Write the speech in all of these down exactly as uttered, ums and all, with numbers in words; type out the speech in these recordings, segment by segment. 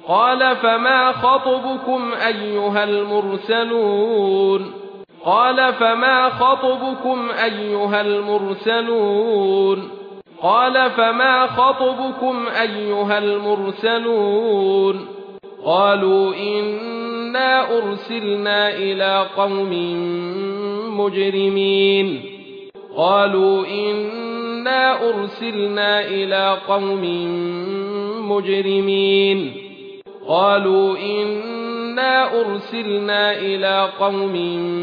قال فما خطبكم أيها المرسلون قال فما خطبكم أيها المرسلون قال فما خطبكم أيها المرسلون قالوا إنا أرسلنا إلى قوم مجرمين قالوا إنا أرسلنا إلى قوم مجرمين قالوا إنا أرسلنا إلى قوم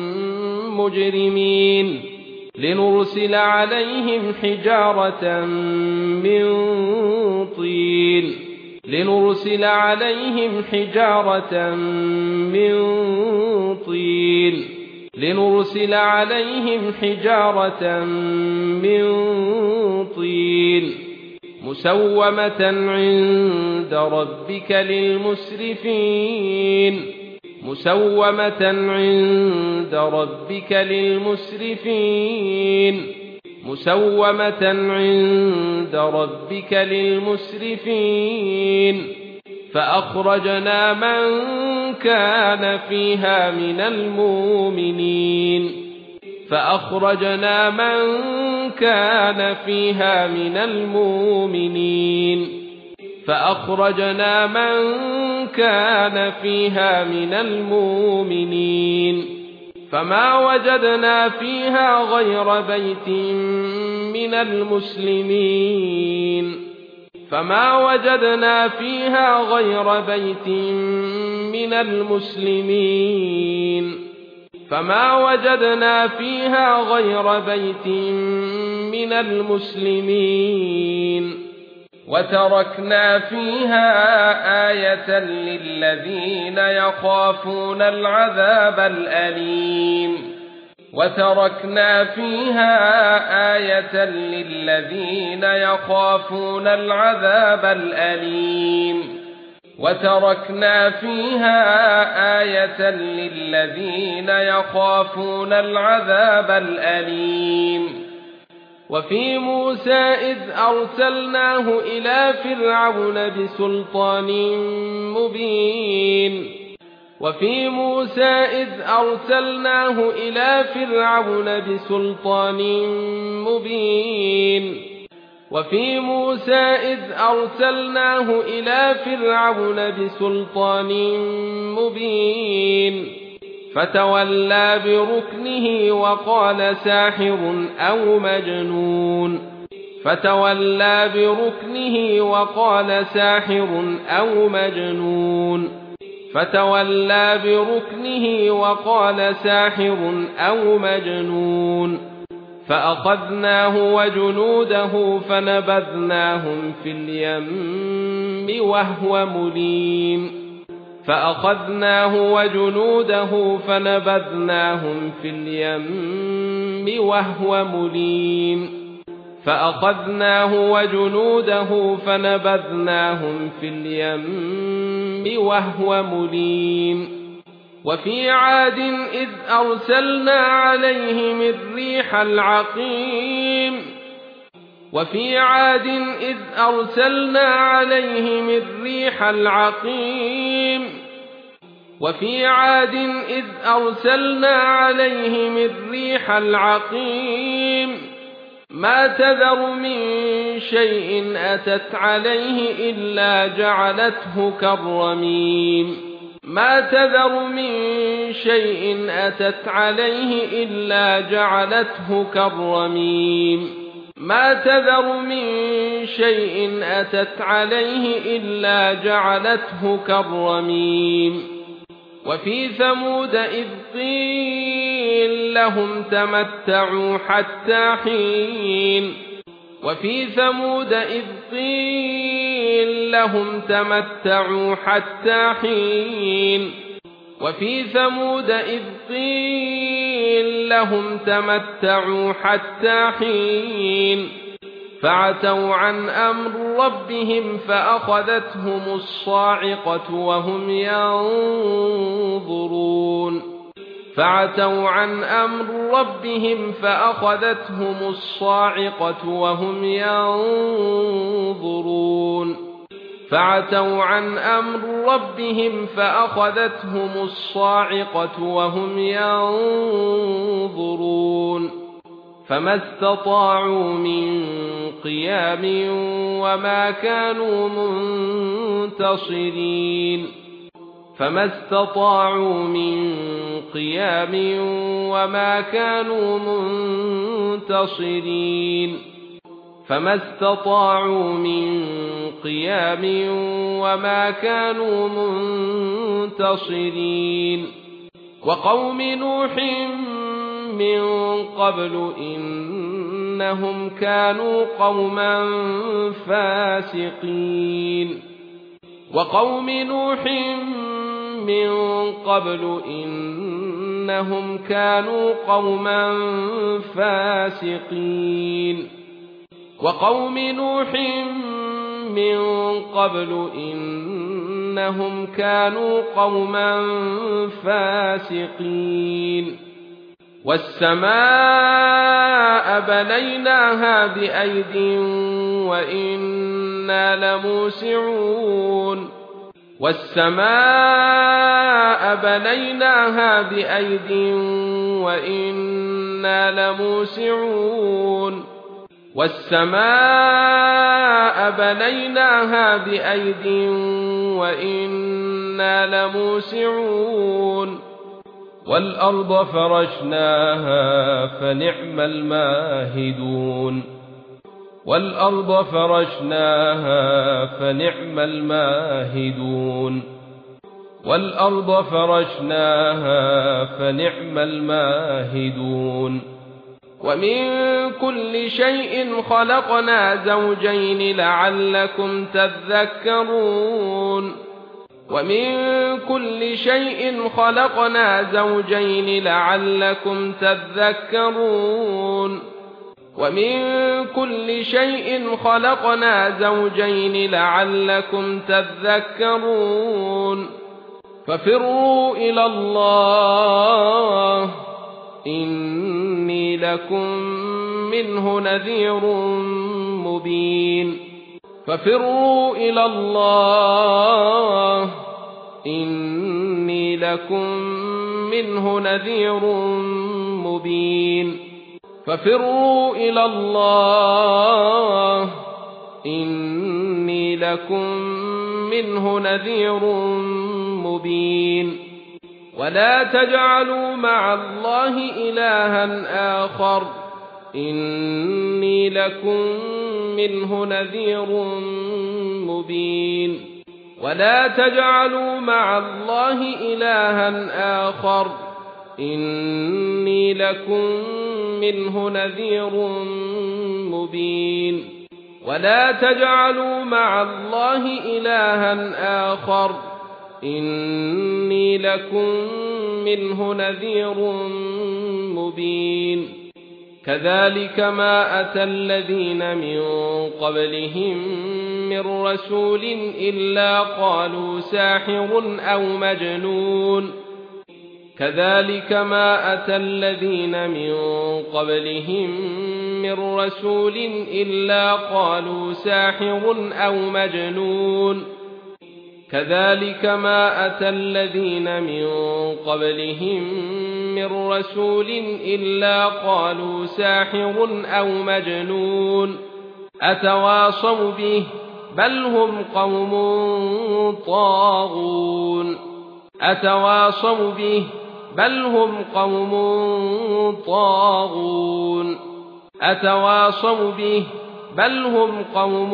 مجرمين لنرسل عليهم حجارة من طين لنرسل عليهم حجارة من طين لنرسل عليهم حجارة من طين مسومة عند ربك للمسرفين مسومة عند ربك للمسرفين مسومة عند ربك للمسرفين فأخرجنا من كان فيها من المؤمنين فأخرجنا من كان فيها من المؤمنين فأخرجنا من كان فيها من المؤمنين فما وجدنا فيها غير بيت من المسلمين فما وجدنا فيها غير بيت من المسلمين فما وجدنا فيها غير بيت من المسلمين وتركنا فيها آية للذين يخافون العذاب الأليم وتركنا فيها آية للذين يخافون العذاب الأليم وتركنا فيها آية للذين يخافون العذاب الأليم وفي موسى إذ أرسلناه إلى فرعون بسلطان مبين وفي موسى إذ أرسلناه إلى فرعون بسلطان مبين وفي موسى إذ أرسلناه إلى فرعون بسلطان مبين فتولى بركنه وقال ساحر أو مجنون فتولى بركنه وقال ساحر أو مجنون فتولى بركنه وقال ساحر أو مجنون فأخذناه وجنوده فنبذناهم في اليم وهو مليم فأخذناه وجنوده فنبذناهم في اليم وهو مليم فأخذناه وجنوده فنبذناهم في اليم وهو مليم وفي عاد إذ أرسلنا عليهم الريح العقيم وفي عاد إذ أرسلنا عليهم الريح العقيم وفي عاد إذ أرسلنا عليهم الريح العقيم ما تذر من شيء أتت عليه إلا جعلته كالرميم ما تذر من شيء أتت عليه إلا جعلته كالرميم ما تذر من شيء أتت عليه إلا جعلته كالرميم وفي ثمود إذ قيل لهم تمتعوا حتى حين وفي ثمود إذ قيل لهم تمتعوا حتى حين وفي ثمود إذ قيل لهم تمتعوا حتى حين فعتوا عن أمر ربهم فأخذتهم الصاعقة وهم ينظرون فعتوا عن أمر ربهم فأخذتهم الصاعقة وهم ينظرون فعتوا عن أمر ربهم فأخذتهم الصاعقة وهم ينظرون فما استطاعوا من قيام وما كانوا منتصرين فما استطاعوا من قيام وما كانوا منتصرين فما استطاعوا من قيام وما كانوا منتصرين وقوم نوح من قبل إنهم كانوا قوما فاسقين وقوم نوح من قبل إنهم كانوا قوما فاسقين وقوم نوح من قبل إنهم كانوا قوما فاسقين والسماء بنيناها بأيد وإنا لموسعون والسماء بنيناها بأيد وإنا لموسعون والسماء بنيناها بأيد وإنا لموسعون والأرض فرشناها فنعم الماهدون والأرض فرشناها فنعم الماهدون والأرض فرشناها فنعم الماهدون ومن كل شيء خلقنا زوجين لعلكم تذكرون ومن كل شيء خلقنا زوجين لعلكم تذكرون ومن كل شيء خلقنا زوجين لعلكم تذكرون ففروا إلى الله إني لكم منه نذير مبين ففروا إلى الله إني لكم منه نذير مبين ففروا إلى الله إني لكم منه نذير مبين ولا تجعلوا مع الله إلها آخر إني لكم منه نذير مبين ولا تجعلوا مع الله إلها آخر إني لكم منه نذير مبين ولا تجعلوا مع الله إلها آخر إني لكم منه نذير مبين كذلك ما أتى الذين من قبلهم من رسول إلا قالوا ساحر أو مجنون كذلك ما أتى الذين من قبلهم من رسول إلا قالوا ساحر أو مجنون كذلك ما أتى الذين من قبلهم من رسول إلا قالوا ساحر أو مجنون أتواصوا به بل هم قوم طاغون أتواصوا به بل هم قوم طاغون أتواصوا به بل هم قوم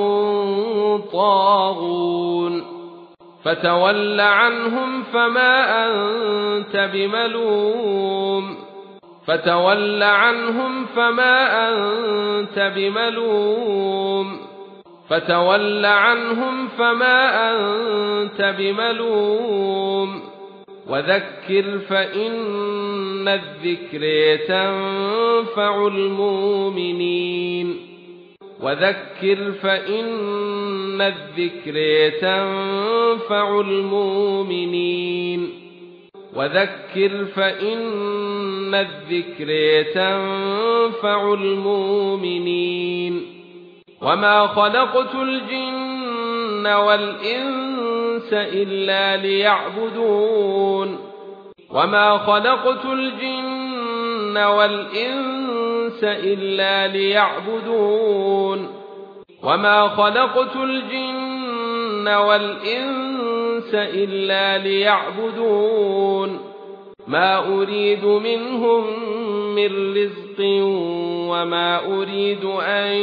طاغون فتول عنهم فما أنت بملوم فتول عنهم فما أنت بملوم فتول عنهم فما أنت بملوم وذكر فإن الذكر تنفع المؤمنين وذكر فإن الذكر تنفع المؤمنين وذكر فإن الذكر تنفع المؤمنين وما خلقت الجن والإنس إلا ليعبدون وما خلقت الجن والإنس إلا ليعبدون وما خلقت الجن والإنس إلا ليعبدون ما أريد منهم من رزق وما أريد أن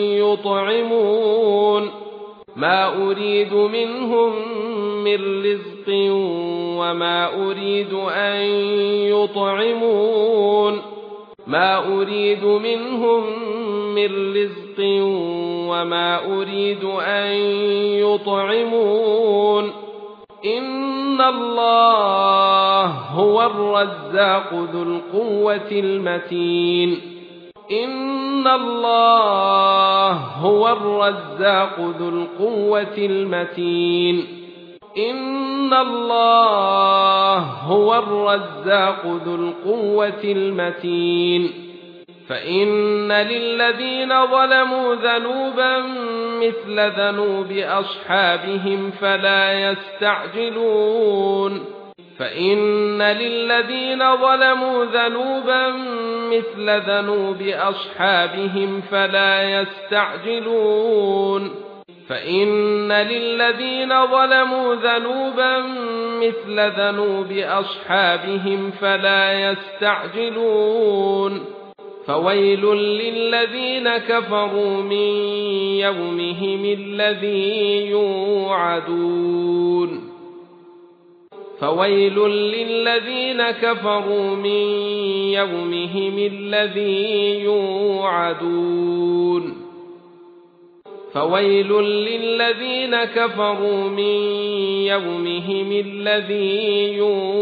يطعمون ما أريد منهم من رزق وما أريد أن يطعمون ما أريد منهم من رزق وما أريد أن يطعمون إن الله هو الرزاق ذو القوة المتين إن الله هو الرزاق ذو القوة المتين إن الله هو الرزاق ذو القوة المتين فإن للذين ظلموا ذنوبا مثل ذنوب أصحابهم فلا يستعجلون فإن للذين ظلموا ذنوبا مثل ذنوب أصحابهم فلا يستعجلون فإن للذين ظلموا ذنوبا مثل ذنوب أصحابهم فلا يستعجلون فويل للذين كفروا من يومهم الذي يوعدون فويل للذين كفروا من يومهم الذي يوعدون فويل للذين كفروا من يومهم الذي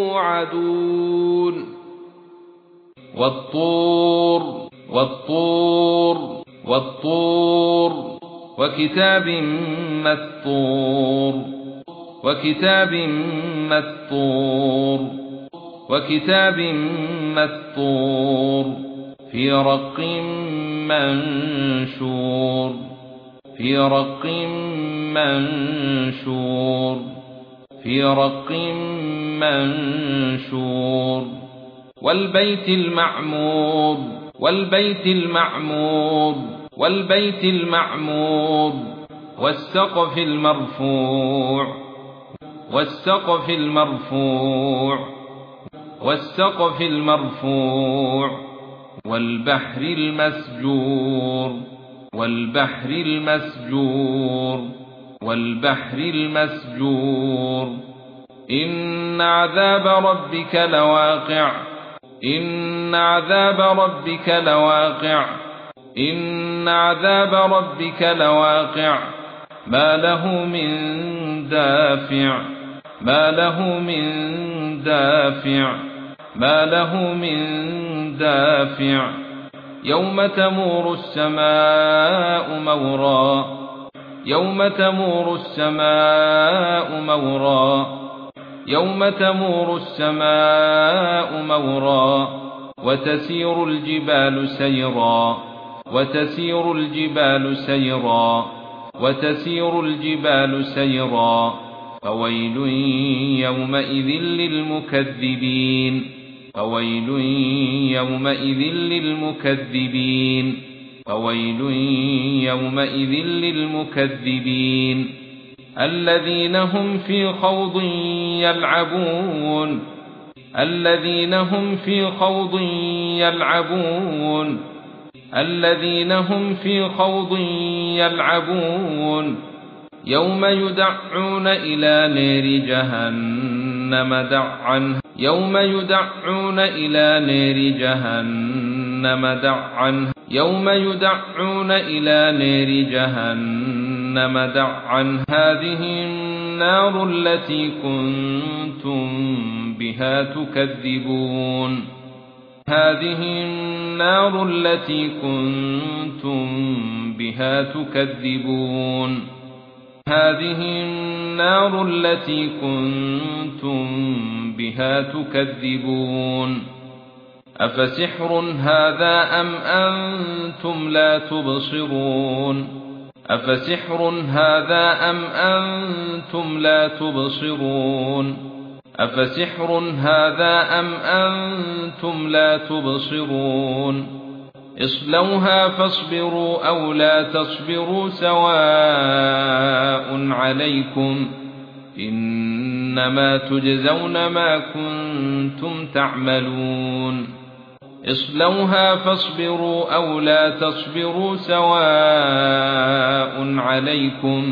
يوعدون والطور والطور والطور وكتاب مسطور وكتاب مسطور وكتاب مسطور في رق منشور في رق منشور في رق منشور والبيت المعمور والبيت المعمور والبيت المعمور والسقف المرفوع والسقف المرفوع والسقف المرفوع والبحر المسجور والبحر المسجور والبحر المسجور إن عذاب ربك لواقع إن عذاب ربك لواقع إن عذاب ربك لواقع ما له من دافع ما له من دافع ما له من دافع يوم تمور السماء مورا يوم تمور السماء مورا يوم تمور السماء مورا وتسير الجبال سيرا وتسير الجبال سيرا وتسير الجبال سيرا فويل يومئذ للمكذبين فويل يومئذ للمكذبين فويل يومئذ للمكذبين الذين هم في خوض يلعبون الذين هم في خوض يلعبون الذين هم في خوض يلعبون يوم يدعون إلى نار جهنم دعا يوم يدعون إلى نار جهنم دعا يوم يدعون إلى نار جهنم دعا هذه النار التي كنتم بها تكذبون هذه النار التي كنتم بها تكذبون هذه النار التي كنتم بها تكذبون أفسحر هذا أم أنتم لا تبصرون أفسحر هذا أم أنتم لا تبصرون أفسحر هذا أم أنتم لا تبصرون اصلوها فاصبروا أو لا تصبروا سواء عليكم إنما تجزون ما كنتم تعملون اصلوها فاصبروا أو لا تصبروا سواء عليكم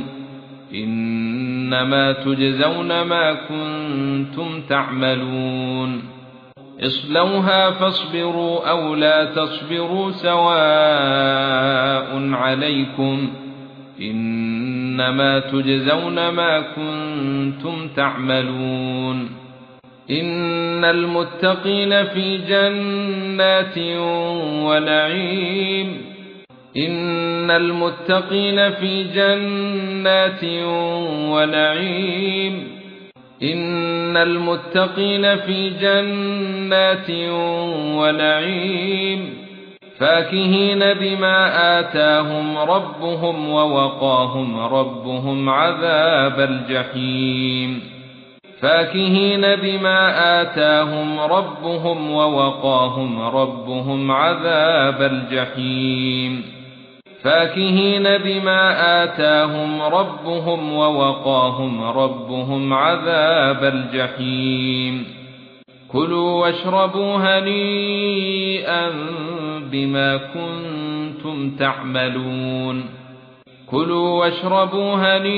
إنما تجزون ما كنتم تعملون اصلوها فاصبروا أو لا تصبروا سواء عليكم إنما تجزون ما كنتم تعملون إن المتقين في جنات ونعيم إن المتقين في جنات ونعيم إن المتقين في جنات ونعيم فاكهين بما آتاهم ربهم ووقاهم ربهم عذاب الجحيم فاكهين بما آتاهم ربهم ووقاهم ربهم عذاب الجحيم فاكهين بما آتاهم ربهم ووقاهم ربهم عذاب الجحيم كلوا واشربوا هنيئا بما كنتم تعملون كلوا واشربوا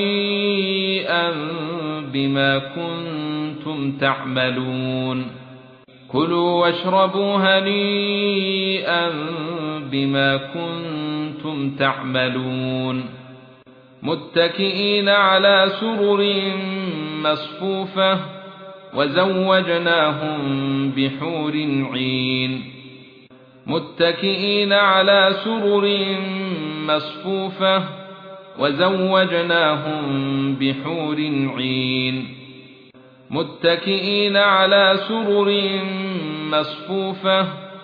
هنيئا بما كنتم تعملون كلوا واشربوا هنيئا بما كنتم تعملون متكئين على سرر مصفوفة وزوجناهم بحور عين متكئين على سرر مصفوفة وزوجناهم بحور عين متكئين على سرر مصفوفة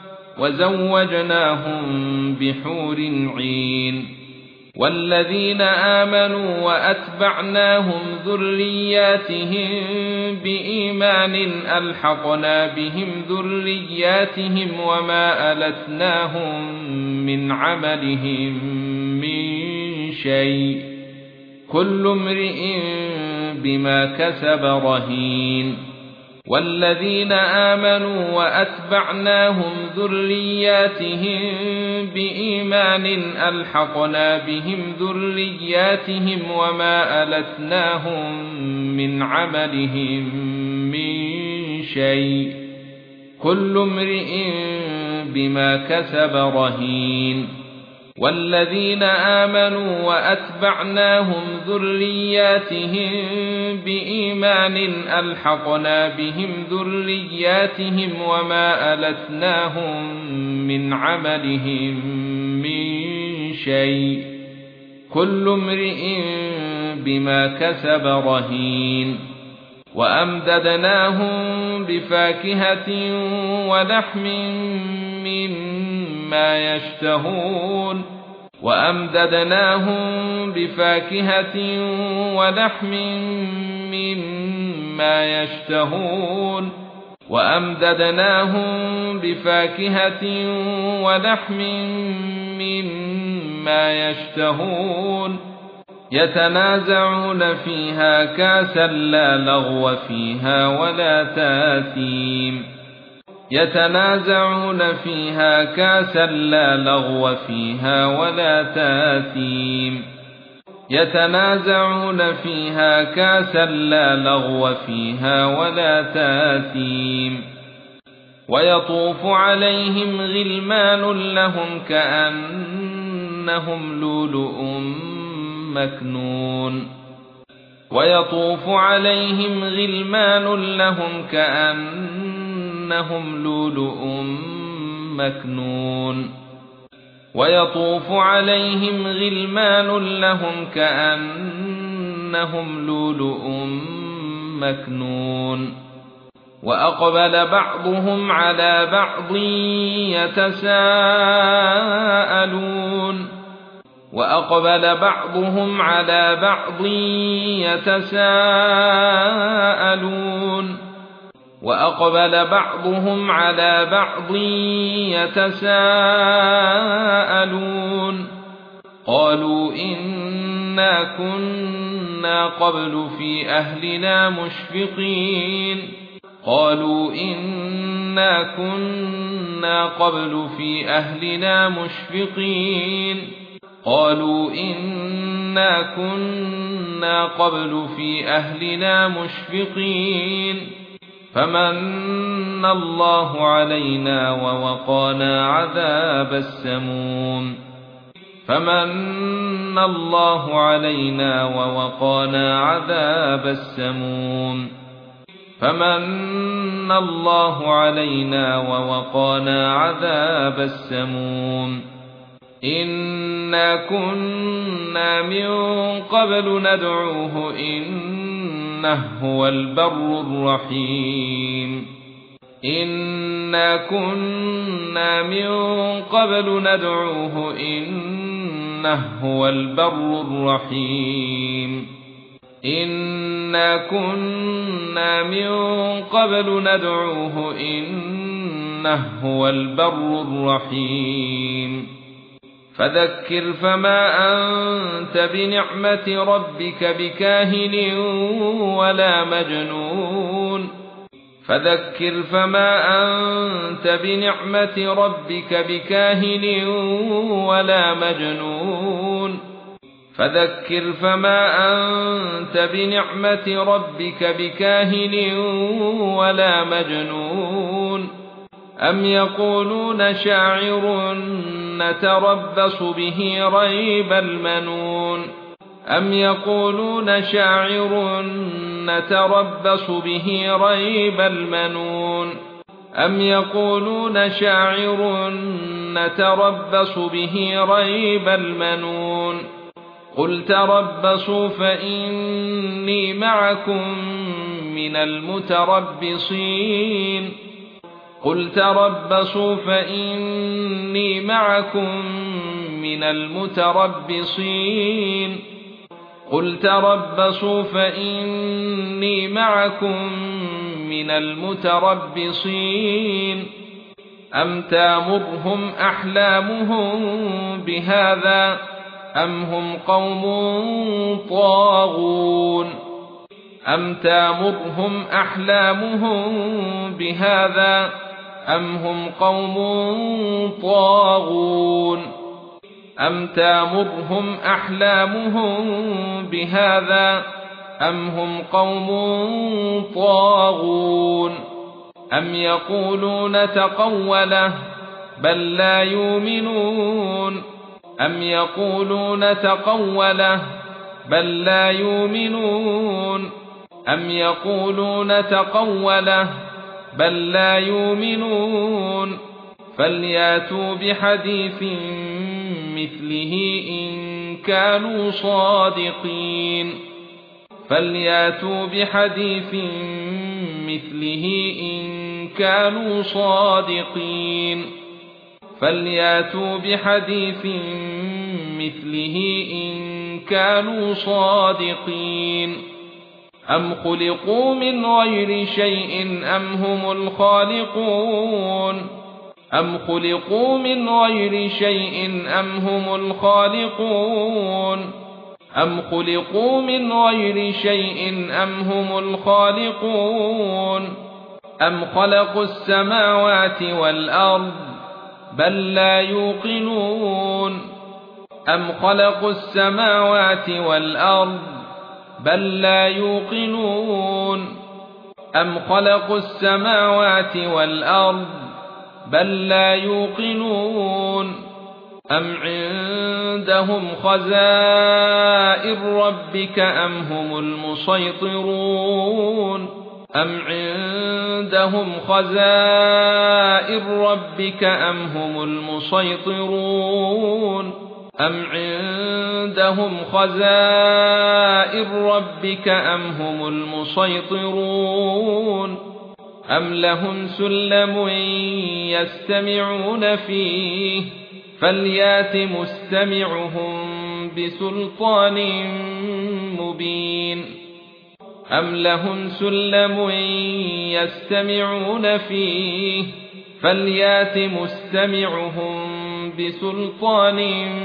وزوجناهم بحور عين والذين آمنوا وأتبعناهم ذرياتهم بإيمان ألحقنا بهم ذرياتهم وما ألتناهم من عملهم من شيء كل امرئ بما كسب رهين والذين آمنوا وأتبعناهم ذرياتهم بإيمان ألحقنا بهم ذرياتهم وما ألتناهم من عملهم من شيء كل امرئ بما كسب رهين والذين آمنوا وأتبعناهم ذرياتهم بإيمان ألحقنا بهم ذرياتهم وما ألتناهم من عملهم من شيء كل امرئ بما كسب رهين وأمددناهم بفاكهة ولحم مما يشتهون وأمددناهم بفاكهة ولحم مما يشتهون وأمددناهم بفاكهة ولحم مما يشتهون يتنازعون فيها كاسا لا لغو فيها ولا تاثيم يتنازعون فيها كاسا لا لغو فيها ولا تاثيم يتنازعون فيها كاسا لا لغو فيها ولا تاثيم ويطوف عليهم غلمان لهم كأنهم لؤلؤ مكنون ويطوف عليهم غلمان لهم كأنهم لؤلؤ مكنون ويطوف عليهم غلمان لهم كأنهم لؤلؤ مكنون وأقبل بعضهم على بعض يتساءلون وأقبل بعضهم على بعض يتساءلون وأقبل بعضهم على بعض يتساءلون قالوا إنا كنا قبل في أهلنا مشفقين قالوا إنا كنا قبل في أهلنا مشفقين قالوا إنا كنا قبل في أهلنا مشفقين فمن الله علينا ووقانا عذاب السموم فمن الله علينا ووقانا عذاب السموم فمن الله علينا ووقانا عذاب السموم إنا كنا من قبل ندعوه إنه هو البر الرحيم إنا كنا من قبل ندعوه إنه هو البر الرحيم إنا كنا من قبل ندعوه إنه هو البر الرحيم فذكر فما أنت بنعمة ربك بكاهن ولا مجنون فذكر فما أنت بنعمة ربك بكاهن ولا مجنون فذكر فما أنت بنعمة ربك بكاهن ولا مجنون أم يقولون شاعر نتربص به ريب المنون أم يقولون شاعر نتربص به ريب المنون أم يقولون شاعر نتربص به ريب المنون قل تربصوا فإني معكم من المتربصين قل تربصوا فإني معكم من المتربصين قل تربصوا فإني معكم من المتربصين أم تامرهم أحلامهم بهذا أم هم قوم طاغون أم تامرهم أحلامهم بهذا أم هم قوم طاغون أم تامرهم أحلامهم بهذا أم هم قوم طاغون أم يقولون تقوله بل لا يؤمنون أم يقولون تقوله بل لا يؤمنون أم يقولون تقوله بل لا يؤمنون فلياتوا بحديث مثله إن كانوا صادقين فلياتوا بحديث مثله إن كانوا صادقين فلياتوا بحديث مثله إن كانوا صادقين أم خلقوا من غير شيء أم هم الخالقون أم خلقوا من غير شيء أم هم الخالقون أم خلقوا من غير شيء أم هم الخالقون أم خلقوا السماوات والأرض بل لا يوقنون أم خلقوا السماوات والأرض بل لا يوقنون أم خلقوا السماوات والأرض بل لا يوقنون أم عندهم خزائن ربك أم هم المسيطرون أم عندهم خزائن ربك أم هم المسيطرون أم عندهم خزائن ربك أم هم المسيطرون أم لهم سلم يستمعون فيه فليات مستمعهم بسلطان مبين أم لهم سلم يستمعون فيه فليات مستمعهم بسلطان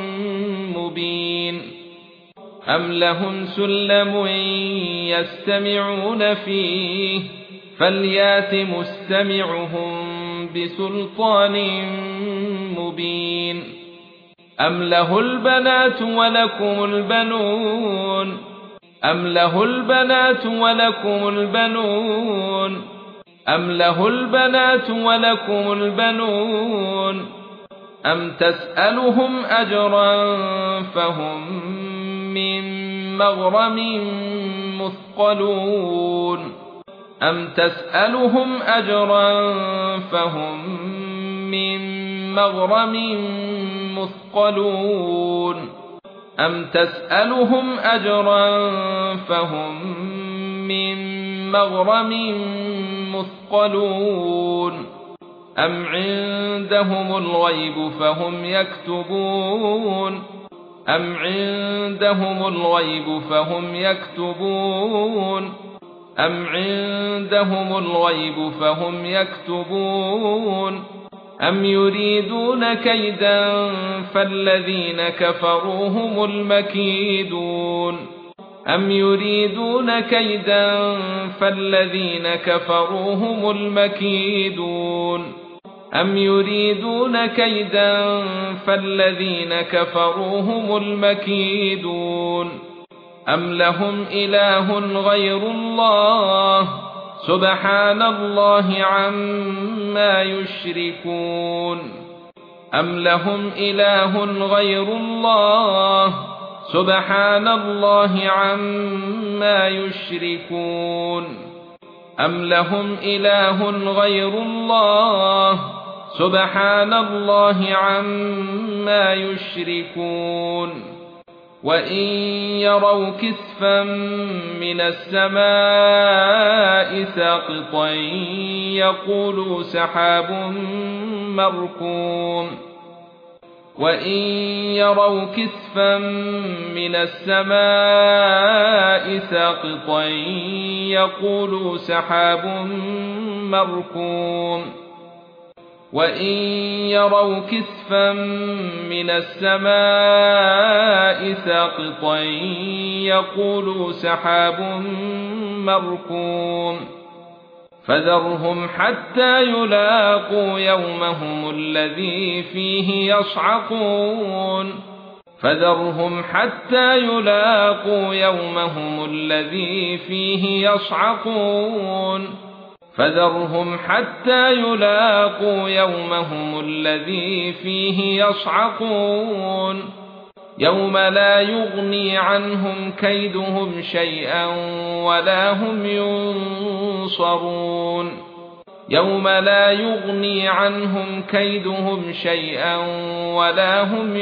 مبين أم لهم سلم يستمعون فيه فليات مستمعهم بسلطان مبين أم له البنات ولكم البنون أم له البنات ولكم البنون أم له البنات ولكم البنون أم تسألهم أجرا فهم من مغرم مثقلون أم تسألهم أجرا فهم من مغرم مثقلون أم تسألهم أجرا فهم من مغرم مثقلون أم عندهم الغيب فهم يكتبون أم عندهم الغيب فهم يكتبون أم عندهم الغيب فهم يكتبون أم يريدون كيدا فالذين كفروا هم المكيدون أم يريدون كيدا فالذين كفروا هم المكيدون أم يريدون كيدا فالذين كفروا هم المكيدون أم لهم إله غير الله سبحان الله عما يشركون أم لهم إله غير الله سبحان الله عما يشركون أم لهم إله غير الله سبحان الله عما يشركون وإن يروا كسفا من السماء ساقطا يقولوا سحاب مركوم وإن يروا كسفا من السماء ساقطا يقولوا سحاب مركوم وإن يروا كسفا من السماء ساقطا يقولوا سحاب مركوم فذرهم حتى يلاقوا يومهم الذي فيه يصعقون فذرهم حتى يلاقوا يومهم الذي فيه يصعقون فذرهم حتى يلاقوا يومهم الذي فيه يصعقون يوم لا يغني عنهم كيدهم شيئا ولا هم ينصرون يوم لا يغني عنهم كيدهم شيئا ولا هم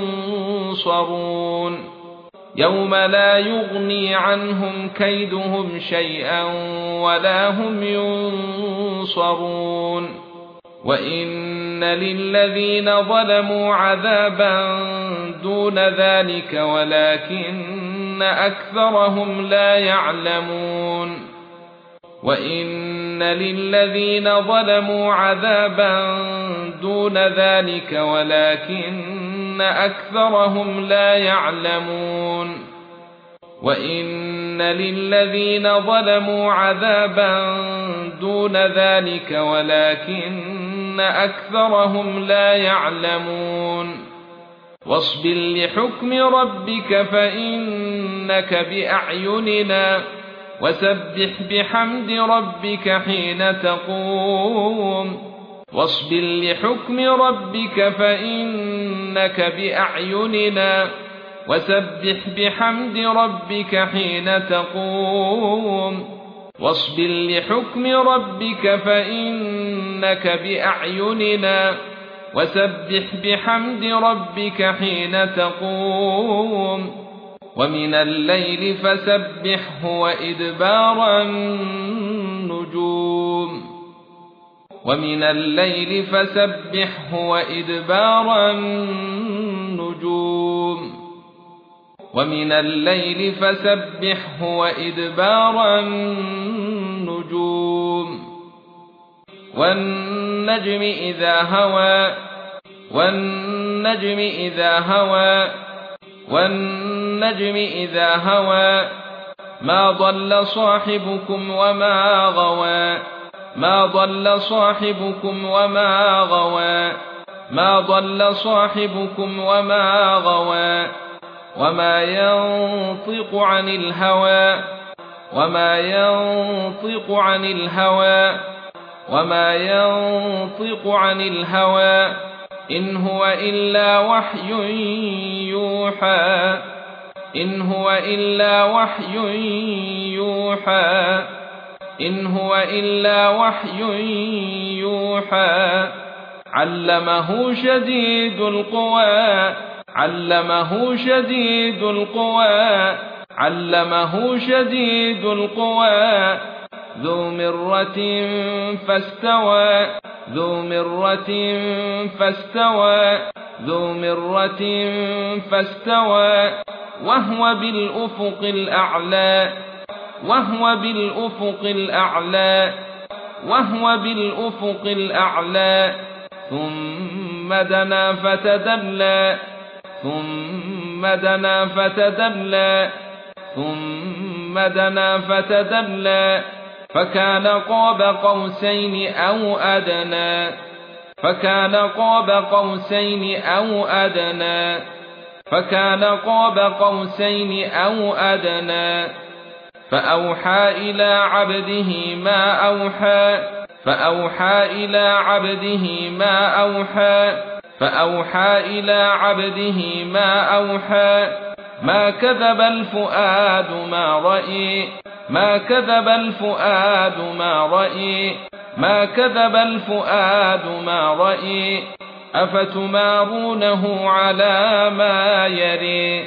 ينصرون يوم لا يغني عنهم كيدهم شيئا ولا هم ينصرون وإن للذين ظلموا عذابا دون ذلك ولكن أكثرهم لا يعلمون وإن للذين ظلموا عذابا دون ذلك ولكن أكثرهم لا يعلمون وإن للذين ظلموا عذابا دون ذلك ولكن أكثرهم لا يعلمون واصبر لحكم ربك فإنك بأعيننا وسبح بحمد ربك حين تقوم واصبر لحكم ربك فإنك بأعيننا وسبح بحمد ربك حين تقوم واصبر لحكم ربك فإنك بأعيننا وسبح بحمد ربك حين تقوم ومن الليل فسبحه وإدبار النجوم ومن الليل فسبحه وإدبار النجوم ومن الليل فسبحه وإدبار النجوم والنجم إذا هوى والنجم إذا هوى والنجم إذا هوى ما ضل صاحبكم وما غوى ما ضل صاحبكم وما غوى ما ضل صاحبكم وما غوى وما ينطق عن الهوى وما ينطق عن الهوى وما ينطق عن الهوى إن هو إلا وحي يوحى إن هو إلا وحي يوحى إن هو إلا وحي يوحى علمه شديد القوى علمه شديد القوى علمه شديد القوى ذو مرة فاستوى ذو مرة فاستوى ذو مرة فاستوى وهو بالأفق الأعلى وهو بالأفق الأعلى وهو بالأفق الأعلى ثم دنا فتدلى ثم دنا فتدلى ثم دنا فتدلى فكان قاب قوسين أو أدنى فكان قاب قوسين أو أدنى فكان قاب قوسين أو أدنى فأوحى إلى عبده ما أوحى فأوحى إلى عبده ما أوحى فأوحى إلى عبده ما أوحى ما كذب الفؤاد ما رأي ما كذب الفؤاد ما رأي ما كذب الفؤاد ما رأي أفتمارونه على ما يري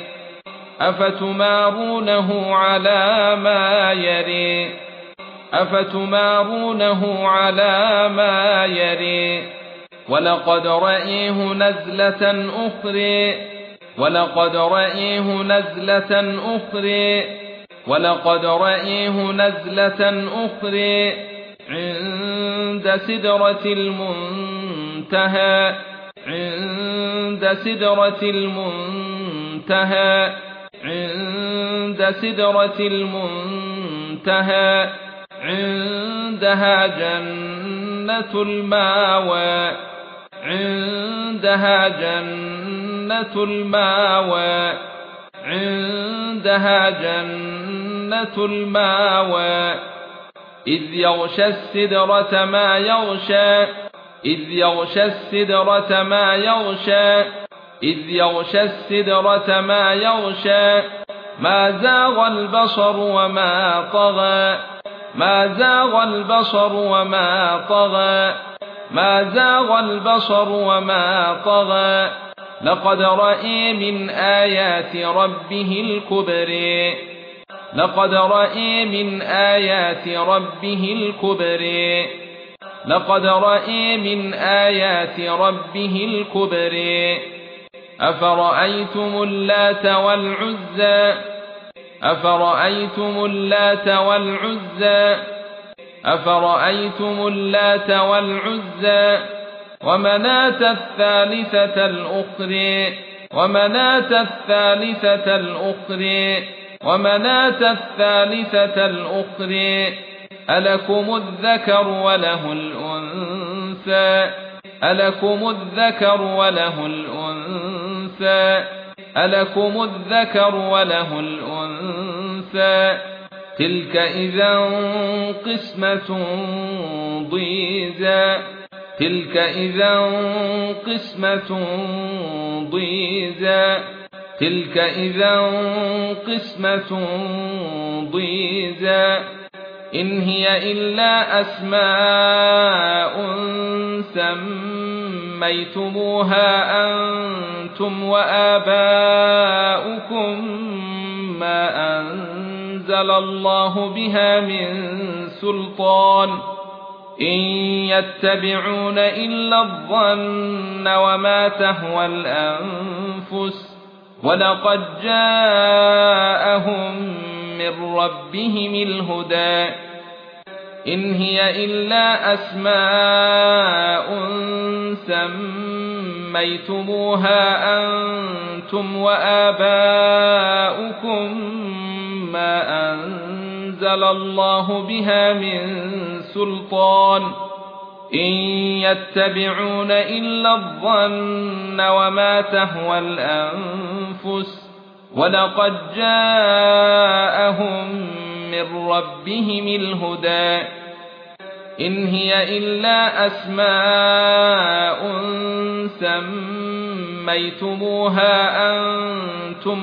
أفتمارونه على ما يري أفتمارونه على ما يري ولقد رأيه نزلة أخرى ولقد رأيه نزلة أخرى ولقد رأيه نزلة أخرى عند سدرة المنتهى عند سدرة المنتهى عند سدرة المنتهى عندها جنة المأوى عندها جنة المأوى عندها جنة المأوى إذ يغشى السدرة ما يغشى إذ يغشى السدرة ما يغشى إذ يغشى السدرة ما يغشى ما زاغ البصر وما طغى ما زاغ البصر وما طغى ما زاغ البصر وما طغى لقد رأى من آيات ربه الكبرى لقد رأى من آيات ربه الكبرى لقد رأى من آيات ربه الكبرى أفرأيتم اللات والعزى أفرأيتم اللات والعزى أفرأيتم اللات والعزى ومناة الثالثة الأخرى ومناة الثالثة الأخرى ومناة الثالثة الأخرى ألكم الذكر وله الأنثى ألكم الذكر وله الأنثى ألكم الذكر وله الأنثى تلك إذا قسمة ضيزى تلك إذا قسمة ضيزى تلك إذا قسمة ضيزى إن هي إلا أسماء سميتموها أنتم وآباؤكم ما أنزل الله بها من سلطان إن يتبعون إلا الظن وما تهوى الأنفس ولقد جاءهم من ربهم الهدى إن هي إلا أسماء سميتموها أنتم وآباؤكم ما أنزل الله بها من سلطان إن يتبعون إلا الظن وما تهوى الأنفس ولقد جاءهم من ربهم الهدى إن هي إلا أسماء سميتموها أنتم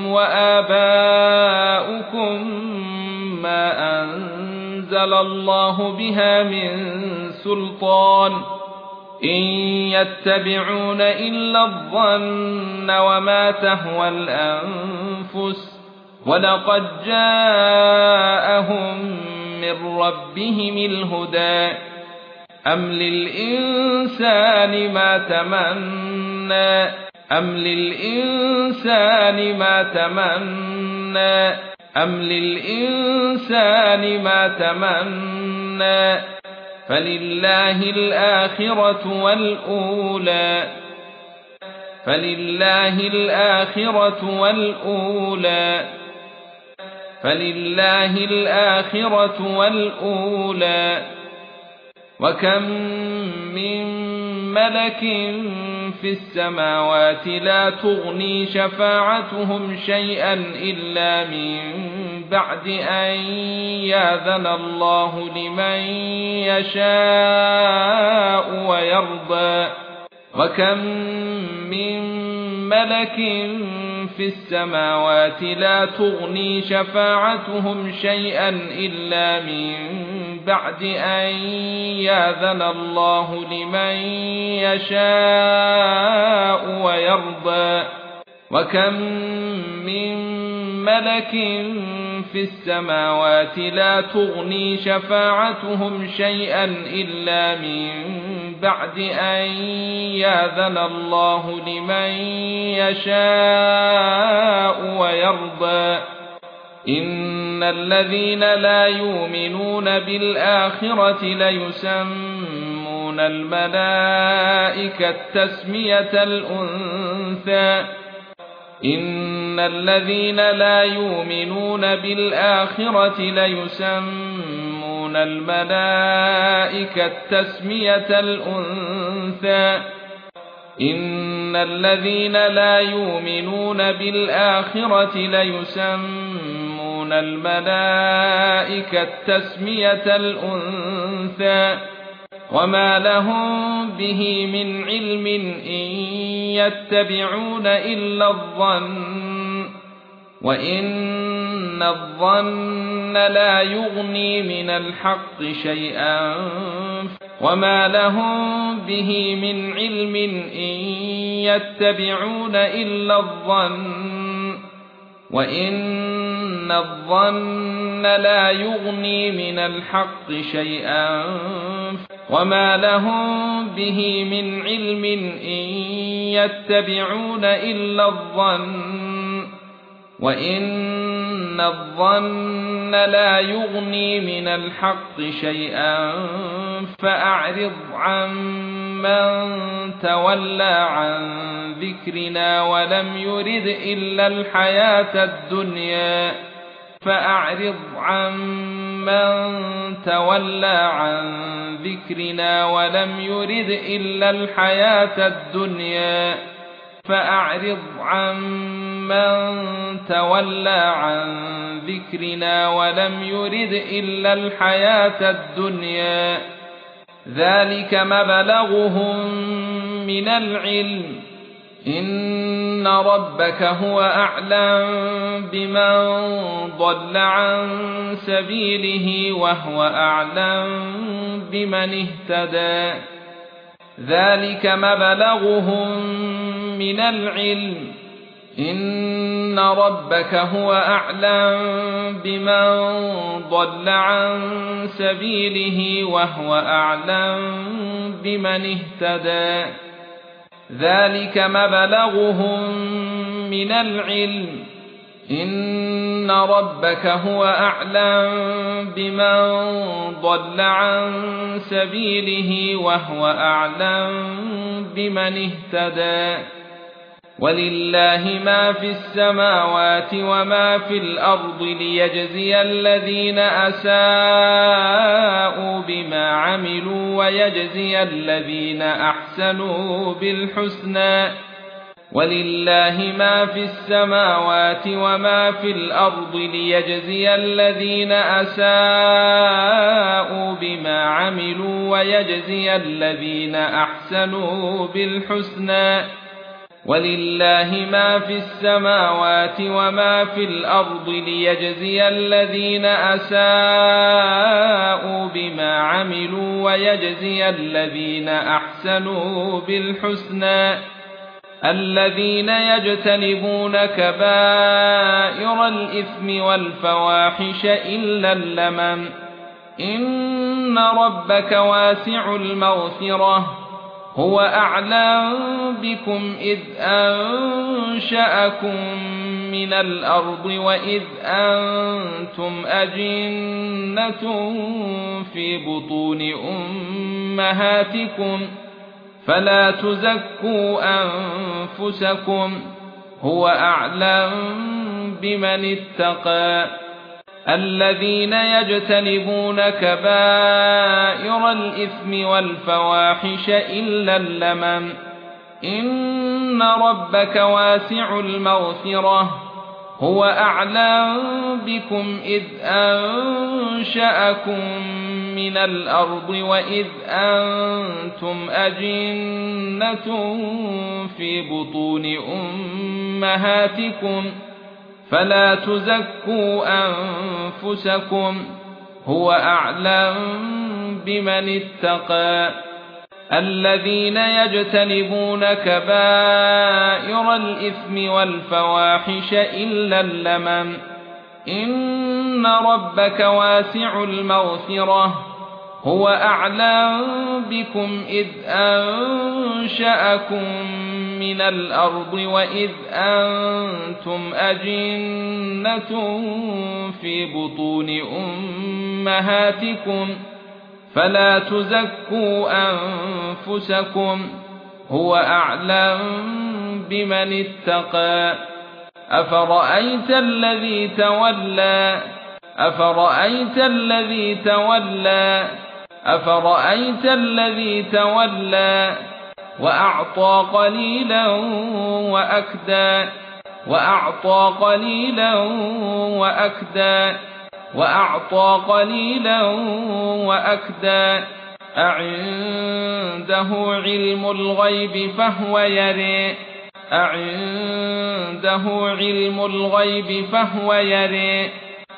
وآباؤكم ما أنزل الله بها من سلطان إن يتبعون إلا الظن وما تهوى الأنفس ولقد جاءهم من ربهم الهدى أم للإنسان ما تمنى أم للإنسان ما تمنى أم للإنسان ما تمنى فلله الآخرة والأولى فلله الآخرة والأولى فلله الآخرة والأولى وكم من ملك في السماوات لا تغني شفاعتهم شيئا إلا من بعد أن يأذن الله لمن يشاء ويرضى وكم من ملك في السماوات لا تغني شفاعتهم شيئا إلا من بعد أن يأذن الله لمن يشاء ويرضى وكم من ملك في السماوات لا تغني شفاعتهم شيئا إلا من بعد أن يأذن الله لمن يشاء ويرضى إن الذين لا يؤمنون بالآخرة ليسمون الملائكة تسمية الأنثى إن الذين لا يؤمنون بالآخرة ليسمون الملائكة تسمية الأنثى إن الذين لا يؤمنون بالآخرة ليسمون الملائكة تسمية الأنثى وما لهم به من علم إن يتبعون إلا الظن وإن الظن لا يغني من الحق شيئا وما لهم به من علم إن يتبعون إلا الظن وإن الظن لا يغني من الحق شيئا وما لهم به من علم إن يتبعون إلا الظن وإن الظن لا يغني من الحق شيئا فأعرض عن من تولى عن ذكرنا ولم يرد إلا الحياة الدنيا فأعرض عن من تولى عن ذكرنا ولم يرد إلا الحياة الدنيا فأعرض عن من تولى عن ذكرنا ولم يرد إلا الحياة الدنيا ذلك مبلغهم من العلم إن ربك هو أعلم بمن ضل عن سبيله وهو أعلم بمن اهتدى ذلك مبلغهم من العلم إن ربك هو أعلم بمن ضل عن سبيله وهو أعلم بمن اهتدى ذلك مبلغهم من العلم إن ربك هو أعلم بمن ضل عن سبيله وهو أعلم بمن اهتدى ولله ما في السماوات وما في الأرض ليجزي الذين أساءوا بما عملوا ويجزي الذين أحسنوا بالحسنى ولله ما في السماوات وما في الأرض ليجزي الذين أساءوا بما عملوا ويجزي الذين أحسنوا بالحسنى ولله ما في السماوات وما في الأرض ليجزي الذين أساءوا بما عملوا ويجزي الذين أحسنوا بالحسنى الذين يجتنبون كبائر الإثم والفواحش إلا اللمم إن ربك واسع المغفرة هو أعلم بكم إذ أنشأكم من الأرض وإذ أنتم أجنة في بطون أمهاتكم فلا تزكوا أنفسكم هو أعلم بمن اتقى الذين يجتنبون كبائر الإثم والفواحش إلا اللمم إن ربك واسع المغفرة هو أعلم بكم إذ أنشأكم من الأرض وإذ أنتم أجنة في بطون أمهاتكم فلا تزكوا أنفسكم هو أعلم بمن اتقى الذين يجتنبون كبائر الإثم والفواحش إلا اللمم إن ربك واسع المغفرة هو أعلم بكم إذ أنشأكم من الأرض وإذ أنتم أجنة في بطون أمهاتكم فلا تزكوا أنفسكم هو أعلم بمن اتقى أفرأيت الذي تولى أفرأيت الذي تولى أفرأيت الذي تولى وأعطى قليلا وأكدى وأعطى قليلا وأكدى وأعطى قليلا وأكدى أعنده علم الغيب فهو يرى أعنده علم الغيب فهو يرى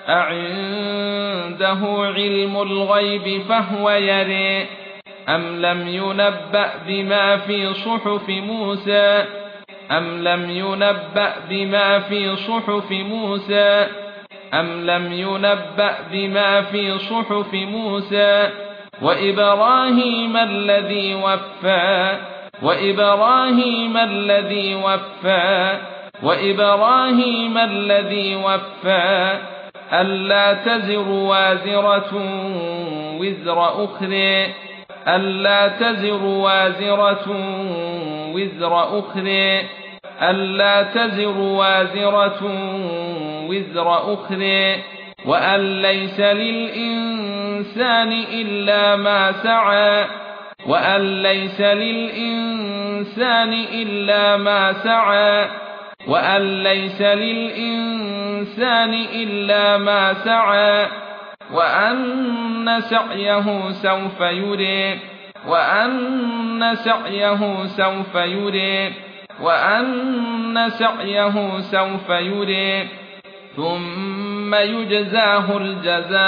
أعنده علم الغيب فهو يرى أم لم ينبأ بما في صحف موسى أم لم ينبأ بما في صحف موسى أم لم ينبأ بما في صحف موسى وإبراهيم الذي وفى وإبراهيم الذي وفى وإبراهيم الذي وفى ألا تزر وازرة وزر أخرى ألا تزر وازرة وزر أخرى ألا تزر وازرة وزر أخرى وأن ليس للإنسان إلا ما سعى وأن ليس للإنسان إلا ما سعى وأن ليس للإنسان إلا ما سعى وأن سعيه سوف يرى وأن سعيه سوف يرى وأن سعيه سوف يرى ثم يجزاه الجزاء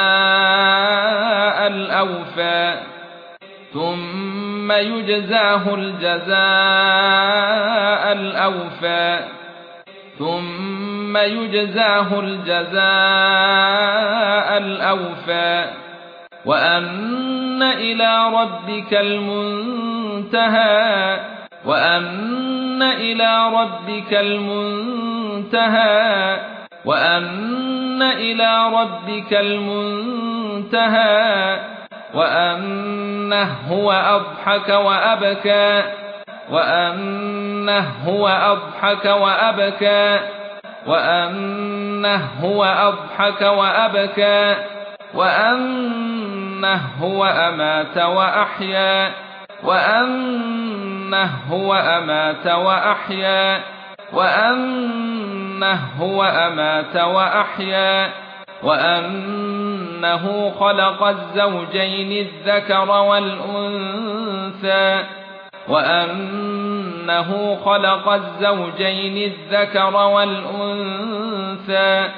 الأوفى ثم يجزاه الجزاء الأوفى ثم يجزاه الجزاء الأوفى وأن إلى ربك المنتهى وأن إلى ربك المنتهى المنتهى وأن إلى ربك المنتهى وأنه هو أضحك وأبكى وأنه هو أضحك وأبكى وأنه هو أضحك وأبكى وأنه هو أمات وأحيا وأنه هو أمات وأحيا وأنه هو أمات وأحيا وأنه خلق الزوجين الذكر والأنثى وأنه خلق الزوجين الذكر والأنثى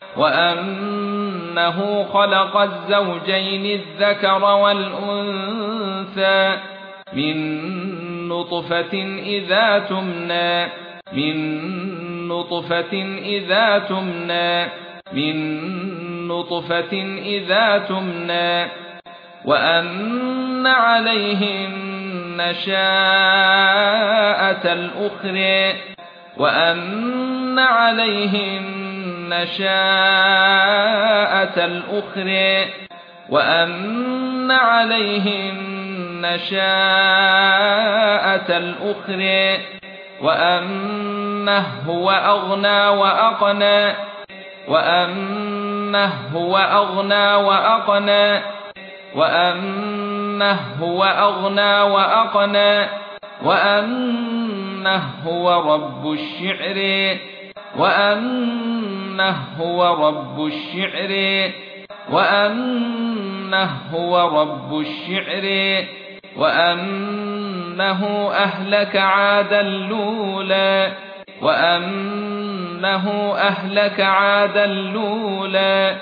وأنه خلق الزوجين الذكر والأنثى من نطفة إذا تمنى من نطفة إذا تمنى من نطفة إذا تمنى وأن عليه النشاءة الأخرى وأن عليه النشاءة الأخرى وأن عليه النشاءة الأخرى وأنه هو أغنى وأقنى وأنه هو أغنى وأقنى وأنه هو أغنى وأقنى وأنه هو رب الشعر وأنه هو رب الشعر وأنه هو رب الشعر وأنه أهلك عادا الأولى وأنه أهلك عادا الأولى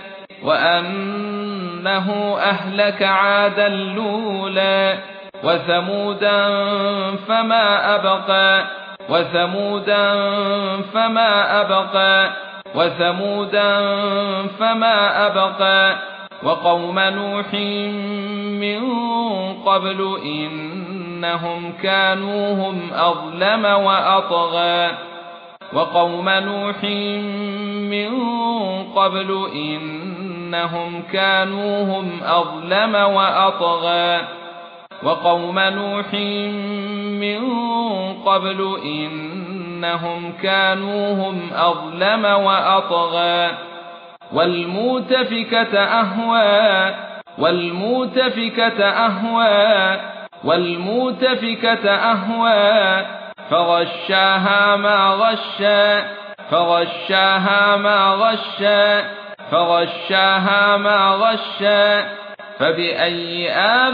وأنه أهلك عادا الأولى وثمودا فما أبقى وثمودا فما أبقى وثمودا فما أبقى وقوم نوح من قبل إنهم كانوا هم أظلم وأطغى وقوم نوح من قبل إنهم كانوا هم أظلم وأطغى وقوم نوح من قبل إنهم كانوا هم أظلم وأطغى والمؤتفكة أهوى والمؤتفكة أهوى والمؤتفكة أهوى فغشاها ما غشا فغشاها ما غشا فغشاها ما غشا فبأي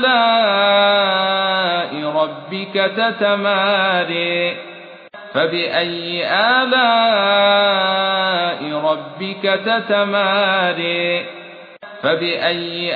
آلاء ربك تتماري فبأي آلاء ربك تتماري فبأي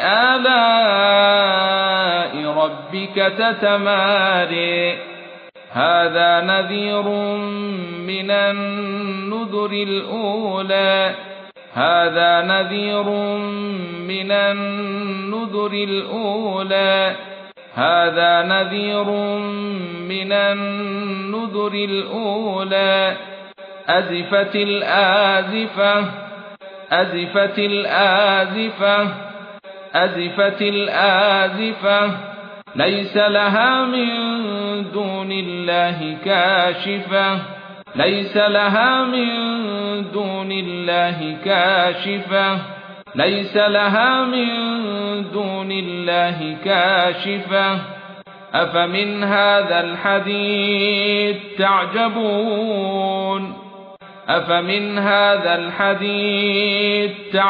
آلاء ربك تتماري هذا نذير من النذر الأولى هذا نذير من النذر الأولى هذا نذير من النذر الأولى أزفت الآزفة أزفت الآزفة أزفت الآزفة ليس لها من دون الله كاشفة ليس لها من دون الله كاشفة ليس لها من دون الله كاشفة أفمن هذا الحديث تعجبون أفمن هذا الحديث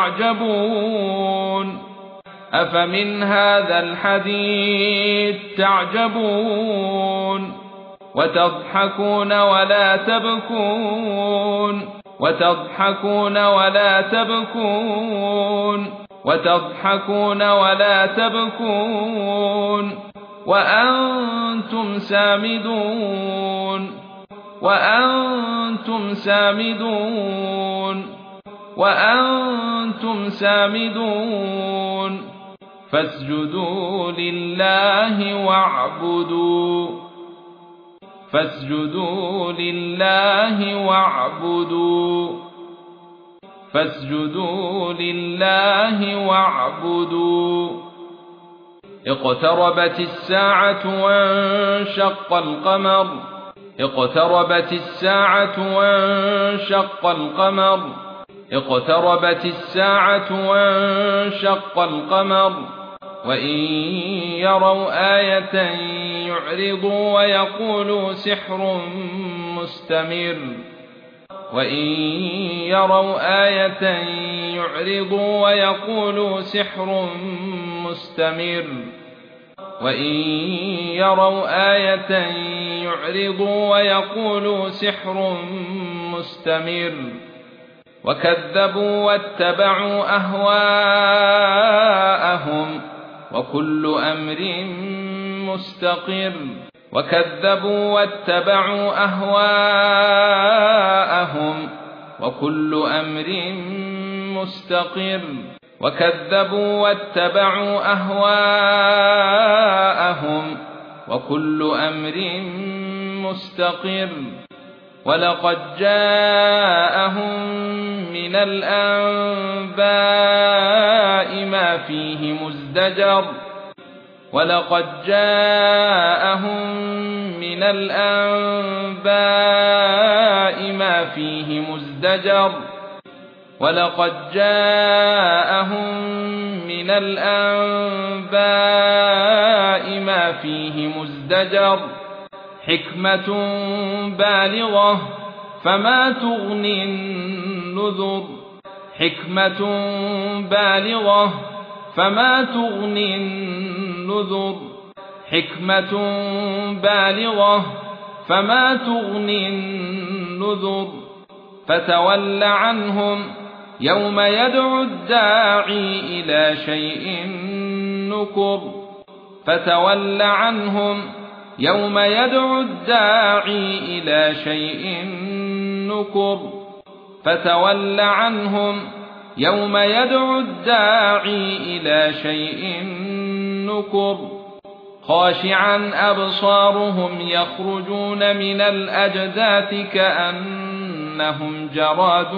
تعجبون أفمن هذا الحديث تعجبون وتضحكون ولا تبكون وتضحكون ولا تبكون وتضحكون ولا تبكون وأنتم سامدون وأنتم سامدون وأنتم سامدون فاسجدوا لله واعبدوا فاسجدوا لله واعبدوا فاسجدوا لله واعبدوا اقتربت الساعة وانشق القمر اقتربت الساعة وانشق القمر اقتربت الساعة وانشق القمر وإن يروا آية يعرضوا ويقولوا سحر مستمر وإن يروا آية يعرضوا ويقولوا سحر مستمر وإن يروا آية يعرضوا ويقولوا سحر مستمر وكذبوا واتبعوا أهواءهم وكل أمر مستقر وكذبوا واتبعوا أهواءهم وكل أمر مستقر وكذبوا واتبعوا أهواءهم وكل أمر مستقر ولقد جاءهم من الأنباء ما فيه مزدجر ولقد جاءهم من الأنباء ما فيه مزدجر ولقد جاءهم من الأنباء ما فيه مزدجر حكمة بالغة فما تغني النذر حكمة بالغة فما تغني النذر حكمة بالغة فما تغني النذر فتول عنهم يوم يدعو الداعي إلى شيء نكر فتول عنهم يوم يدعو الداعي إلى شيء نكر فتول عنهم يوم يدعو الداعي إلى شيء نكر خاشعا أبصارهم يخرجون من الأجداث كأنهم جراد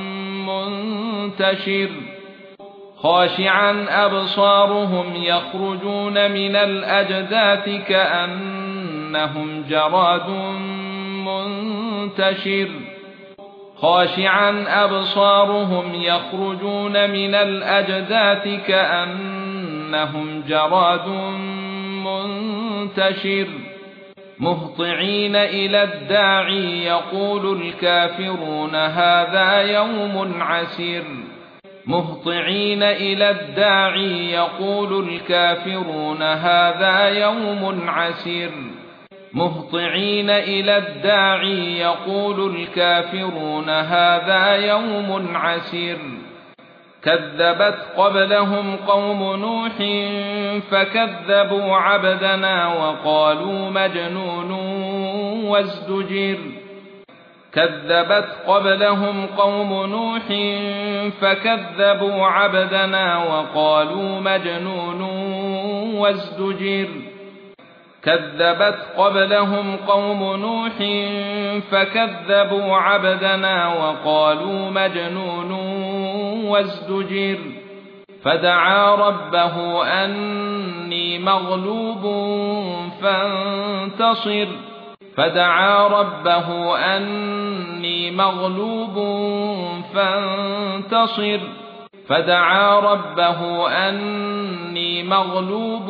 منتشر خاشعا أبصارهم يخرجون من الأجداث كأنهم جراد منتشر خاشعا أبصارهم يخرجون من الأجداث كأنهم جراد منتشر مهطعين إلى الداعي يقول الكافرون هذا يوم عسير مهطعين إلى الداعي يقول الكافرون هذا يوم عسير مهطعين إلى الداعي يقول الكافرون هذا يوم عسير كذبت قبلهم قوم نوح فكذبوا عبدنا وقالوا مجنون وازدجر كذبت قبلهم قوم نوح فكذبوا عبدنا وقالوا مجنون وازدجر كذبت قبلهم قوم نوح فكذبوا عبدنا وقالوا مجنون وازدجر فدعا ربه أني مغلوب فانتصر فدعا ربه أني مغلوب فانتصر فدعا ربه أني مغلوب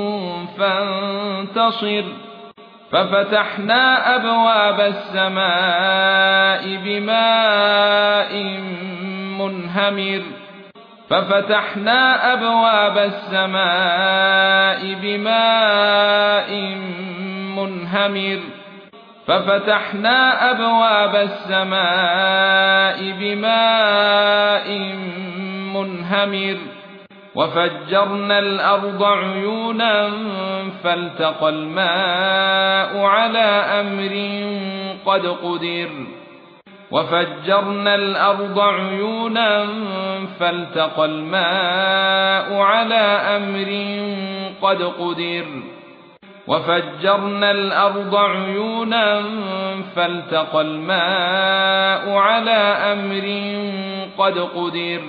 فانتصر ففتحنا أبواب السماء بماء منهمر ففتحنا أبواب السماء بماء منهمر ففتحنا أبواب السماء بماء منهمر وفجرنا الأرض عيونا فالتقى الماء على أمر قد قدر وفجرنا الأرض عيونا فالتقى الماء على أمر قد قدر وفجرنا الأرض عيونا فالتقى الماء على أمر قد قدر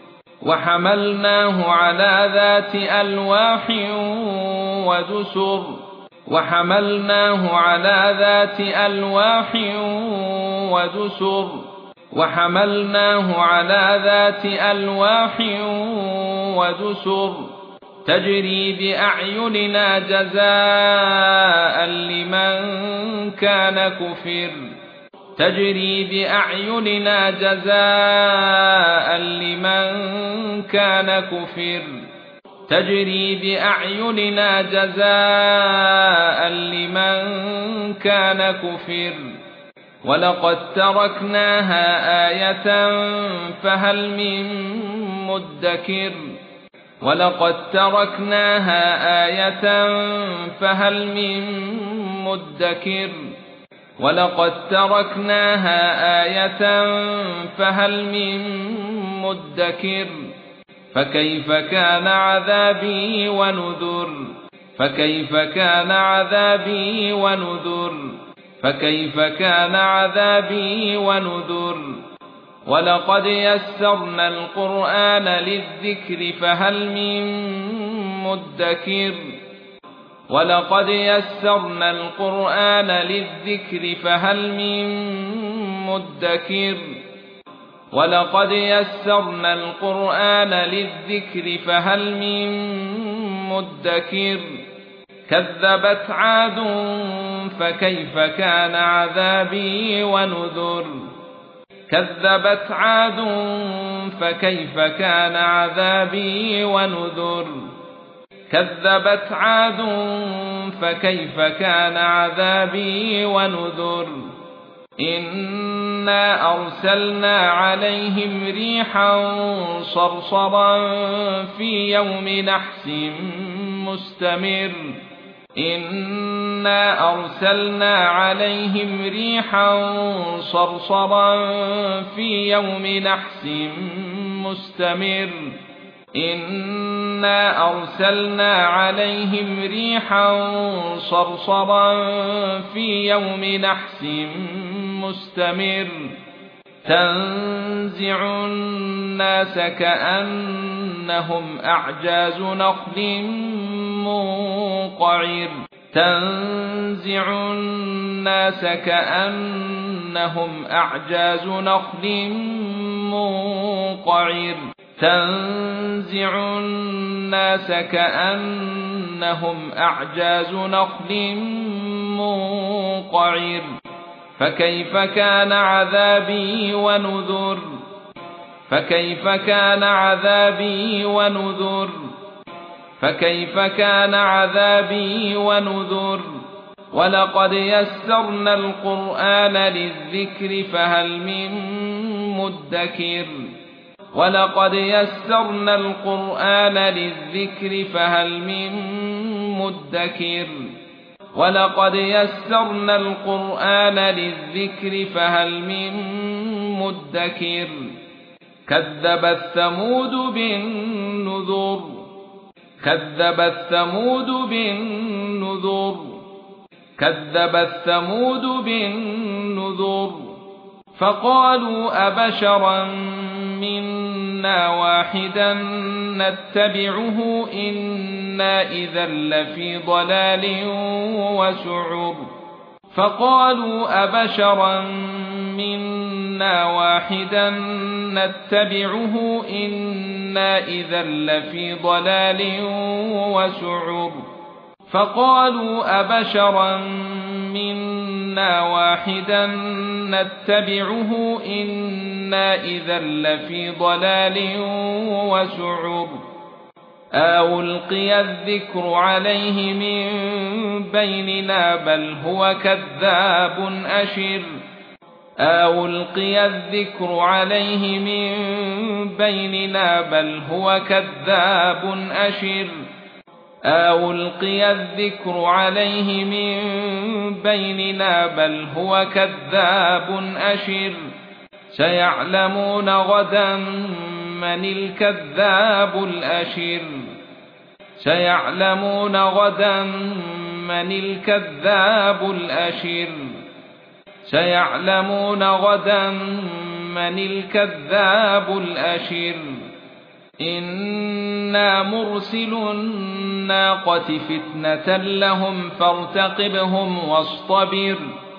وحملناه على ذات ألواح ودسر وحملناه على ذات ألواح ودسر وحملناه على ذات ألواح ودسر تجري بأعيننا جزاء لمن كان كفر تجري بأعيننا جزاء لمن كان كفر تجري بأعيننا جزاء لمن كان كفر ولقد تركناها آية فهل من مدكر ولقد تركناها آية فهل من مدكر ولقد تركناها آية فهل من مدكر فكيف كان عذابي ونذر فكيف كان عذابي ونذر فكيف كان عذابي ونذر ولقد يسرنا القرآن للذكر فهل من مدكر ولقد يسرنا القرآن للذكر فهل من مدكر ولقد يسرنا القرآن للذكر فهل من مدكر كذبت عاد فكيف كان عذابي ونذر كذبت عاد فكيف كان عذابي ونذر كذبت عاد فكيف كان عذابي ونذر إنا أرسلنا عليهم ريحا صرصرا في يوم نحس مستمر إنا أرسلنا عليهم ريحا صرصرا في يوم نحس مستمر إنا أرسلنا عليهم ريحا صرصرا في يوم نحس مستمر تنزع الناس كأنهم أعجاز نخل منقعر تنزع الناس كأنهم أعجاز نخل منقعر تنزع الناس كأنهم أعجاز نخل منقعر فكيف كان عذابي ونذر فكيف كان عذابي ونذر فكيف كان عذابي ونذر ولقد يسرنا القرآن للذكر فهل من مدكر ولقد يسرنا القرآن للذكر فهل من مدكر ولقد يسرنا القرآن للذكر فهل من مدكر كذبت ثمود بالنذر كذبت ثمود بالنذر كذبت ثمود بالنذر فقالوا أبشرا منا واحدا نتبعه إنا إذا لفي ضلال وسعر فقالوا أبشرا منا واحدا نتبعه إنا إذا لفي ضلال وسعر فقالوا أبشرا منا واحدا نتبعه إنا إذا لفي ضلال وسعر أو ألقي الذكر عليه من بيننا بل هو كذاب أشر أو ألقي الذكر عليه من بيننا بل هو كذاب أشر أو ألقي الذكر عليه من بيننا بل هو كذاب أشر سيعلمون غدا من الكذاب الأشر سيعلمون غدا من الكذاب الأشر سيعلمون غدا من الكذاب الأشر إنا مرسل الناقة فتنة لهم فارتقبهم واصطبر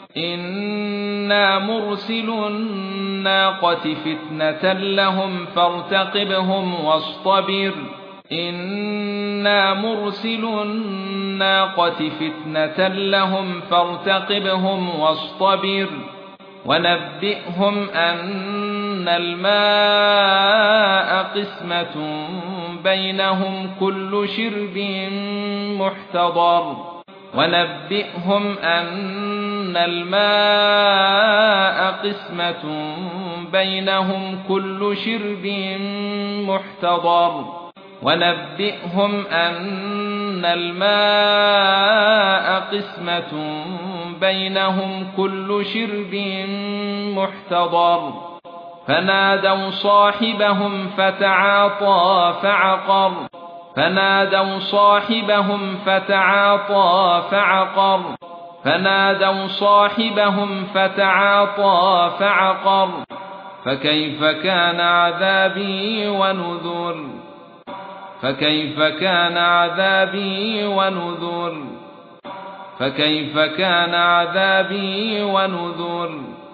إنا مرسل الناقة فتنة لهم فارتقبهم واصطبر إنا مرسل الناقة فتنة لهم فارتقبهم واصطبر ونبئهم أن الماء قسمة بينهم كل شرب محتضر ونبئهم أن الماء قسمة بينهم كل شرب محتضر ونبئهم أن الماء قسمة بينهم كل شرب محتضر فنادوا صاحبهم فتعاطى فعقر فنادوا صاحبهم فتعاطى فعقر فنادوا صاحبهم فتعاطى فعقر فكيف كان عذابي ونذر فكيف كان عذابي ونذر فكيف كان عذابي ونذر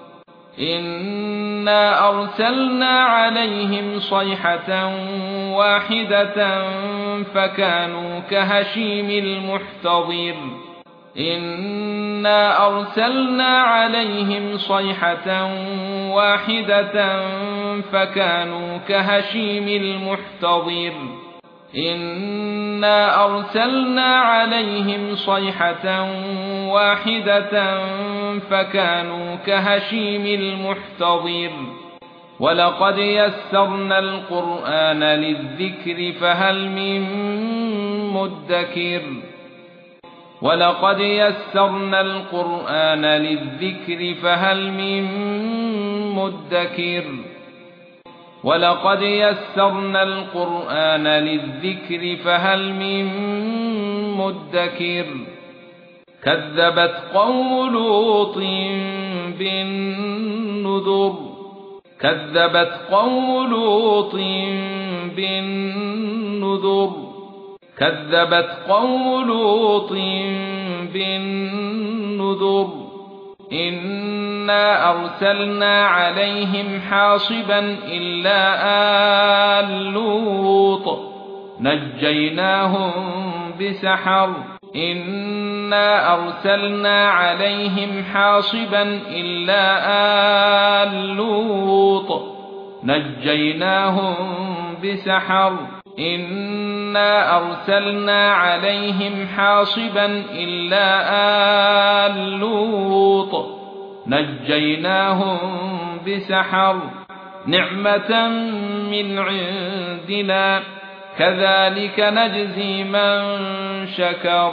إنا أرسلنا عليهم صيحة واحدة فكانوا كهشيم المحتضر إنا أرسلنا عليهم صيحة واحدة فكانوا كهشيم المحتضر إنا أرسلنا عليهم صيحة واحدة فكانوا كهشيم المحتضر ولقد يسرنا القرآن للذكر فهل من مدكر ولقد يسرنا القرآن للذكر فهل من مدكر ولقد يسرنا القرآن للذكر فهل من مدكر كذبت قوم لوط بالنذر كذبت قوم لوط بالنذر كذبت قوم لوط بالنذر إنا أرسلنا عليهم حاصبا إلا آل لوط نجيناهم بسحر إنا أرسلنا عليهم حاصبا إلا آل لوط نجيناهم بسحر إنا أرسلنا عليهم حاصبا إلا آل لوط نجيناهم بسحر نعمة من عندنا كذلك نجزي من شكر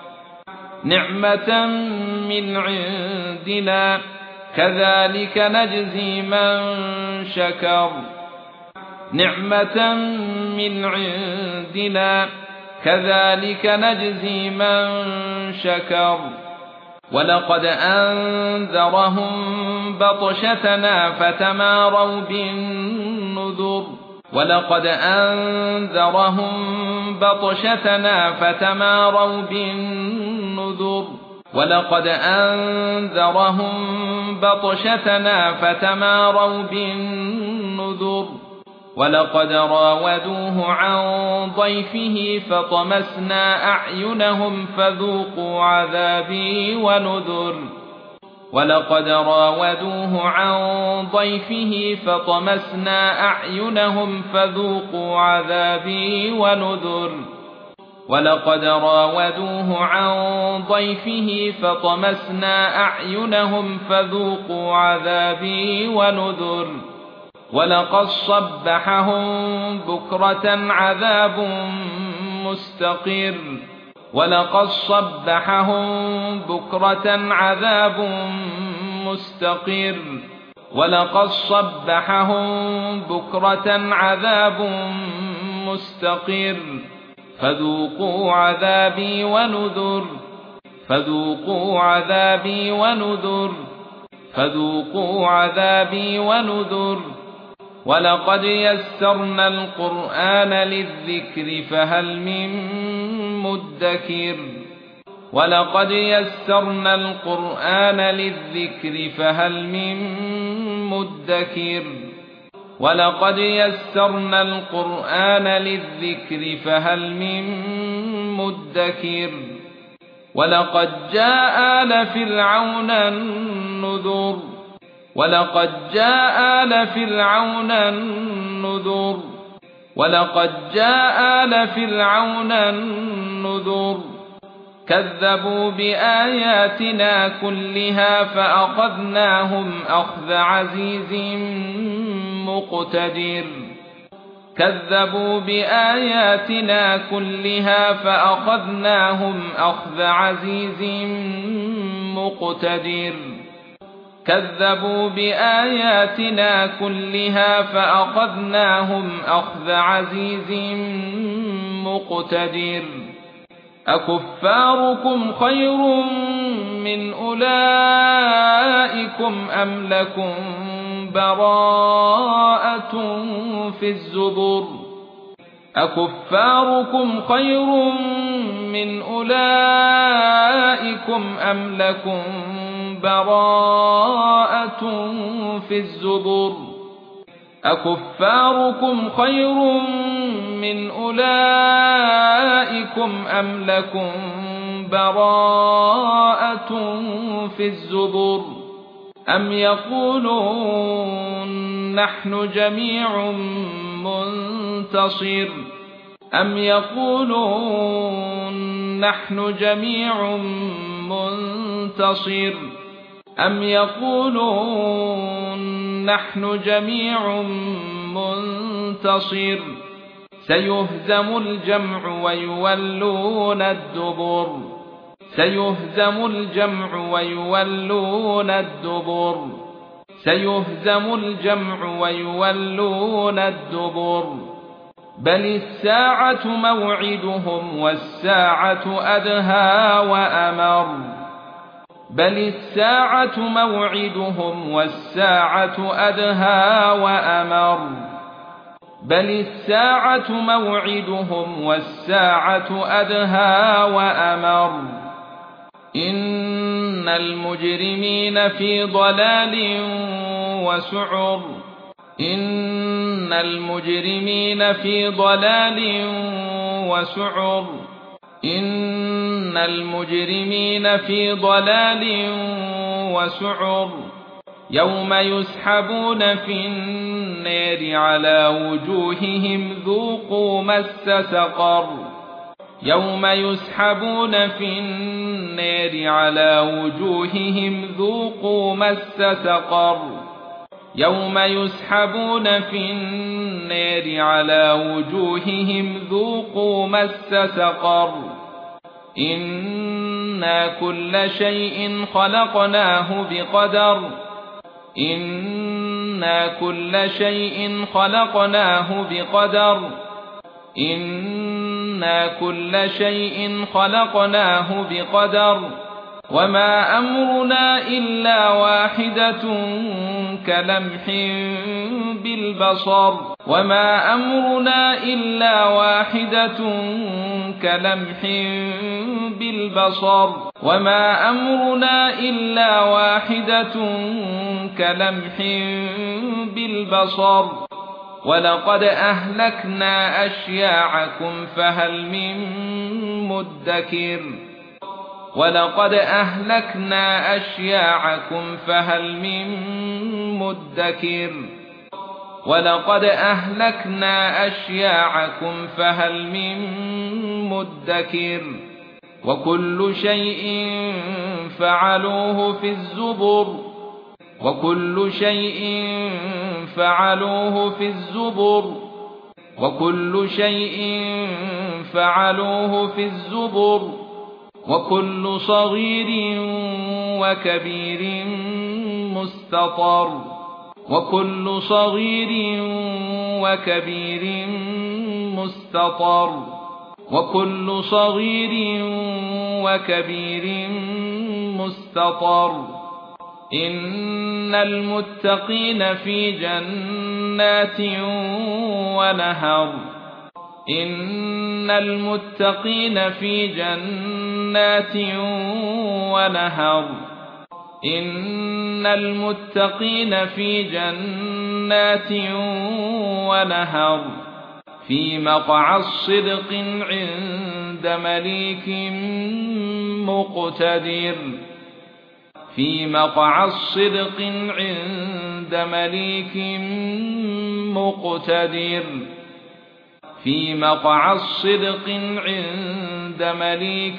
نعمة من عندنا كذلك نجزي من شكر نعمة من عندنا كذلك نجزي من شكر ولقد أنذرهم بطشتنا فتماروا بالنذر ولقد أنذرهم بطشتنا فتماروا بالنذر ولقد أنذرهم بطشتنا فتماروا بالنذر ولقد راودوه عن ضيفه فطمسنا أعينهم فذوقوا عذابي ونذر ولقد راودوه عن ضيفه فطمسنا أعينهم فذوقوا عذابي ونذر ولقد راودوه عن ضيفه فطمسنا أعينهم فذوقوا عذابي ونذر ولقد صبحهم بكرة عذاب مستقر ولقد صبحهم بكرة عذاب مستقر ولقد صبحهم بكرة عذاب مستقر فذوقوا عذابي ونذر فذوقوا عذابي ونذر فذوقوا عذابي ونذر ولقد يسرنا القرآن للذكر فهل من مدكر ولقد يسرنا القرآن للذكر فهل من مدكر ولقد يسرنا القرآن للذكر فهل من مدكر ولقد جاء آل فرعون النذر ولقد جاء آل فرعون النذر ولقد جاء آل فرعون النذر كذبوا بآياتنا كلها فأخذناهم أخذ عزيز مقتدر كذبوا بآياتنا كلها فأخذناهم أخذ عزيز مقتدر كذبوا بآياتنا كلها فأخذناهم أخذ عزيز مقتدر أكفاركم خير من أولئكم أم لكم براءة في الزبر أكفاركم خير من أولئكم أم لكم براءة في الزبر أكفاركم خير من أولئكم أم لكم براءة في الزبر أم يقولون نحن جميع منتصر أم يقولون نحن جميع منتصر أم يقولون نحن جميع منتصر سيهزم الجمع ويولون الدبر سيهزم الجمع ويولون الدبر سيهزم الجمع ويولون الدبر بل الساعة موعدهم والساعة أدهى وأمر بل الساعة موعدهم والساعة أدهى وأمر بل الساعة موعدهم والساعة أدهى وأمر إن المجرمين في ضلال وسعر إن المجرمين في ضلال وسعر إن المجرمين في ضلال وسعر يوم يسحبون في النار على وجوههم ذوقوا مس سقر يوم يسحبون في النار على وجوههم ذوقوا مس سقر يوم يسحبون في النار على وجوههم ذوقوا مس سقر إنا كل شيء خلقناه بقدر إنا كل شيء خلقناه بقدر إنا كل شيء خلقناه بقدر وما أمرنا إلا واحدة كلمح بالبصر وما أمرنا إلا واحدة كلمح بالبصر وما أمرنا إلا واحدة كلمح بالبصر ولقد أهلكنا أشياعكم فهل من مدكر ولقد أهلكنا أشياعكم فهل من مدكر ولقد أهلكنا أشياعكم فهل من مدكر وكل شيء فعلوه في الزبر وكل شيء فعلوه في الزبر وكل شيء فعلوه في الزبر وكل صغير وكبير مستطر وكل صغير وكبير مستطر وكل صغير وكبير مستطر إن المتقين في جنات ونهر إن المتقين في جنات ونهر إن المتقين في جنات ونهر في مقعد صدق عند مليك مقتدر في مقعد صدق عند مليك مقتدر في مقعد صدق عند مليك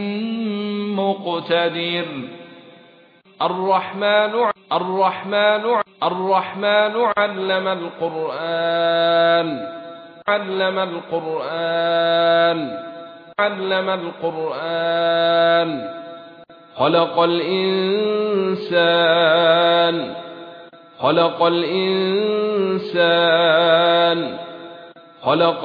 مقتدر الرحمن الرحمن الرحمن علم القرآن علم القرآن علم القرآن خلق الإنسان خلق الإنسان خلق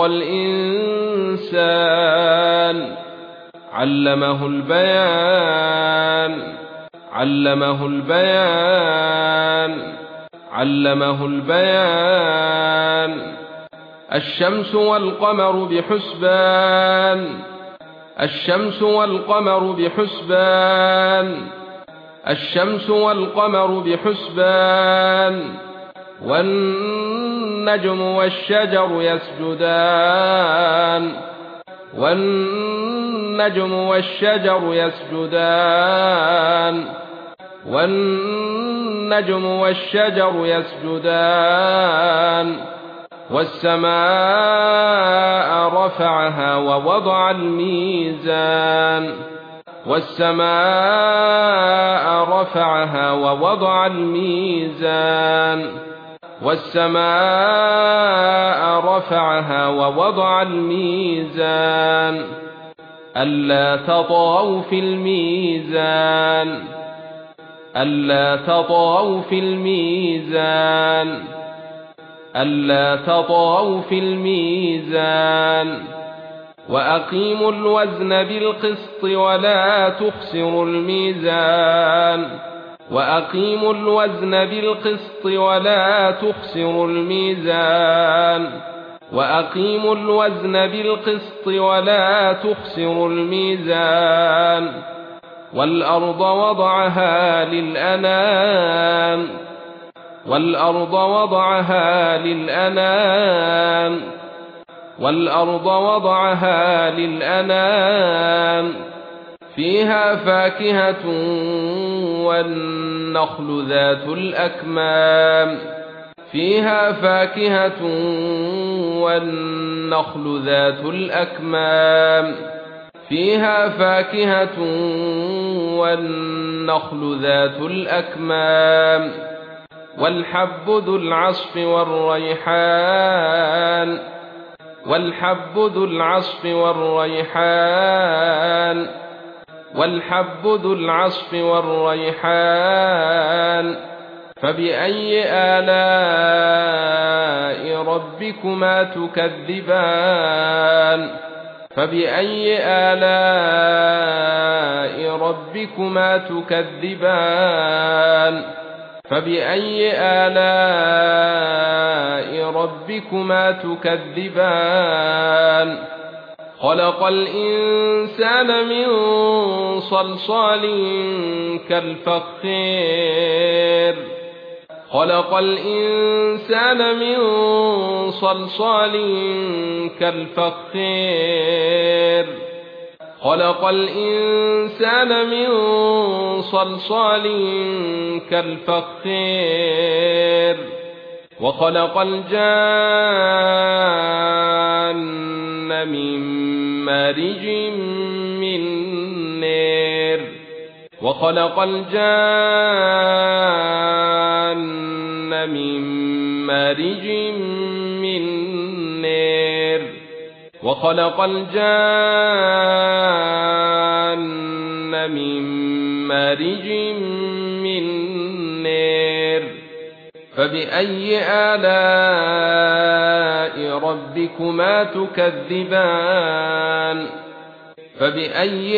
الإنسان علمه البيان علمه البيان علمه البيان الشمس والقمر بحسبان الشمس والقمر بحسبان الشمس والقمر بحسبان والنجم والشجر يسجدان والنجم والشجر يسجدان والنجم والشجر يسجدان والسماء رفعها ووضع الميزان والسماء رفعها ووضع الميزان والسماء رفعها ووضع الميزان ألا تطغوا في الميزان ألا تطغوا في الميزان ألا تطغوا في الميزان وأقيموا الوزن بالقسط ولا تخسروا الميزان وأقيموا الوزن بالقسط ولا تخسروا الميزان وأقيموا الوزن بالقسط ولا تخسروا الميزان والأرض وضعها للأنام والأرض وضعها للأنام والأرض وضعها للأنام فيها فاكهة والنخل ذات الأكمام فيها فاكهة والنخل ذات الأكمام فيها فاكهة والنخل ذات الأكمام والحب ذو العصف والريحان والحب ذو العصف والريحان والحب ذو العصف والريحان فبأي آلاء ربكما تكذبان فبأي آلاء ربكما تكذبان فبأي آلاء ربكما تكذبان خلق الإنسان من صلصال كالفخار خلق الإنسان من صلصال كالفخار خلق الإنسان من صلصال كالفخار وخلق الجان من مارج من نار وخلق الجان من مارج من نار وخلق الجان من مارج من نار فبأي آلاء ربكما تكذبان فبأي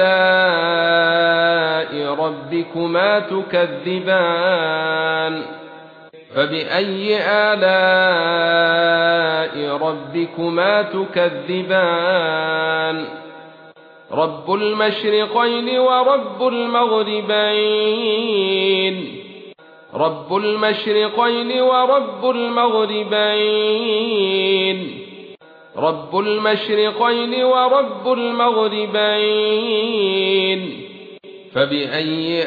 آلاء ربكما تكذبان فبأي آلاء ربكما تكذبان رب المشرقين ورب المغربين رب المشرقين ورب المغربين رب المشرقين ورب المغربين فبأي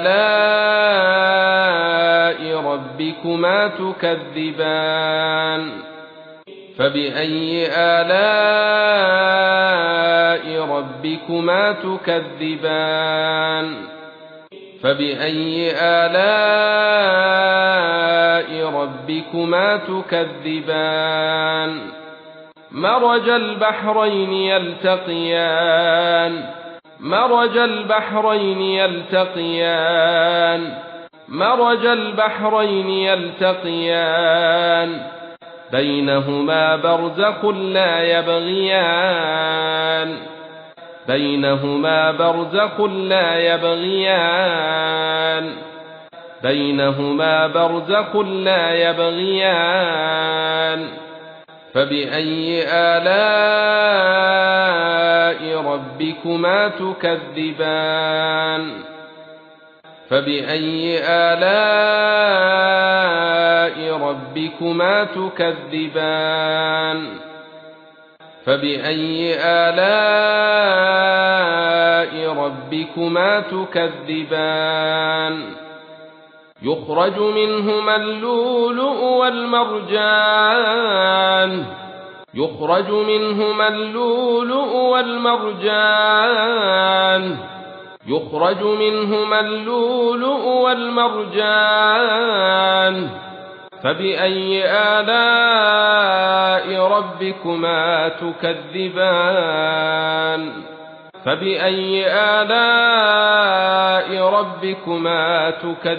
آلاء ربكما تكذبان فبأي آلاء ربكما تكذبان فبأي آلاء ربكما تكذبان مرج البحرين يلتقيان مرج البحرين يلتقيان مرج البحرين يلتقيان بينهما برزخ لا يبغيان بينهما برزخ لا يبغيان بينهما برزخ لا يبغيان فبأي آلاء ربكما تكذبان فبأي آلاء ربكما تكذبان فبأي آلاء ربكما تكذبان يخرج منهما اللؤلؤ والمرجان يخرج منهما اللؤلؤ والمرجان يخرج منهما اللؤلؤ والمرجان فبأي آلاء ربكما تكذبان فبأي آلاء ربكما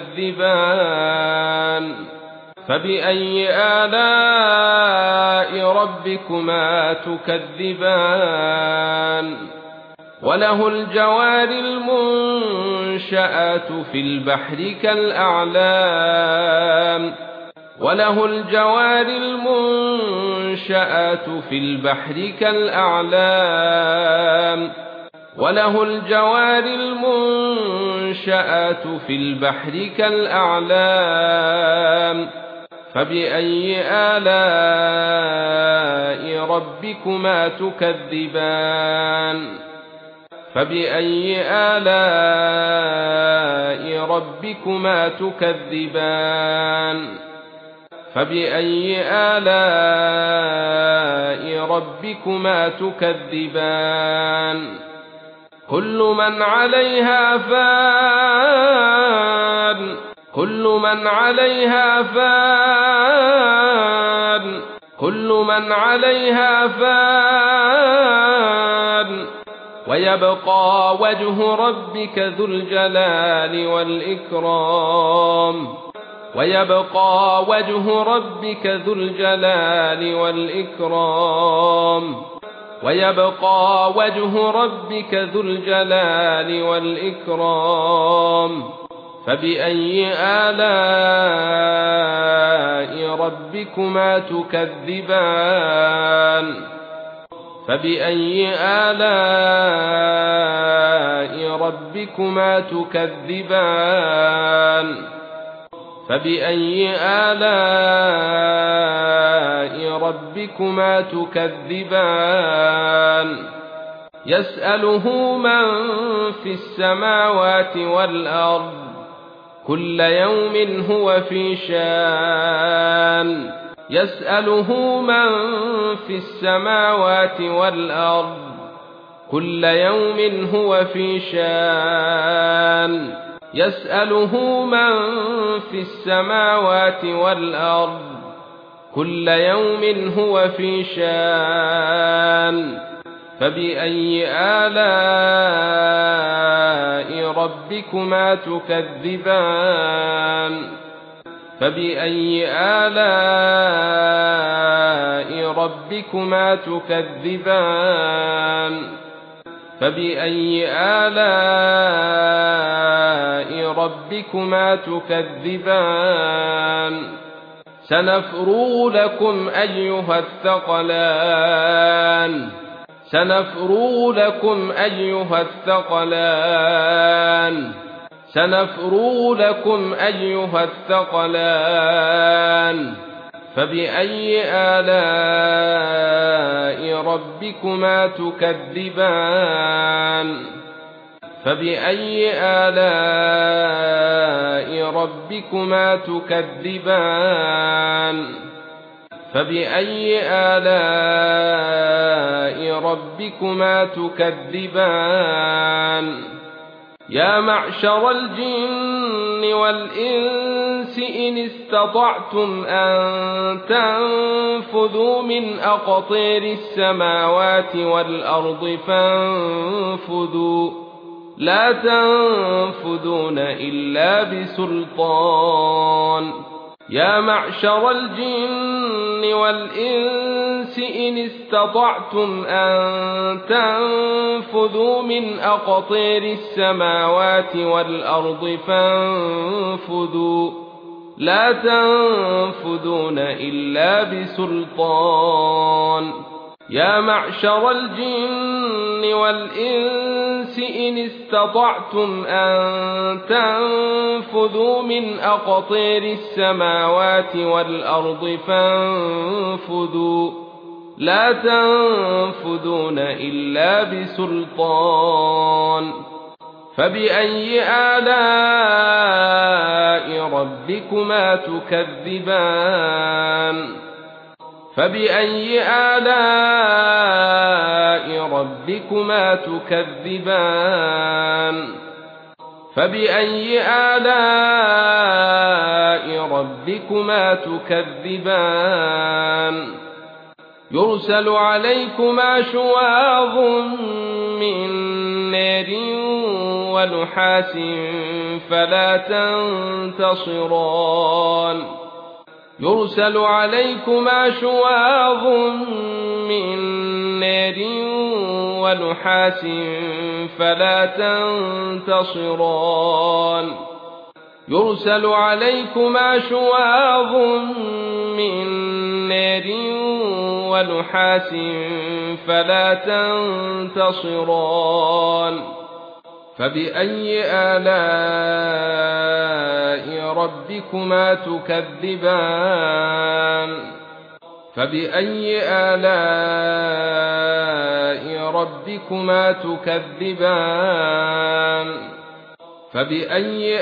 تكذبان فبأي آلاء ربكما تكذبان وله الجوار المنشآت في البحر كالأعلام وله الجوار المنشآت في البحر كالأعلام وله الجوار المنشآت في البحر كالأعلام فبأي آلاء ربكما تكذبان فبأي آلاء ربكما تكذبان فبأي آلاء ربكما تكذبان كل من عليها فان كل من عليها فان كل من عليها فان ويبقى وجه ربك ذو الجلال والإكرام ويبقى وجه ربك ذو الجلال والإكرام ويبقى وجه ربك ذو الجلال والإكرام فبأي آلاء ربكما تكذبان فبأي آلاء ربكما تكذبان فبأي آلاء ربكما تكذبان يسأله من في السماوات والأرض كل يوم هو في شان يسأله من في السماوات والأرض كل يوم هو في شان يسأله من في السماوات والأرض كل يوم هو في شان فبأي آلاء ربكما تكذبان فبأي آلاء ربكما تكذبان فبأي آلاء ربكما تكذبان سنفرغ لكم أيها الثقلان سنفرغ لكم أيها الثقلان سنفرغ لكم أيها الثقلان فبأي آلاء ربكما تكذبان فبأي آلاء ربكما تكذبان فبأي آلاء ربكما تكذبان يا معشر الجن والإنس إن استطعتم أن تنفذوا من أقطار السماوات والأرض فانفذوا لا تنفذون إلا بسلطان يا معشر الجن والإنس إن استطعتم أن تنفذوا من أقطار السماوات والأرض فانفذوا لا تنفذون إلا بسلطان يا معشر الجن والإنس إن استطعتم أن تنفذوا من أقطار السماوات والأرض فانفذوا لا تنفذون إلا بسلطان فبأي آلاء ربكما تكذبان فبأي آلاء ربكما تكذبان فبأي آلاء ربكما تكذبان يرسل عليكما شواظ من نار ونحاس فلا تنتصران يرسل عليكما شواظ من نار ونحاس فلا تنتصران يرسل عليكما شواظ من نار ونحاس فلا تنتصران فبأي آلاء ربكما تكذبان فبأي آلاء ربكما تكذبان فبأي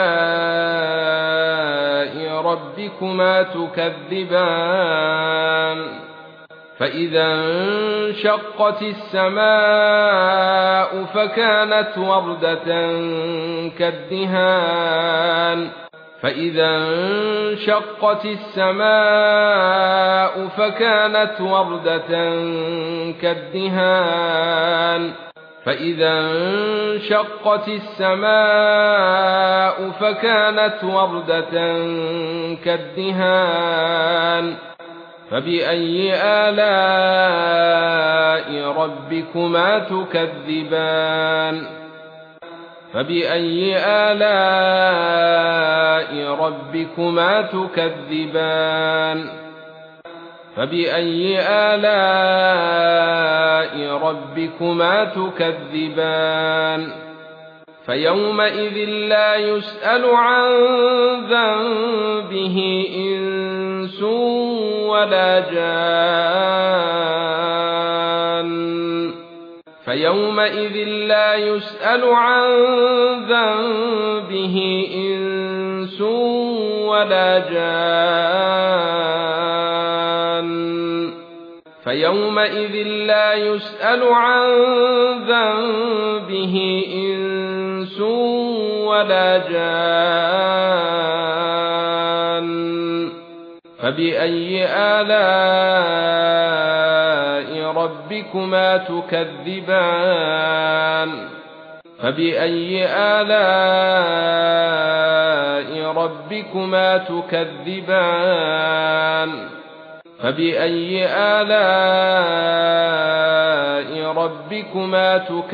آلاء ربكما تكذبان فإذا انشقت السماء فكانت وردة كالدهان فإذا انشقت السماء فكانت وردة كالدهان فإذا انشقت السماء فكانت وردة كالدهان فبأي آلاء ربكما تكذبان فبأي آلاء ربكما تكذبان فبأي آلاء ربكما تكذبان فيومئذ لا يسأل عن ذنبه إنس ولا جان فيومئذ لا يسأل عن ذنبه إنس ولا جان فيومئذ لا يسأل عن ذنبه إنس ولا جان فبأي آلاء ربكما تكذبان فبأي آلاء ربكما تكذبان فبأي آلاء ربكما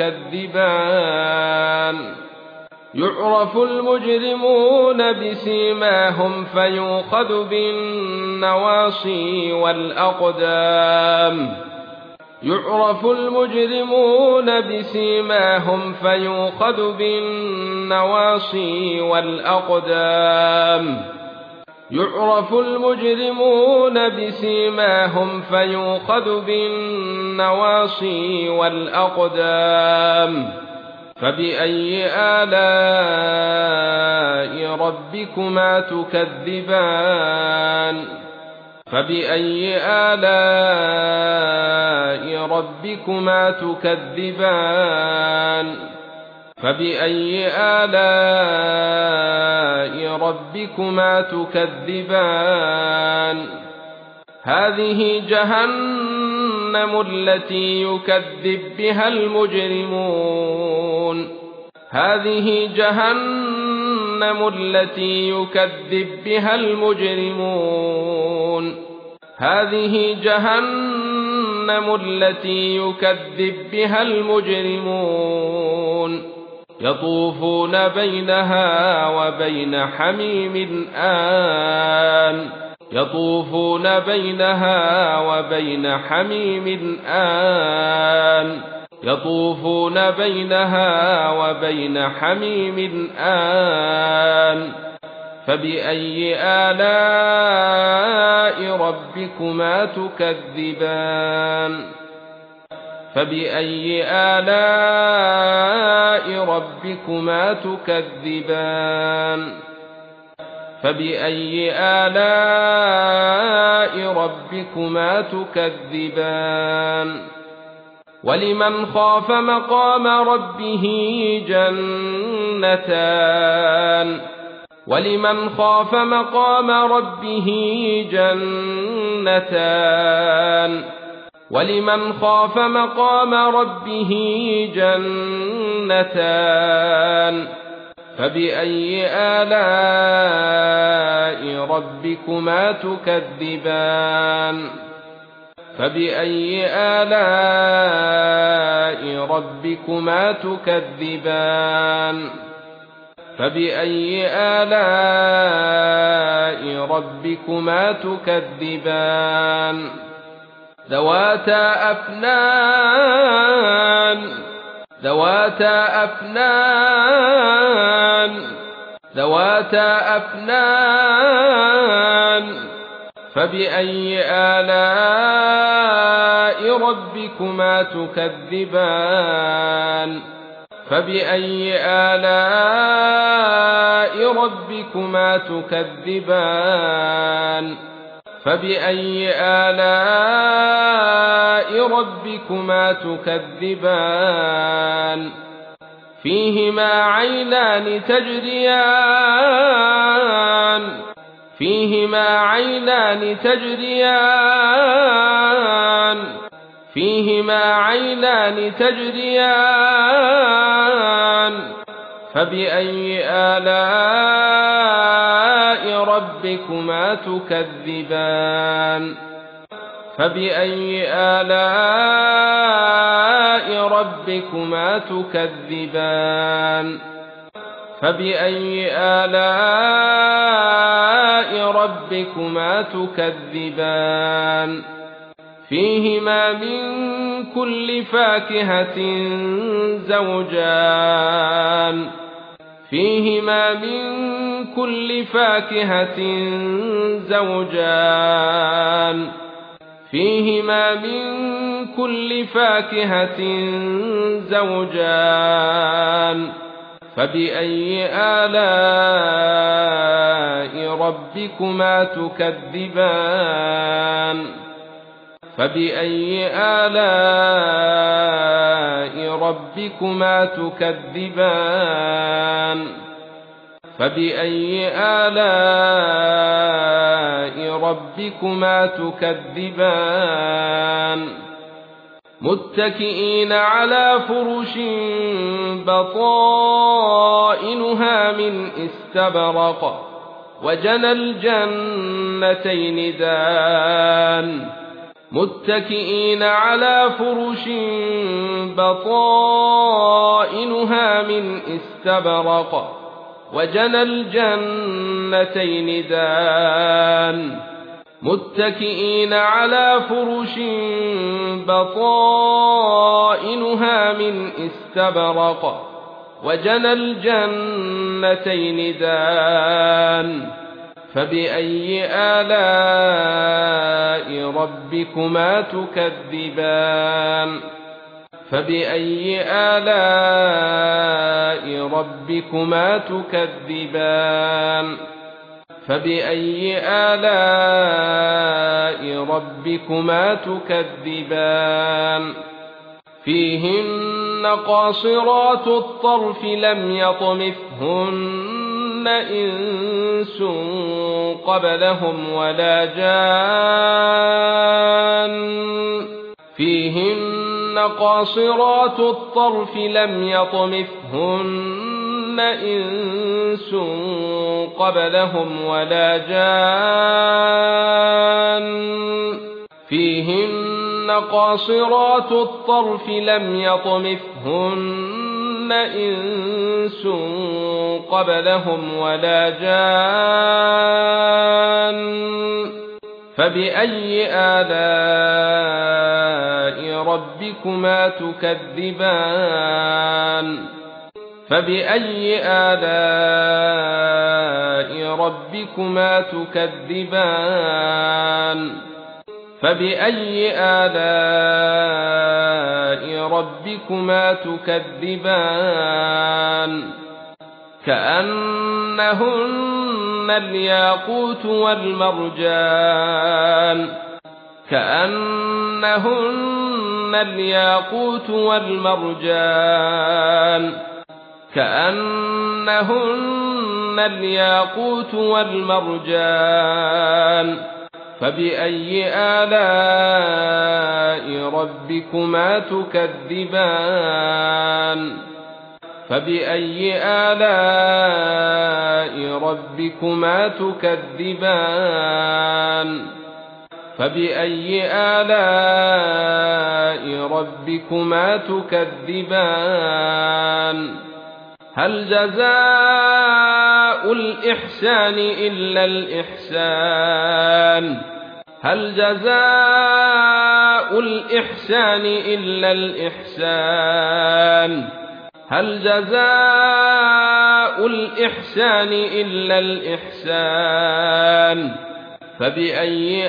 تكذبان يعرف المجرمون بسيماهم فيؤخذ بالنواصي والأقدام يعرف المجرمون بسيماهم فيؤخذ بالنواصي والأقدام يعرف المجرمون بسيماهم فيؤخذ بالنواصي والأقدام فبأي آلاء ربكما تكذبان فبأي آلاء ربكما تكذبان فبأي آلاء ربكما تكذبان هذه جهنم التي يكذب بها المجرمون هذه جهنم التي يكذب بها المجرمون هذه جهنم التي يكذب بها المجرمون يطوفون بينها وبين حميم آن يطوفون بينها وبين حميم آن يطوفون بينها وبين حميم آن فبأي آلاء ربكما تكذبان فبأي آلاء ربكما تكذبان فبأي آلاء ربكما تكذبان ولمن خاف مقام ربه جنتان ولمن خاف مقام ربه جنتان ولمن خاف مقام ربه جنتان فبأي آلاء ربكما تكذبان فبأي آلاء ربكما تكذبان فبأي آلاء ربكما تكذبان ذواتا أفنان ذواتا أفنان ذواتا أفنان فبأي آلاء ربكما تكذبان فبأي آلاء ربكما تكذبان فبأي آلاء ربكما تكذبان فيهما عينان تجريان فيهما عينان تجريان فيهما عينان تجريان فبأي آلاء ربكما تكذبان فبأي آلاء ربكما تكذبان فبأي آلاء ربكما تكذبان فيهما من كل فاكهة زوجان فيهما من كل فاكهة زوجان فيهما من كل فاكهة زوجان فبأي آلاء ربكما تكذبان فبأي آلاء ربكما تكذبان فبأي آلاء ربكما تكذبان متكئين على فرش بطائنها من استبرق وجنى الجنتين دان متكئين على فرش بطائنها من استبرق وجنى الجنتين دان متكئين على فرش بطائنها من استبرق وجنى الجنتين دان فبأي آلاء ربكما تكذبان فبأي آلاء ربكما تكذبان فبأي آلاء ربكما تكذبان فيهن قاصرات الطرف لم يطمثهن إنس قبلهم ولا جان فيهن قاصرات الطرف لم يطمثهن إنس قبلهم ولا جان فيهن قاصرات الطرف لم يطمثهن إنس قبلهم ولا جان فبأي آلاء ربكما تكذبان فبأي آلاء ربكما تكذبان فبأي آلاء ربكما تكذبان كأنهن الياقوت والمرجان كأنهن الياقوت والمرجان كأنهن الياقوت والمرجان فبأي آلاء ربكما تكذبان فبأي آلاء ربكما تكذبان فبأي آلاء ربكما تكذبان هل جزاء الإحسان إلا الإحسان هل جزاء الإحسان إلا الإحسان هل جزاء الإحسان إلا الإحسان فبأي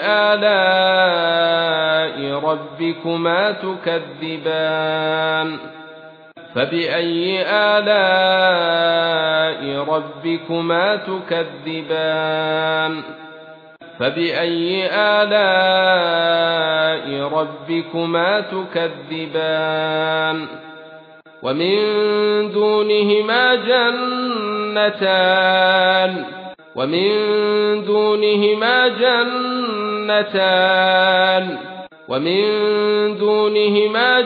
آلاء ربكما تكذبان فبأي آلاء ربكما تكذبان فبأي آلاء ربكما تكذبان ومن دونهما جنتان ومن دونهما جنتان ومن دونهما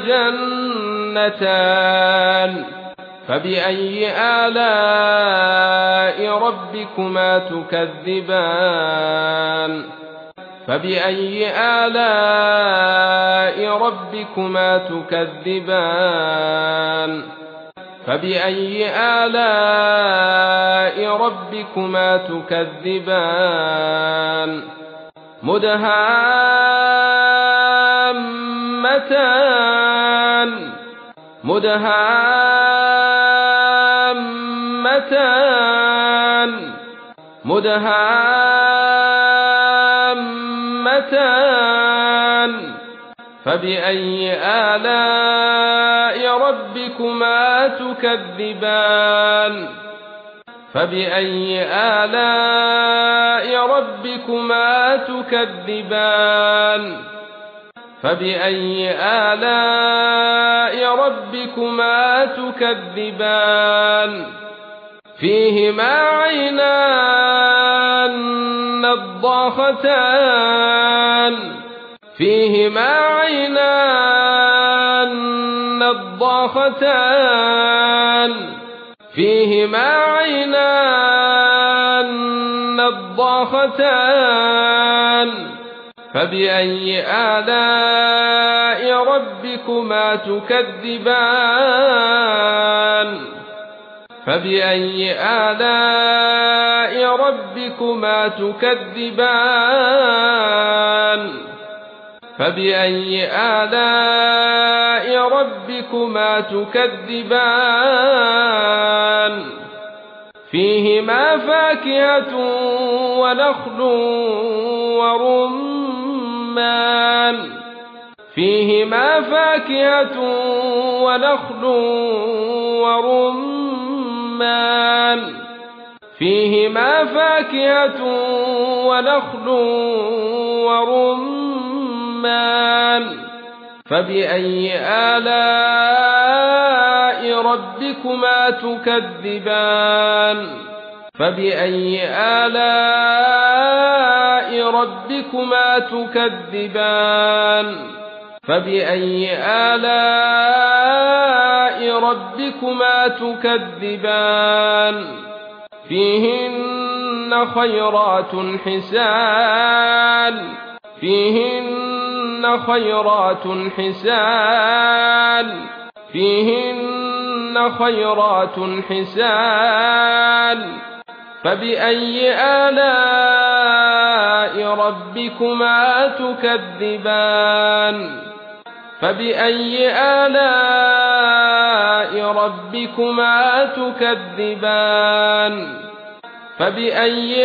جنتان فبأي آلاء ربكما تكذبان فبأي آلاء ربكما تكذبان فبأي آلاء ربكما تكذبان مدهامتان مدهامتان مدهامتان فبأي آلاء ربكما تكذبان فبأي آلاء ربكما تكذبان فبأي آلاء ربكما تكذبان فيهما عينان نضاختان فيهما عينان نضاختان فيهما عينان الضاختان فبأي آلاء ربكما تكذبان فبأي آلاء ربكما تكذبان فبأي آلاء ربكما تكذبان فيهما فاكهة ونخل ورمان فيهما فاكهة ونخل ورمان فيهما فاكهة ونخل ورمان فبأي آلاء ربكما تكذبان فبأي آلاء ربكما تكذبان فبأي آلاء ربكما تكذبان فيهن خيرات حسان فيهن خيرات حسان فيهن خيرات حسان فبأي آلاء ربكما تكذبان فبأي آلاء ربكما تكذبان فبأي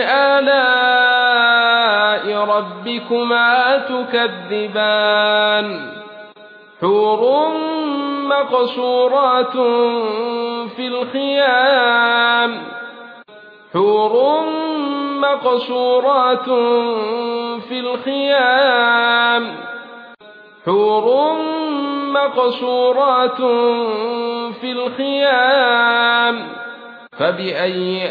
آلاء ربكما تكذبان حور مقصورات في الخيام حور مقصورات في الخيام حور مقصورات في الخيام فبأي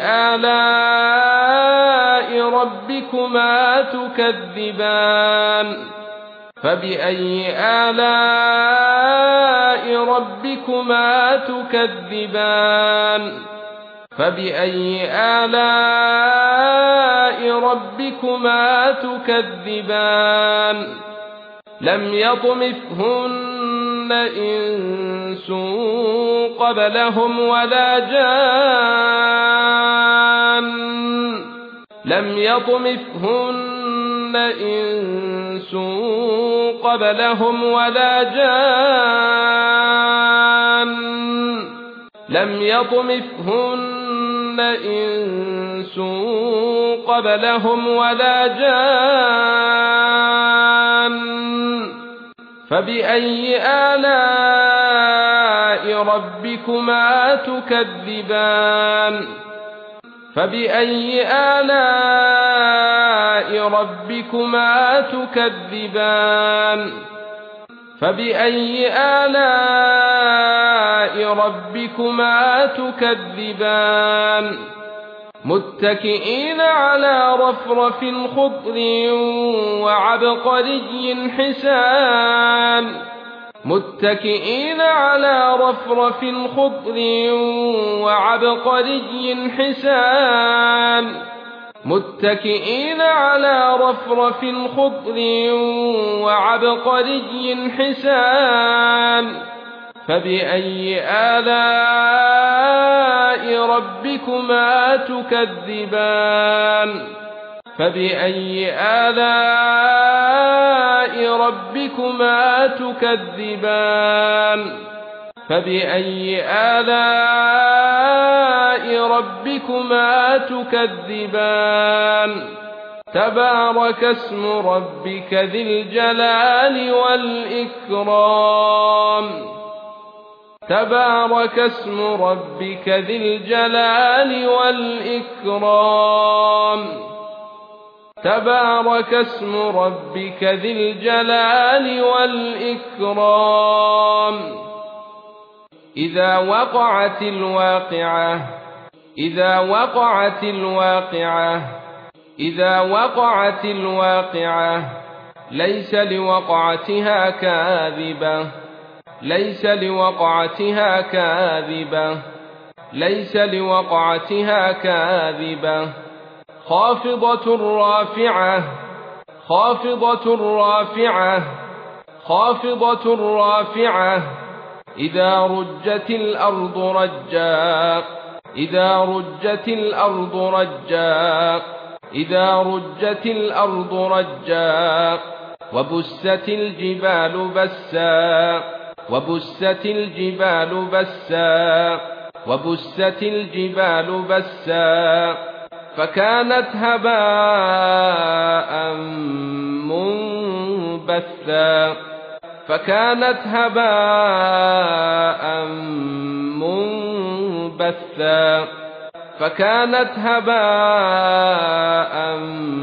آلاء ربكما تكذبان فبأي آلاء ربكما تكذبان فبأي آلاء ربكما تكذبان لم يطمثهن إنس قبلهم ولا جان لم يطمثهن إنس قبلهم ولا جان لم يطمثهن إنس قبلهم ولا جان فبأي آلاء ربكما تكذبان فبأي آلاء ربكما تكذبان فبأي آلاء ربكما تكذبان متكئين على رفرف خضر وعبقري حسان متكئين على رفرف خضر وعبقري حسان متكئين على رفرف خضر وعبقري حسان فبأي آلاء ربكما تكذبان فبأي آلاء ربكما تكذبان فبأي آلاء ربكما تكذبان تبارك اسم ربك ذي الجلال والإكرام تبارك اسم ربك ذي الجلال والإكرام تبارك اسم ربك ذي الجلال والإكرام إذا وقعت الواقعة إذا وقعت الواقعة إذا وقعت الواقعة ليس لوقعتها كاذبة ليس لوقعتها كاذبة ليس لوقعتها كاذبة خافضة رافعة خافضة رافعة خافضة رافعة إذا رجت الأرض رجا إذا رجت الأرض رجا إذا رجت الأرض رجا وبست الجبال بسا وبست الجبال بسا وبست الجبال بسا فكانت هباء منبثا فكانت هباء منبثا فكانت هباء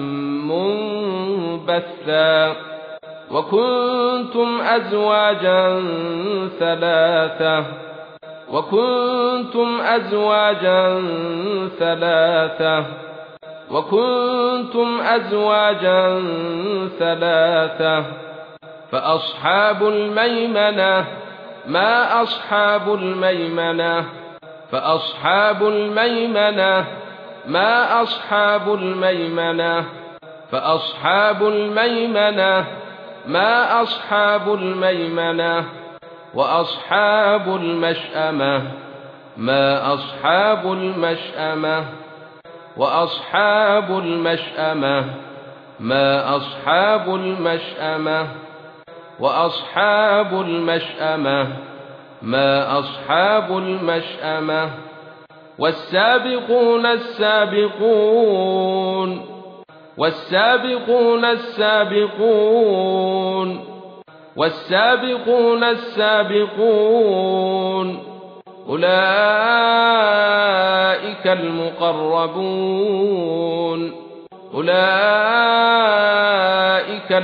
منبثا وكنتم أزواجا ثلاثة وكنتم أزواجا ثلاثة وكنتم أزواجا ثلاثة فأصحاب الميمنة ما أصحاب الميمنة فأصحاب الميمنة ما أصحاب الميمنة فأصحاب الميمنة ما أصحاب الميمنة وأصحاب المشأمة ما أصحاب المشأمة وأصحاب المشأمة ما أصحاب المشأمة وأصحاب المشأمة ما أصحاب المشأمة والسابقون السابقون والسابقون السابقون والسابقون السابقون أولئك المقربون أولئك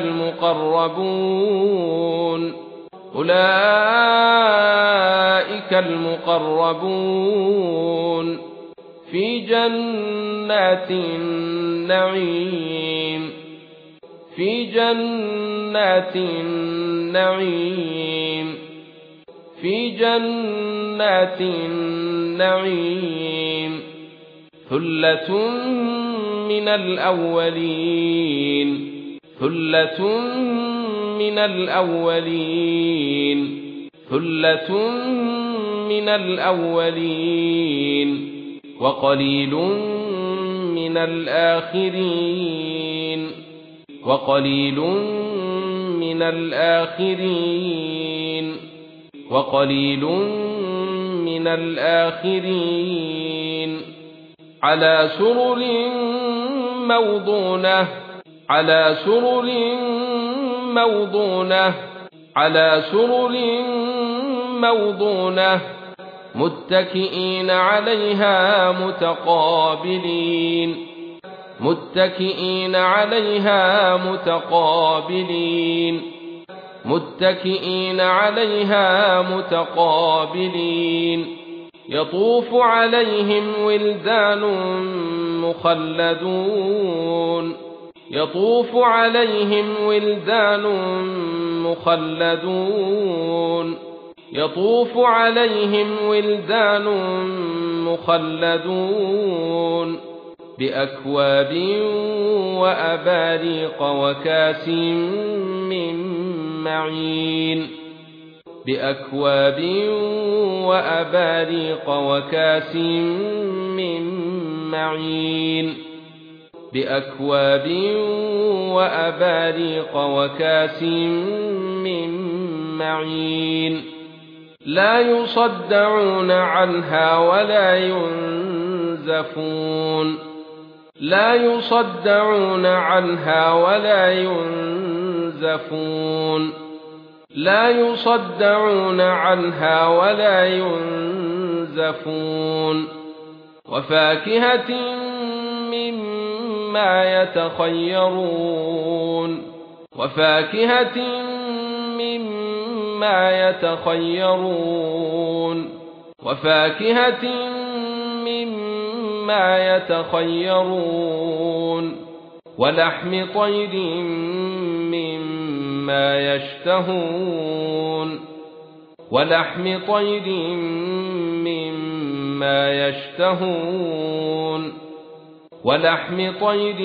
المقربون أولئك المقربون في جنات النعيم في جنات النعيم في جنات النعيم ثلة من الأولين ثلة من الأولين ثلة من الأولين وقليل من الآخرين وقليل من الآخرين وقليل من الآخرين على سرر موضونة على سرر موضونة على سرر موضونة متكئين عليها متقابلين متكئين عليها متقابلين متكئين عليها متقابلين يطوف عليهم ولدان مخلدون يطوف عليهم ولدان مخلدون يطوف عليهم ولدان مخلدون بأكواب وأباريق وكاس من معين بأكواب وأباريق وكاس من معين بأكواب وأباريق وكاس من معين لا يصدعون عنها ولا ينزفون لا يصدعون عنها ولا ينزفون لا يصدعون عنها ولا ينزفون وفاكهة مما يتخيرون وفاكهة مما يتخيرون وفاكهة مما يتخيرون ولحم طير مما يشتهون ولحم طير مما يشتهون ولحم طير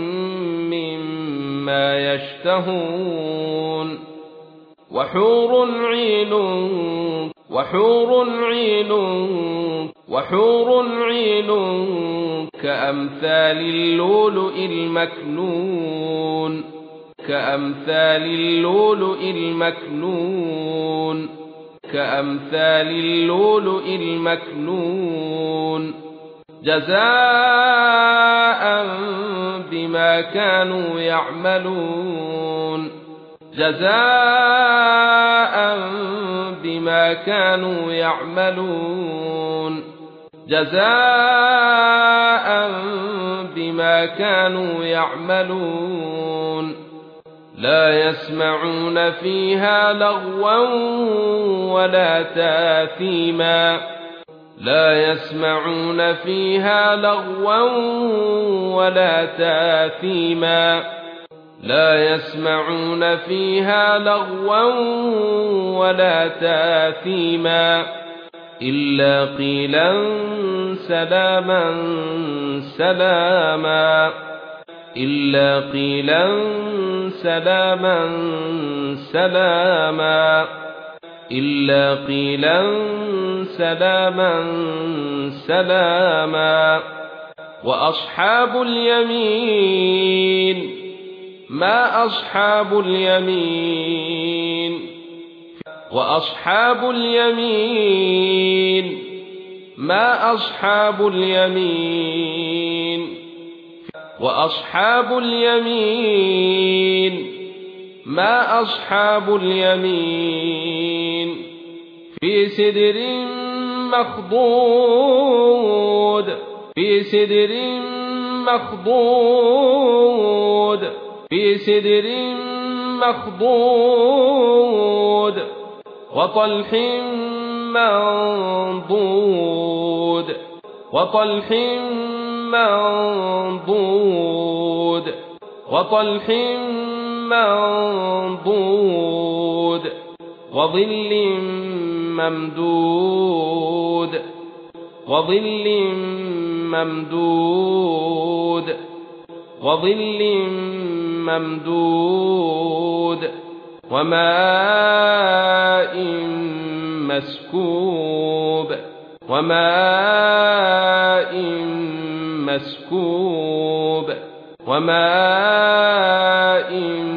مما يشتهون وحور عين وحور عين وحور عين كأمثال اللؤلؤ المكنون كأمثال اللؤلؤ المكنون كأمثال اللؤلؤ المكنون جزاء بما كانوا يعملون جزاء بما كانوا يعملون جزاء بما كانوا يعملون لا يسمعون فيها لغوا ولا تاثيما لا يسمعون فيها لغوا ولا تاثيما لا يسمعون فيها لغوا ولا تاثيما إلا قيلا سلاما سلاما إلا قيلا سلاما سلاما إلا قيلا سلاما سلاما وأصحاب اليمين ما أصحاب اليمين وأصحاب اليمين ما أصحاب اليمين وأصحاب اليمين ما أصحاب اليمين في سدر مخضود في سدر مخضود في سدر مخضود وطلح منضود وطلح منضود وطلح منضود وظل ممدود وظل ممدود وظل ممدود وماء مسكوب وماء مسكوب وماء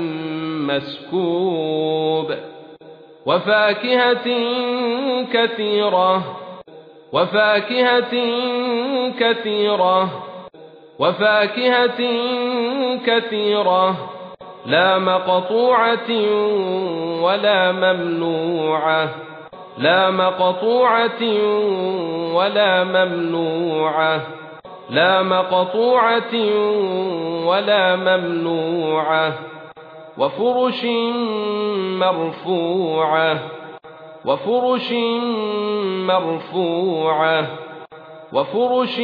مسكوب وفاكهة كثيرة وفاكهة كثيرة وفاكهة كثيرة لا مقطوعة ولا ممنوعة لا مقطوعة ولا ممنوعة لا مقطوعة ولا ممنوعة وفرش مرفوعة وفرش مرفوعة وفرش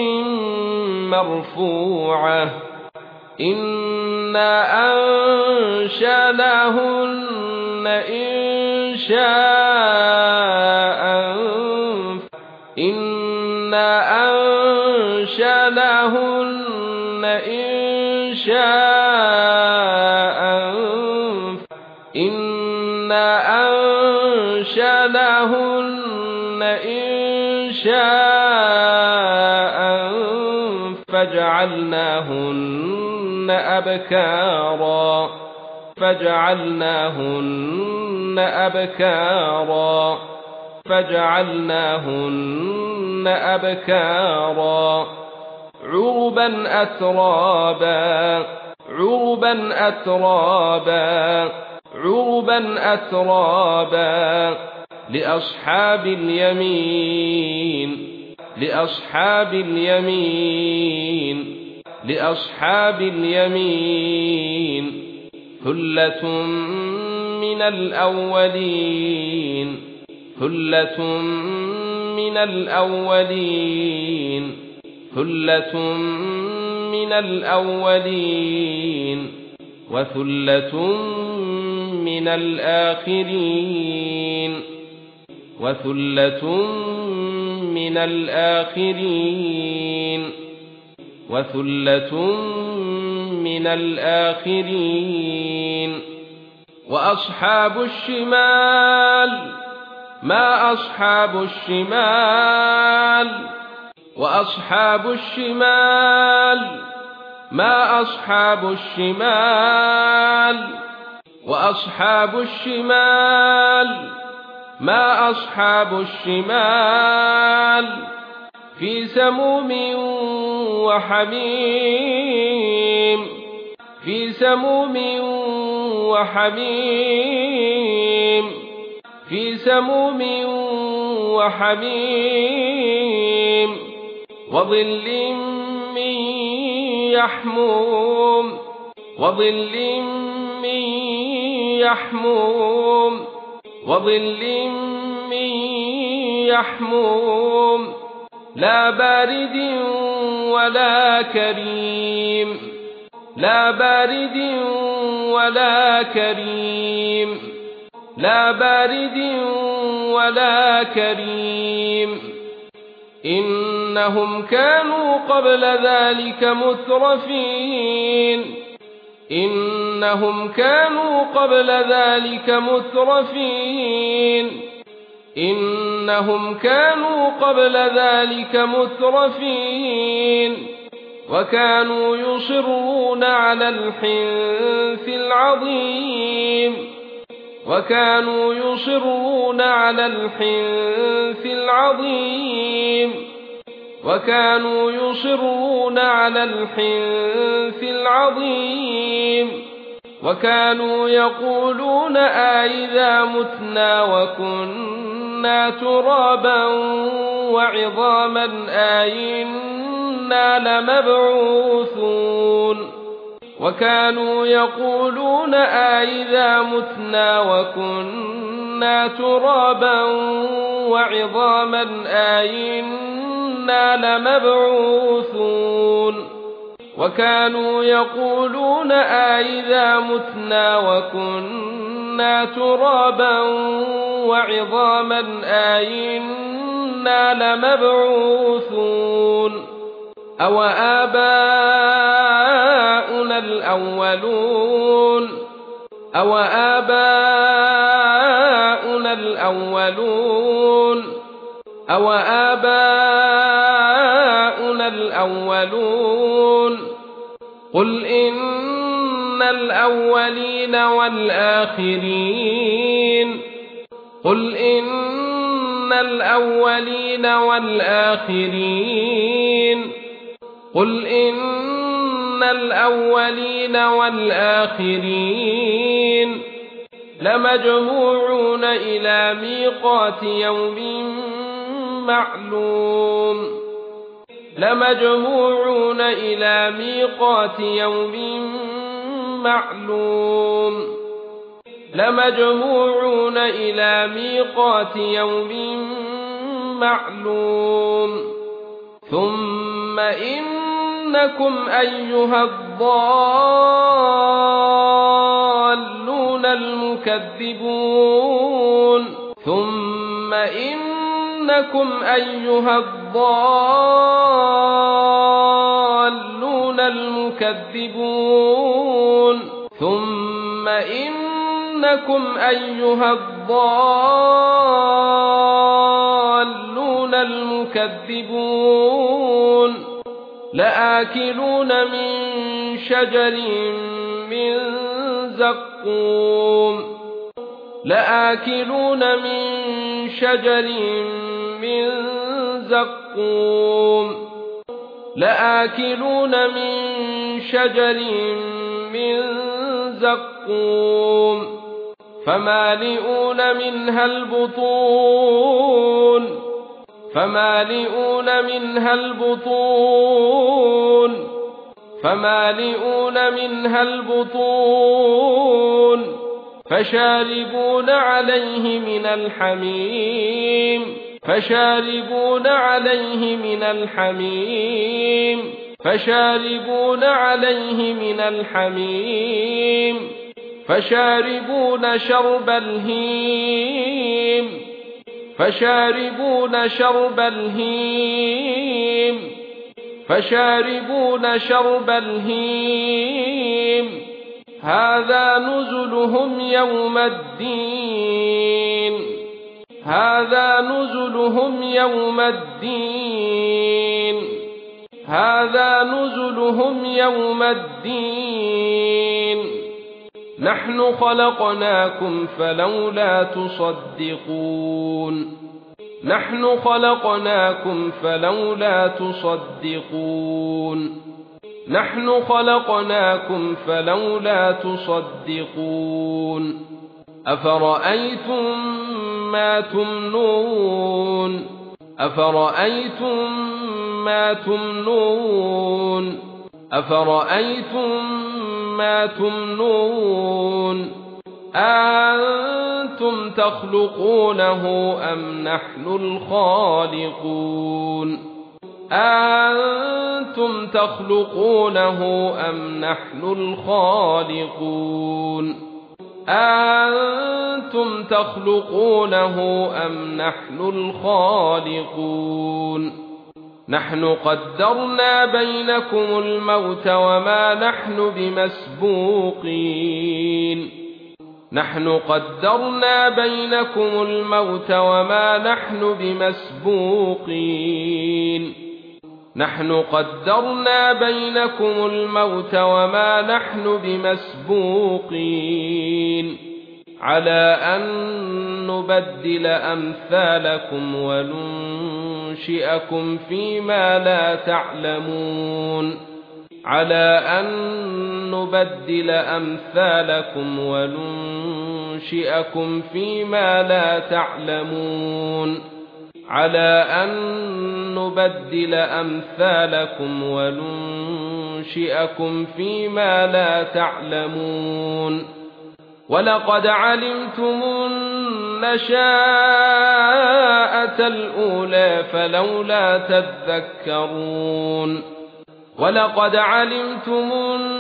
مرفوعة إنا أنشأناهن إنشاء إنا أنشأناهن إنشاء إنا أنشأناهن إنشاء فجعلناهن أبكارا فجعلناهن أبكارا فجعلناهن أبكارا عربا أترابا عربا أترابا عربا أترابا لأصحاب اليمين لأصحاب اليمين لأصحاب اليمين ثلة من الأولين ثلة من الأولين ثلة من الأولين وثلة من الآخرين وثلة من الآخرين وثلة من الآخرين. وأصحاب الشمال ما أصحاب الشمال وأصحاب الشمال ما أصحاب الشمال وأصحاب الشمال ما أصحاب الشمال في سموم وحميم في سموم وحميم في سموم وحميم وظل من يحموم وظل من يحموم وظل من يحموم لا بارد ولا كريم لا بارد ولا كريم لا بارد ولا كريم إنهم كانوا قبل ذلك مترفين إنهم كانوا قبل ذلك مترفين إنهم كانوا قبل ذلك مترفين وكانوا يصرون على الحنث العظيم وكانوا يصرون على الحنث العظيم وكانوا يصرون على الحنث العظيم وكانوا يقولون أئذا متنا وكنا ترابا وعظاما أئنا لمبعوثون وكانوا يقولون أئذا متنا وكنا ترابا وعظاما أئنا لمبعوثون وكانوا يقولون أئذا متنا وكنا ترابا وعظاما أئنا لمبعوثون أو آباؤنا الأولون أو آباؤنا الأولون أو آباؤنا الأولون قل إن الأولين والآخرين قل إن الأولين والآخرين قل إن الأولين والآخرين لمجموعون إلى ميقات يوم معلوم لمجموعون إلى ميقات يوم معلوم لمجموعون إلى ميقات يوم معلوم ثم إنكم أيها الضالون المكذبون ثم إنكم أيها الضالون المكذبون ثم إنكم أيها الضالون المكذبون لآكلون من شجر من زقوم لآكلون من شجر من زقوم لآكلون من شجر من زقوم فمالئون منها البطون فمالئون منها البطون فمالئون منها البطون فشاربون عليه من الحميم فشاربون عليه من الحميم فشاربون عليه من الحميم فشاربون شرب الهيم فشاربون شرب الهيم فشاربون شرب الهيم هذا نزلهم يوم الدين هذا نزلهم يوم الدين هذا نزلهم يوم الدين نحن خلقناكم فلولا تصدقون نحن خلقناكم فلولا تصدقون نحن خلقناكم فلولا تصدقون أفرأيتم ما تمنون أفرأيتم ما تمنون أفرأيتم ما تمنون أنتم تخلقونه أم نحن الخالقون أنتم تخلقونه أم نحن الخالقون أنتم تخلقونه أم نحن الخالقون نحن قدرنا بينكم الموت وما نحن بمسبوقين نحن قدرنا بينكم الموت وما نحن بمسبوقين نحن قدرنا بينكم الموت وما نحن بمسبوقين على أن نبدل أمثالكم وننشئكم فيما لا تعلمون على أن نبدل أمثالكم وننشئكم فيما لا تعلمون على أن نبدل أمثالكم وننشئكم فيما لا تعلمون ولقد علمتم النشاءة الأولى فلولا تذكرون ولقد علمتم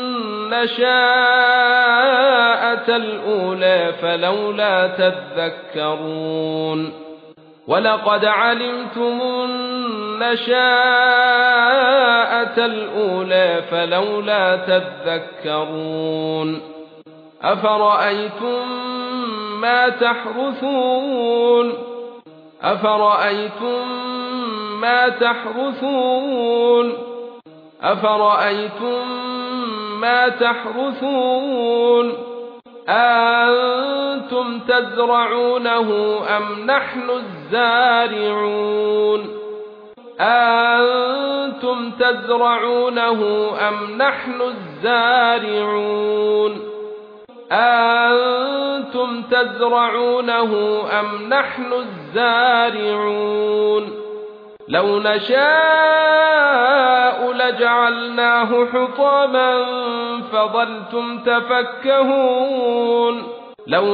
النشاءة الأولى فلولا تذكرون ولقد علمتم النشاءة الأولى فلولا تذكرون أفرأيتم ما تحرثون أفرأيتم ما تحرثون أفرأيتم ما تحرثون أنتم تزرعونه أم نحن الزارعون أنتم تزرعونه أم نحن الزارعون أنتم تزرعونه أم نحن الزارعون لو نشاء لجعلناه حطاما فظلتم تفكهون لو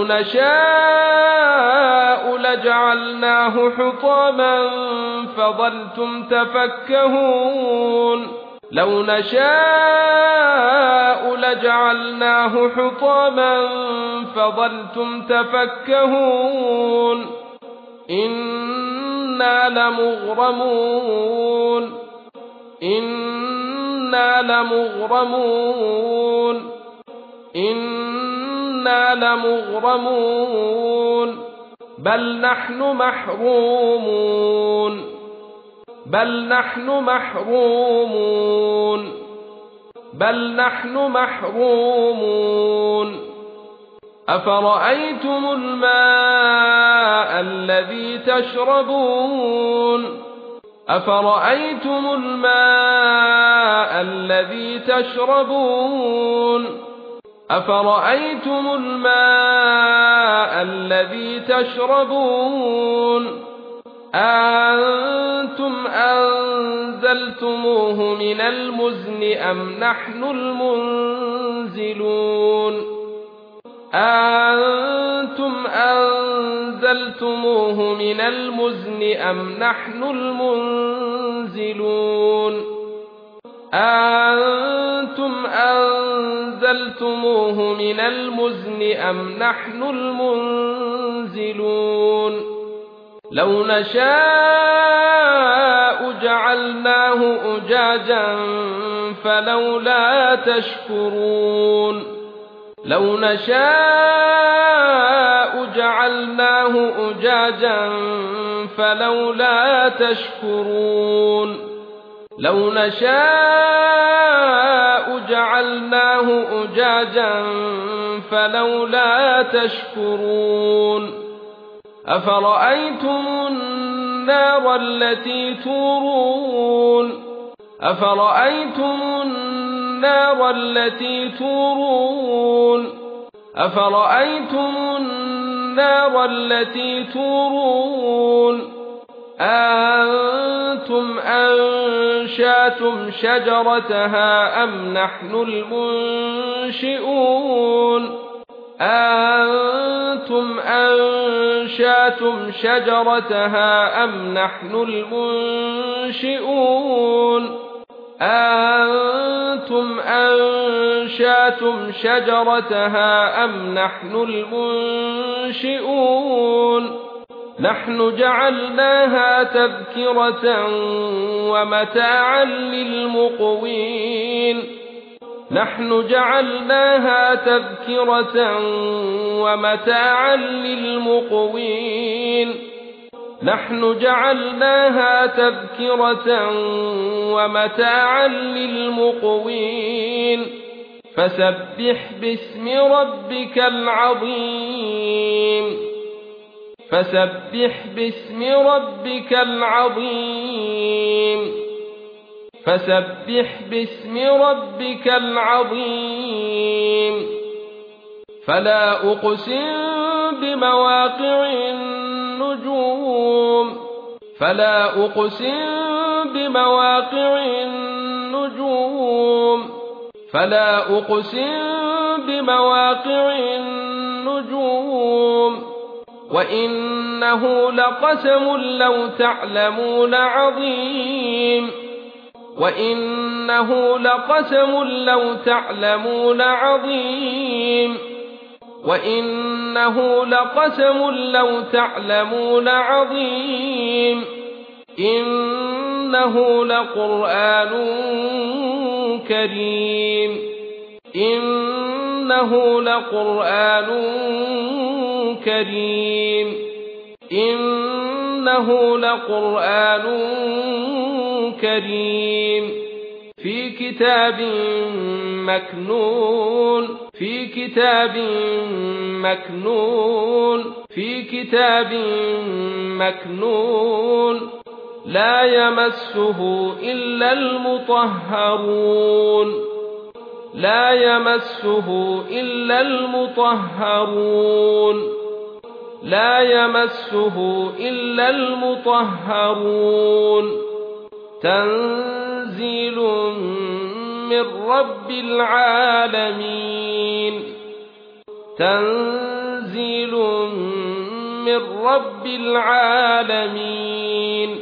نشاء لجعلناه حطاما فظلتم تفكهون لو نشاء لجعلناه حطاما فظلتم تفكهون إنا لمغرمون إنا لمغرمون إنا لمغرمون بل نحن محرومون بل نحن محرومون بل نحن محرومون أفرأيتم الماء الذي تشربون أفرأيتم الماء الذي تشربون أفرأيتم الماء الذي تشربون أنتم أنزلتموه من المزن أم نحن المنزلون أنتم أنزلتموه من المزن أم نحن المنزلون أنتم أنزلتموه من المزن أم نحن المنزلون لو نشاء جعلناه أجاجا فلولا تشكرون لو نشاء جعلناه أجاجا فلولا تشكرون لو نشاء جعلناه أجاجا فلولا تشكرون أفرأيتم النار التي تورون أفرأيتم النار التي تورون أفرأيتم النار التي تورون أأنتم أنشأتم شجرتها أم نحن المنشئون أأنتم أنشأتم شجرتها أم نحن المنشئون أأنتم أنشأتم شجرتها أم نحن المنشئون نحن جعلناها تذكرة ومتاعا للمقوين نحن جعلناها تذكرة ومتاعا للمقوين نحن جعلناها تذكرة ومتاعا للمقوين فسبح باسم ربك العظيم فسبح باسم ربك العظيم فسبح باسم ربك العظيم فلا أقسم بمواقع النجوم فلا أقسم بمواقع النجوم فلا أقسم بمواقع النجوم وإنه لقسم لو تعلمون عظيم وإنه لقسم لو تعلمون عظيم وإنه لقسم لو تعلمون عظيم إنه لقرآن كريم إنه لقرآن كريم إنه لقرآن كريم في كتاب مكنون في كتاب مكنون في كتاب مكنون لا يمسه إلا المطهرون لا يمسه إلا المطهرون لا يمسه إلا المطهرون تنزيل من رب العالمين تنزيل من رب العالمين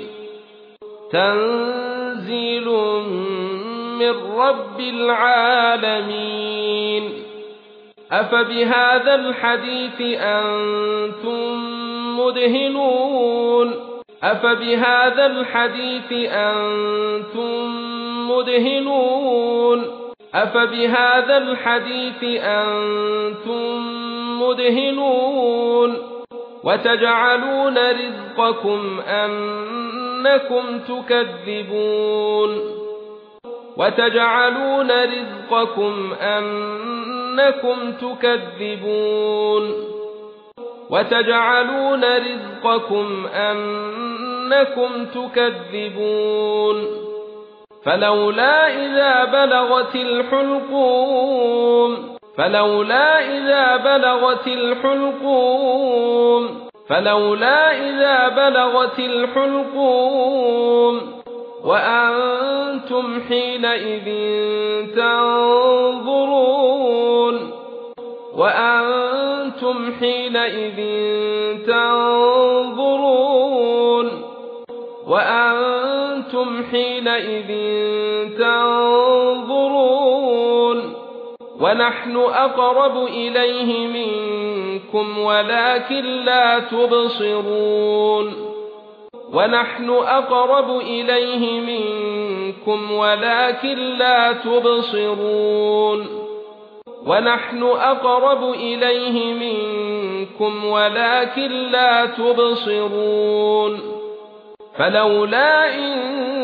تنزيل من رب العالمين أفبهذا الحديث أنتم مدهنون أفبهذا الحديث أنتم مدهنون أفبهذا الحديث أنتم مدهنون وتجعلون رزقكم أنكم تكذبون وتجعلون رزقكم أنكم تكذبون وتجعلون رزقكم أنكم تكذبون فلولا إذا بلغت الحلقوم فلولا إذا بلغت الحلقوم فلولا إذا بلغت الحلقوم وأنتم حينئذ تنظرون وأنتم حينئذ تنظرون وأنتم حينئذ تنظرون ونحن أقرب إليه منكم ولكن لا تبصرون ونحن أقرب إليه منكم ولكن لا تبصرون ونحن أقرب إليه منكم ولكن لا تبصرون فلولا إن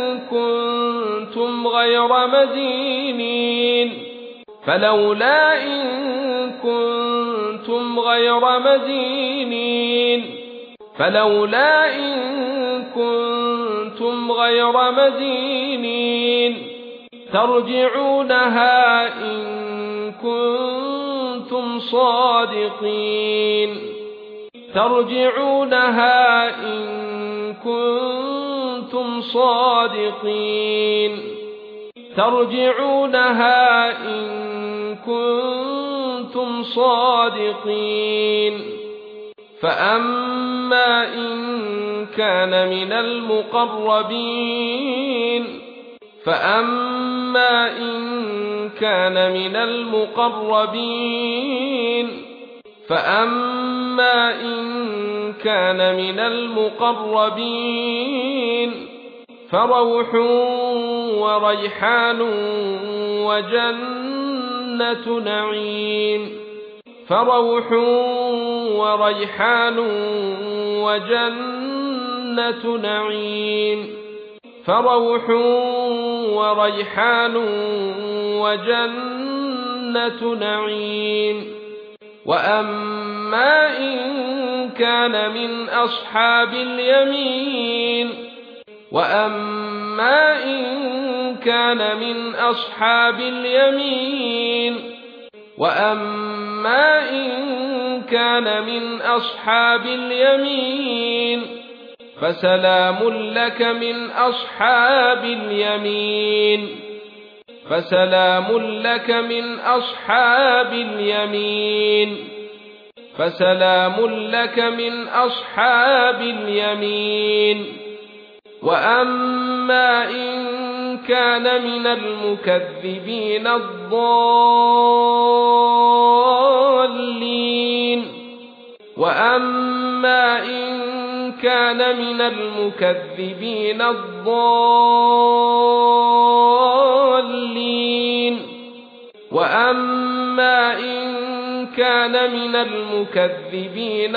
كنتم غير مدينين فلولا إن كنتم غير مدينين فلولا إن كنتم غير مدينين ترجعونها إن كنتم صادقين ترجعونها إن كنتم صادقين ترجعونها إن كنتم صادقين فأما إن كان من المقربين فأما إن كان من المقربين فأما إن كان من المقربين فروح وريحان وجنة نعيم فروح وريحان وجنة نعيم فروح وريحان وجنة نعيم وأما إن كان من أصحاب اليمين وأما إن كان من أصحاب اليمين وأما إن كان من أصحاب اليمين فسلام لك من أصحاب اليمين فسلام لك من أصحاب اليمين فسلام لك من أصحاب اليمين وأما إن كان من المكذبين الضالين وأما إن كان من المكذبين الضالين وأما إن كان من المكذبين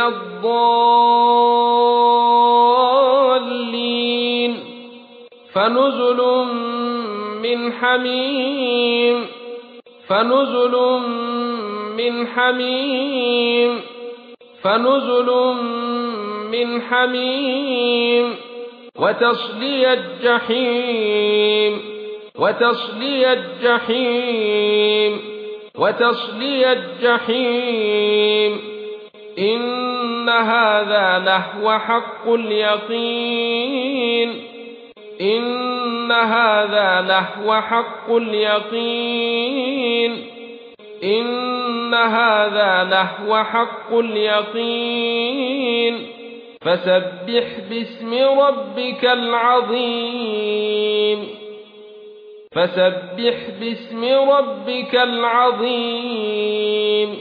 الضالين فنزل من حميم فنزل من حميم فنزل من حميم وتصلي الجحيم وتصلي الجحيم وتصلي الجحيم إن هذا لهو حق اليقين إن هذا لهو حق اليقين إن هذا لهو حق اليقين فسبح باسم ربك العظيم فسبح باسم ربك العظيم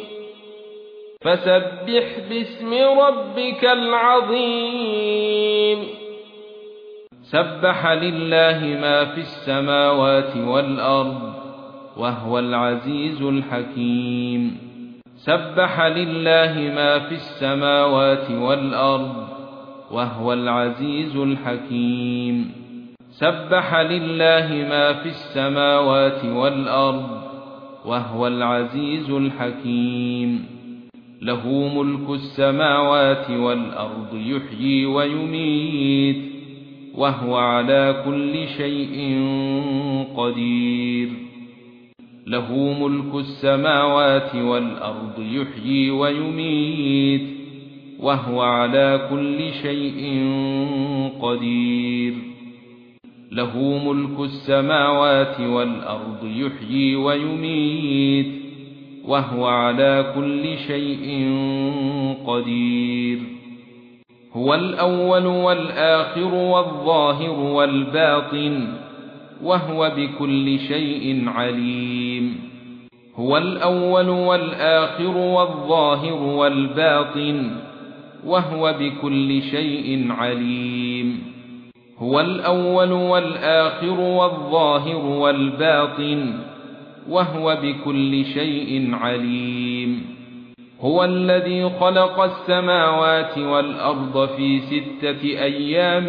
فسبح باسم ربك العظيم سبح لله ما في السماوات والأرض وهو العزيز الحكيم سبح لله ما في السماوات والأرض وهو العزيز الحكيم سبح لله ما في السماوات والأرض وهو العزيز الحكيم له ملك السماوات والأرض يحيي ويميت وهو على كل شيء قدير له ملك السماوات والأرض يحيي ويميت وهو على كل شيء قدير له ملك السماوات والأرض يحيي ويميت وهو على كل شيء قدير هو الأول والآخر والظاهر والباطن وهو بكل شيء عليم هو الأول والآخر والظاهر والباطن وهو بكل شيء عليم هو الأول والآخر والظاهر والباطن وهو بكل شيء عليم. هو الذي خلق السماوات والأرض في ستة أيام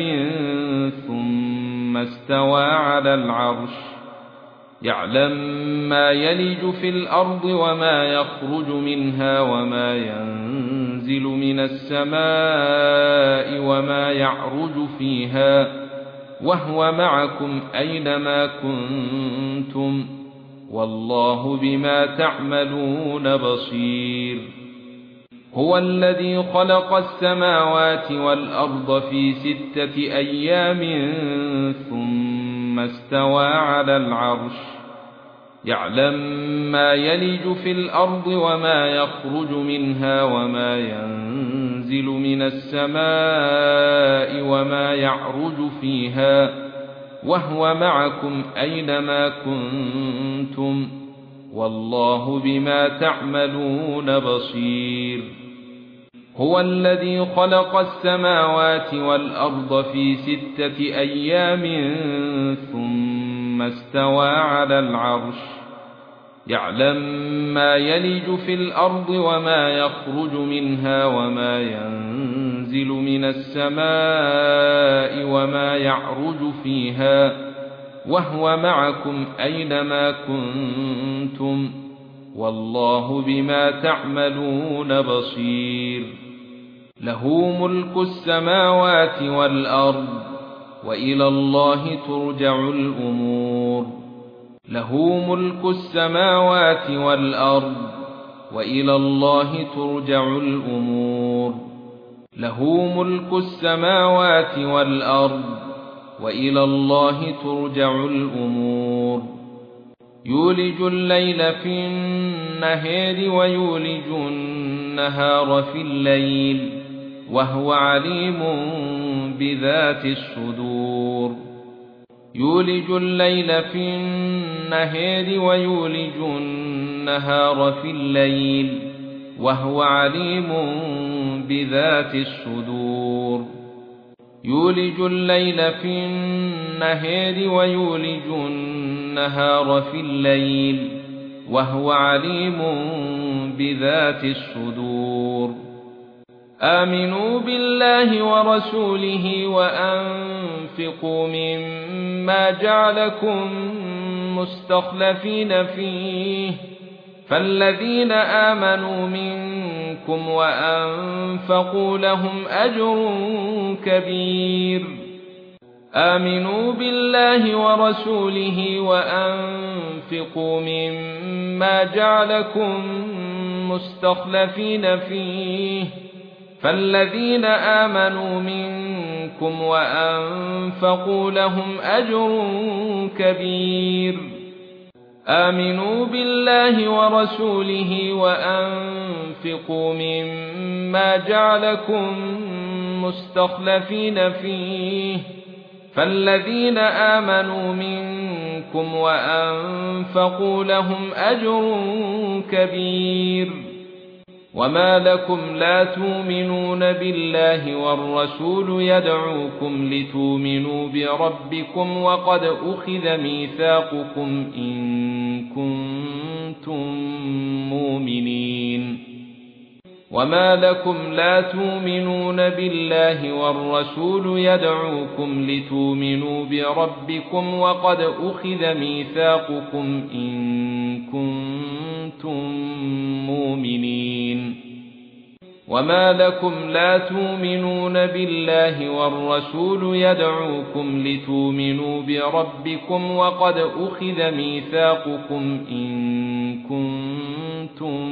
ثم استوى على العرش يعلم ما يلج في الأرض وما يخرج منها وما ينزل من السماء وما يعرج فيها وهو معكم أينما كنتم والله بما تعملون بصير. هو الذي خلق السماوات والأرض في ستة أيام ثم استوى على العرش يعلم ما يلج في الأرض وما يخرج منها وما ينزل من السماء وما يعرج فيها وهو معكم أينما كنتم والله بما تعملون بصير. هو الذي خلق السماوات والأرض في ستة أيام ثم استوى على العرش يعلم ما يلج في الأرض وما يخرج منها وما ينزل من السماء وما يعرج فيها وهو معكم أينما كنتم والله بما تعملون بصير. له ملك السماوات والأرض وإلى الله ترجع الأمور. له ملك السماوات والأرض وإلى الله ترجع الأمور. له ملك السماوات والأرض وإلى الله ترجع الأمور. يولج الليل في النهار ويولج النهار في الليل وهو عليم بذات الصدور. يولج الليل في النهار ويولج النهار في الليل وهو عليم بذات الصدور. يولج الليل في النهار ويولج النهار في الليل وهو عليم بذات الصدور. آمنوا بالله ورسوله وأنفقوا مما جعلكم مستخلفين فيه فالذين آمنوا منكم وأنفقوا لهم أجر كبير. آمنوا بالله ورسوله وأنفقوا مما جعلكم مستخلفين فيه فالذين آمنوا منكم وأنفقوا لهم أجر كبير. آمنوا بالله ورسوله وأنفقوا مما جعلكم مستخلفين فيه فالذين آمنوا منكم وأنفقوا لهم أجر كبير. وما لكم لا تؤمنون بالله والرسول يدعوكم لتؤمنوا بربكم وقد أخذ ميثاقكم إن كنتم مؤمنين. وما لكم لا تؤمنون بالله والرسول يدعوكم لتؤمنوا بربكم وقد أخذ ميثاقكم إن كنتم مؤمنين. وما لكم لا تؤمنون بالله والرسول يدعوكم لتؤمنوا بربكم وقد أخذ ميثاقكم إن كنتم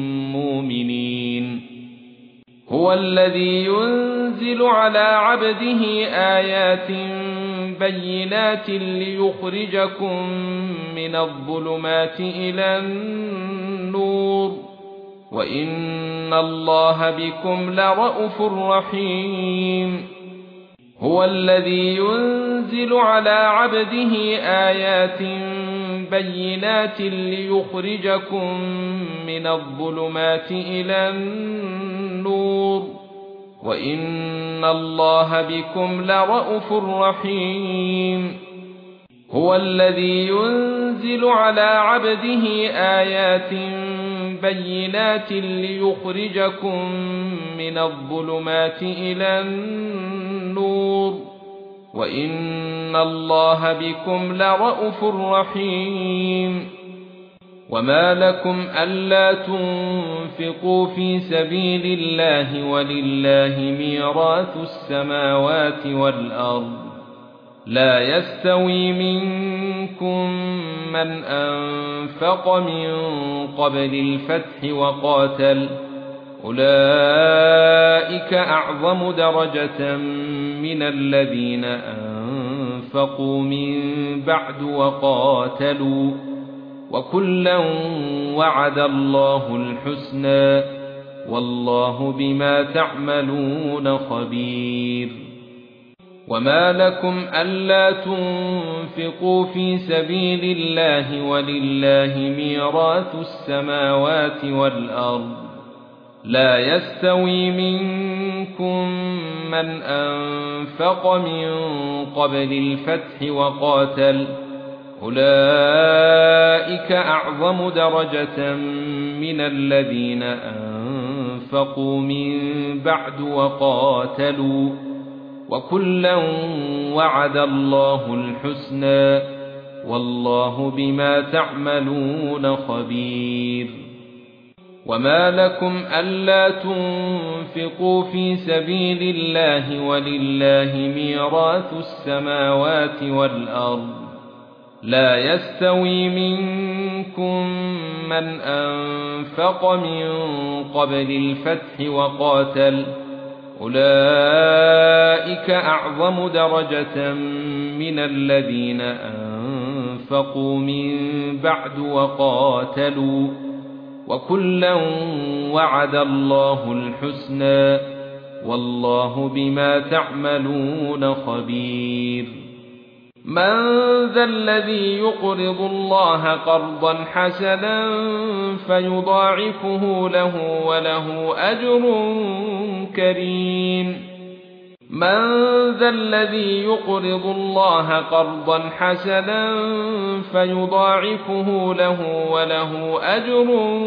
مؤمنين. هو الذي ينزل على عبده آيات بينات ليخرجكم من الظلمات إلى النور وإن الله بكم لرءوف رحيم. هو الذي ينزل على عبده آيات بينات ليخرجكم من الظلمات إلى النور وإن الله بكم لرءوف رحيم هو الذي ينزل على عبده آيات بينات ليخرجكم من الظلمات إلى النور وإن الله بكم لرءوف رحيم وما لكم ألا تنفقوا في سبيل الله ولله ميراث السماوات والأرض لا يستوي منكم من أنفق من قبل الفتح وقاتل أولئك أعظم درجة من الذين أنفقوا من بعد وقاتلوا وكلا وعد الله الحسنى والله بما تعملون خبير وما لكم ألا تنفقوا في سبيل الله ولله ميراث السماوات والأرض لا يستوي منكم من أنفق من قبل الفتح وقاتل أولئك أعظم درجة من الذين أنفقوا من بعد وقاتلوا وكلا وعد الله الحسنى والله بما تعملون خبير وما لكم ألا تنفقوا في سبيل الله ولله ميراث السماوات والأرض لا يستوي منكم من أنفق من قبل الفتح وقاتل أولئك أعظم درجة من الذين أنفقوا من بعد وقاتلوا وكلا وعد الله الحسنى والله بما تعملون خبير من ذا الذي يقرض الله قرضا حسنا فيضاعفه له وله أجر كريم من ذا الذي يقرض الله قرضا حسنا فيضاعفه له وله أجر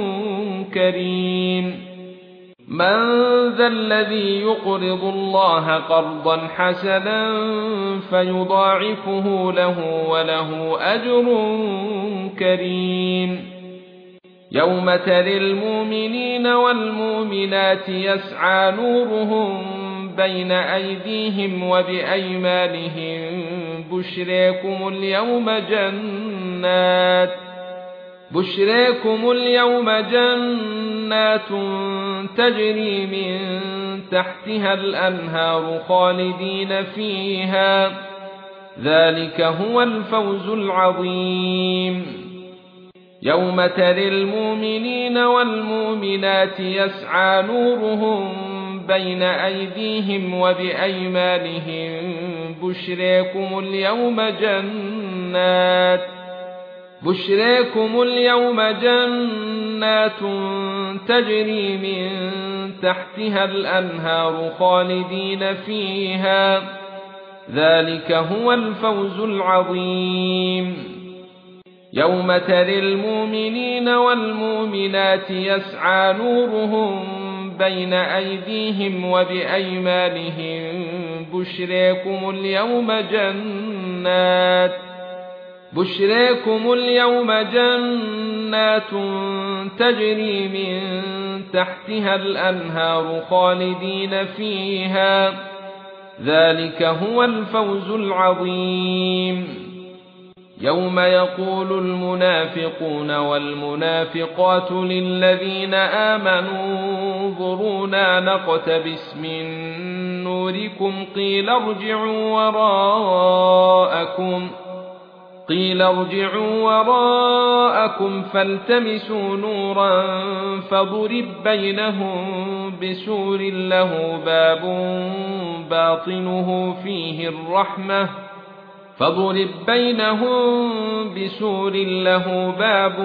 كريم من ذا الذي يقرض الله قرضا حسنا فيضاعفه له وله أجر كريم يوم ترى المؤمنين والمؤمنات يسعى نورهم بين أيديهم وبأيمانهم بشراكم اليوم جنات بشراكم اليوم جنات تجري من تحتها الأنهار خالدين فيها ذلك هو الفوز العظيم يوم ترى المؤمنين والمؤمنات يسعى نورهم بين أيديهم وبأيمانهم بشراكم اليوم جنات بشراكم اليوم جنات تجري من تحتها الأنهار خالدين فيها ذلك هو الفوز العظيم يوم ترى المؤمنين والمؤمنات يسعى نورهم بين أيديهم وبأيمانهم بشراكم اليوم جنات بشراكم اليوم جنات تجري من تحتها الأنهار خالدين فيها ذلك هو الفوز العظيم يوم يقول المنافقون والمنافقات للذين آمنوا انظرونا نقتبس من نوركم قيل ارجعوا وراءكم قيل ارجعوا وراءكم فالتمسوا نورا فضرب بينهم بسور له باب باطنه فيه الرحمة فاضرب بينهم بسور له باب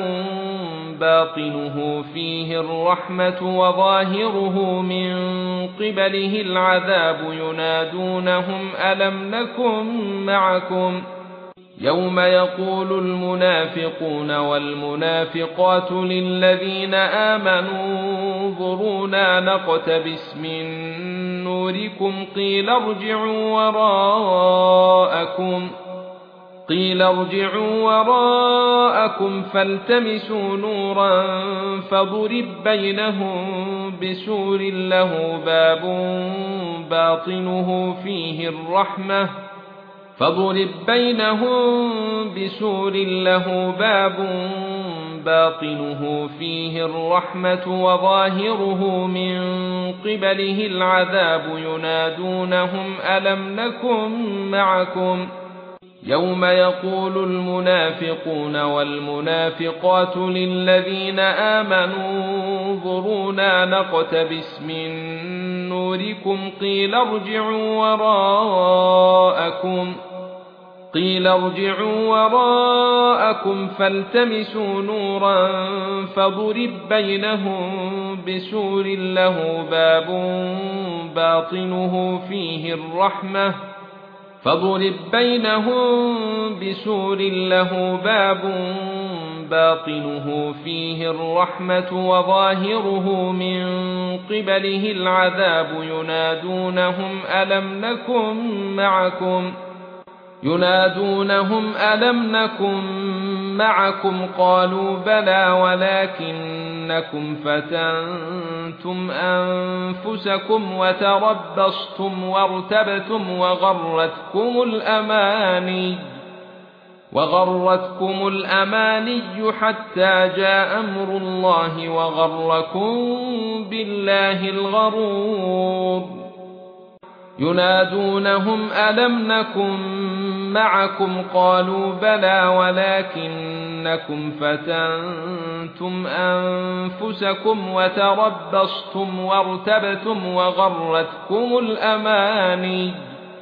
باطنه فيه الرحمة وظاهره من قبله العذاب ينادونهم ألم نكن معكم يوم يقول المنافقون والمنافقات للذين آمنوا انظرونا نقتبس من نوركم قيل ارجعوا وراءكم قيل ارجعوا وراءكم فالتمسوا نورا فضرب بينهم بسور له باب باطنه فيه الرحمة فضرب بينهم بسور له باب باطنه فيه الرحمة وظاهره من قبله العذاب ينادونهم ألم نكن معكم يوم يقول المنافقون والمنافقات للذين آمنوا انظرونا نقتبس من نوركم قيل ارجعوا وراءكم قيل ارجعوا وراءكم فالتمسوا نورا فضرب بينهم بسور له باب باطنه فيه الرحمة فضرب بينهم بسور له باب باطنه فيه الرحمة وظاهره من قبله العذاب ينادونهم ألم نكن معكم ينادونهم ألم نكن معكم قالوا بلى ولكنكم فتنتم أنفسكم وتربصتم وارتبتم وغرتكم الأماني وغرتكم الأماني حتى جاء أمر الله وغركم بالله الغرور ينادونهم ألم نكن معكم قالوا بلى ولكنكم فتنتم أنفسكم وتربصتم وارتبتم وغرتكم الأماني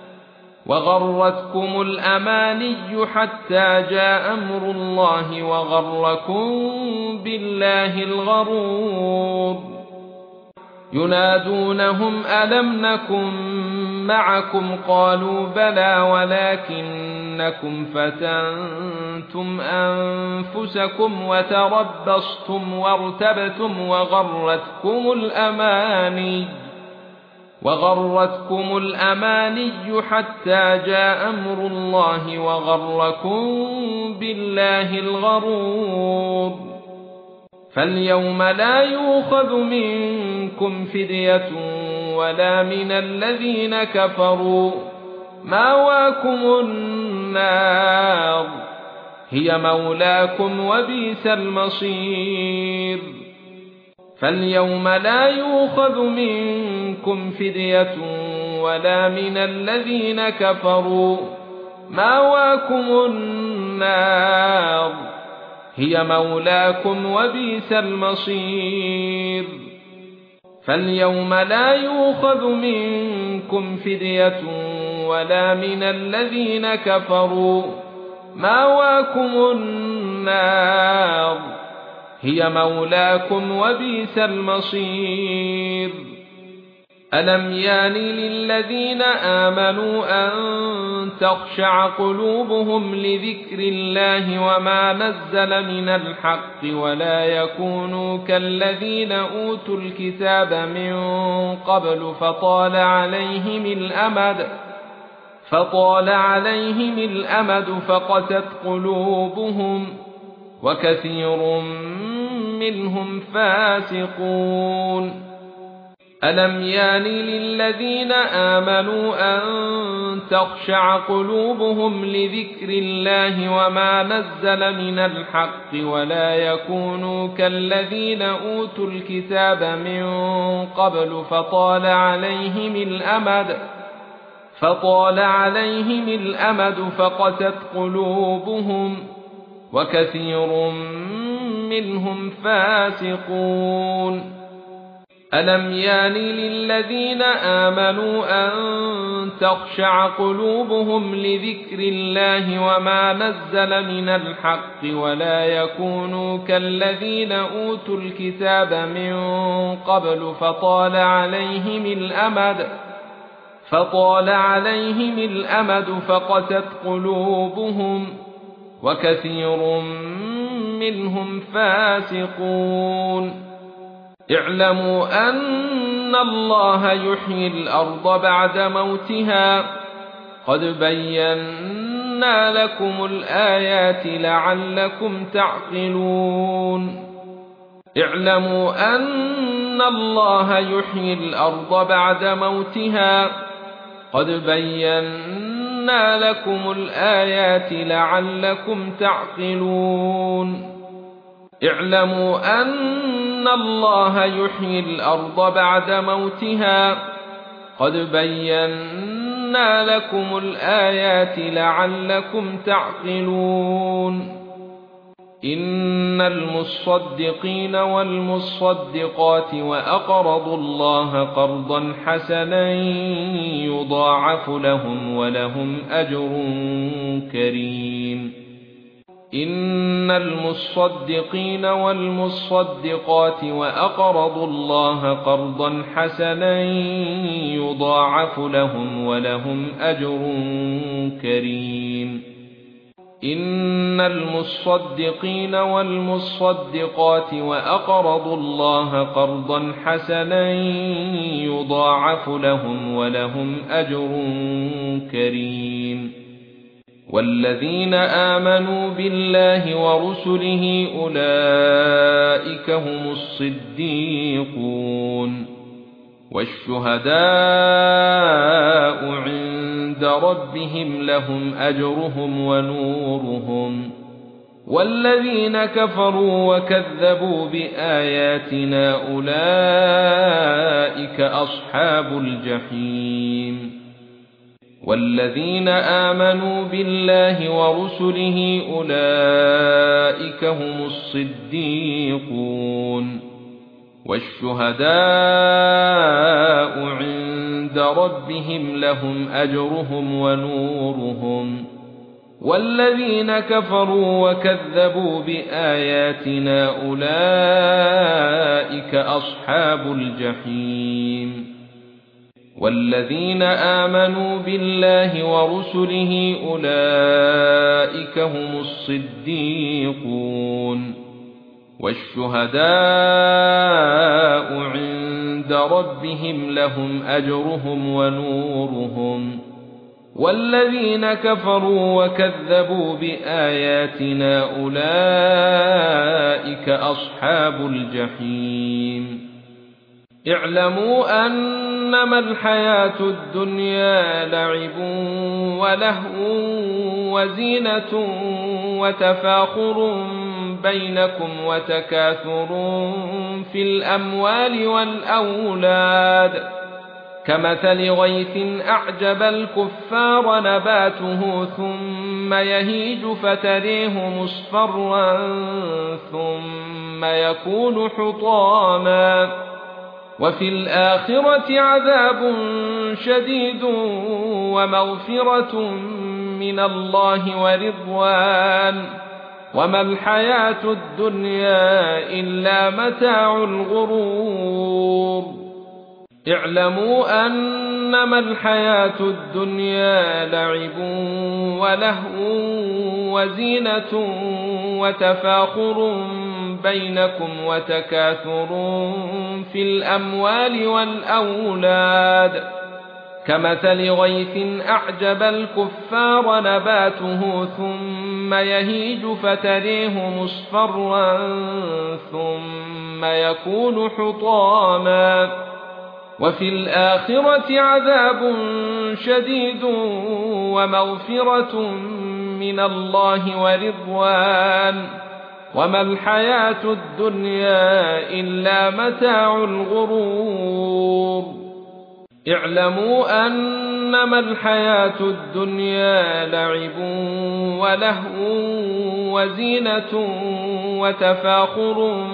وغرتكم الأماني حتى جاء أمر الله وغركم بالله الغرور ينادونهم ألم نكن معكم قالوا بلى ولكنكم فتنتم أنفسكم وتربصتم وارتبتم وغرتكم الأماني وغرتكم الأماني حتى جاء أمر الله وغركم بالله الغرور فاليوم لا يؤخذ منكم فدية ولا من الذين كفروا مأواكم النار هي مولاكم وبئس المصير فاليوم لا يؤخذ منكم فدية ولا من الذين كفروا مأواكم النار هي مولاكم وبئس المصير فاليوم لا يؤخذ منكم فدية ولا من الذين كفروا مأواكم النار هي مولاكم وبئس المصير ألم يان للذين آمنوا أن تخشع قلوبهم لذكر الله وما نزل من الحق ولا يكونوا كالذين أوتوا الكتاب من قبل فطال عليهم الأمد فطال عليهم الأمد فقست قلوبهم وكثير منهم فاسقون ألم يان للذين آمنوا أن تخشع قلوبهم لذكر الله وما نزل من الحق ولا يكونوا كالذين أوتوا الكتاب من قبل فطال عليهم الأمد فطال عليهم الأمد فقست قلوبهم وكثير منهم فاسقون ألم يان للذين آمنوا أن تخشع قلوبهم لذكر الله وما نزل من الحق ولا يكونوا كالذين أوتوا الكتاب من قبل فطال عليهم الأمد فطال عليهم الأمد فقست قلوبهم وكثير منهم فاسقون اعلموا أن الله يحيي الأرض بعد موتها قد بينا لكم الآيات لعلكم تعقلون اعلموا أن الله يحيي الأرض بعد موتها قد بينا لكم الآيات لعلكم تعقلون اعلموا أن الله يحيي الأرض بعد موتها قد بينا لكم الآيات لعلكم تعقلون إن المصدقين والمصدقات وأقرضوا الله قرضا حسنا يضاعف لهم ولهم أجر كريم إن المصدقين والمصدقات وأقرضوا الله قرضا حسنا يضاعف لهم ولهم أجر كريم إن المصدقين والمصدقات وأقرضوا الله قرضا حسنا يضاعف لهم ولهم أجر كريم والذين آمنوا بالله ورسله أولئك هم الصديقون والشهداء عند ربهم لهم أجرهم ونورهم والذين كفروا وكذبوا بآياتنا أولئك أصحاب الجحيم والذين آمنوا بالله ورسله أولئك هم الصديقون والشهداء عند ربهم لهم أجرهم ونورهم والذين كفروا وكذبوا بآياتنا أولئك أصحاب الجحيم والذين آمنوا بالله ورسله أولئك هم الصديقون والشهداء عند ربهم لهم أجرهم ونورهم والذين كفروا وكذبوا بآياتنا أولئك أصحاب الجحيم اعلموا أنما الحياة الدنيا لعب ولهو وزينة وتفاخر بينكم وتكاثر في الأموال والأولاد كمثل غيث أعجب الكفار نباته ثم يهيج فتريه مصفرا ثم يكون حطاما وفي الآخرة عذاب شديد ومغفرة من الله ورضوان وما الحياة الدنيا إلا متاع الغرور اعلموا أنما الحياة الدنيا لعب ولهو وزينة وتفاخر بينكم وتكاثر في الأموال والأولاد كمثل غيث أعجب الكفار نباته ثم يهيج فتريه مصفرا ثم يكون حطاما وفي الآخرة عذاب شديد ومغفرة من الله ورضوان وما الحياة الدنيا إلا متاع الغرور اعلموا أنما الحياة الدنيا لعب ولهو وزينة وتفاخر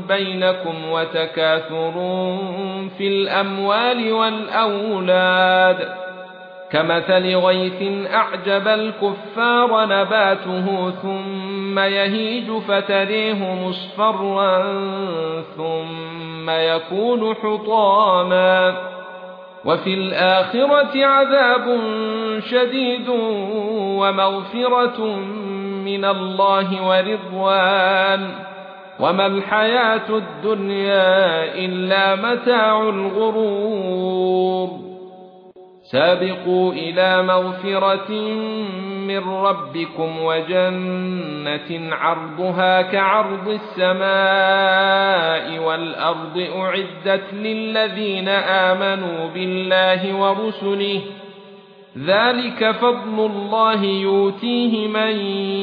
بينكم وتكاثر في الأموال والأولاد كمثل غيث أعجب الكفار نباته ثم يهيج فتريه مصفرا ثم يكون حطاما وفي الآخرة عذاب شديد ومغفرة من الله ورضوان وما الحياة الدنيا إلا متاع الغرور سابقوا إلى مغفرة من ربكم وجنة عرضها كعرض السماء والأرض أعدت للذين آمنوا بالله ورسله ذلك فضل الله يؤتيه من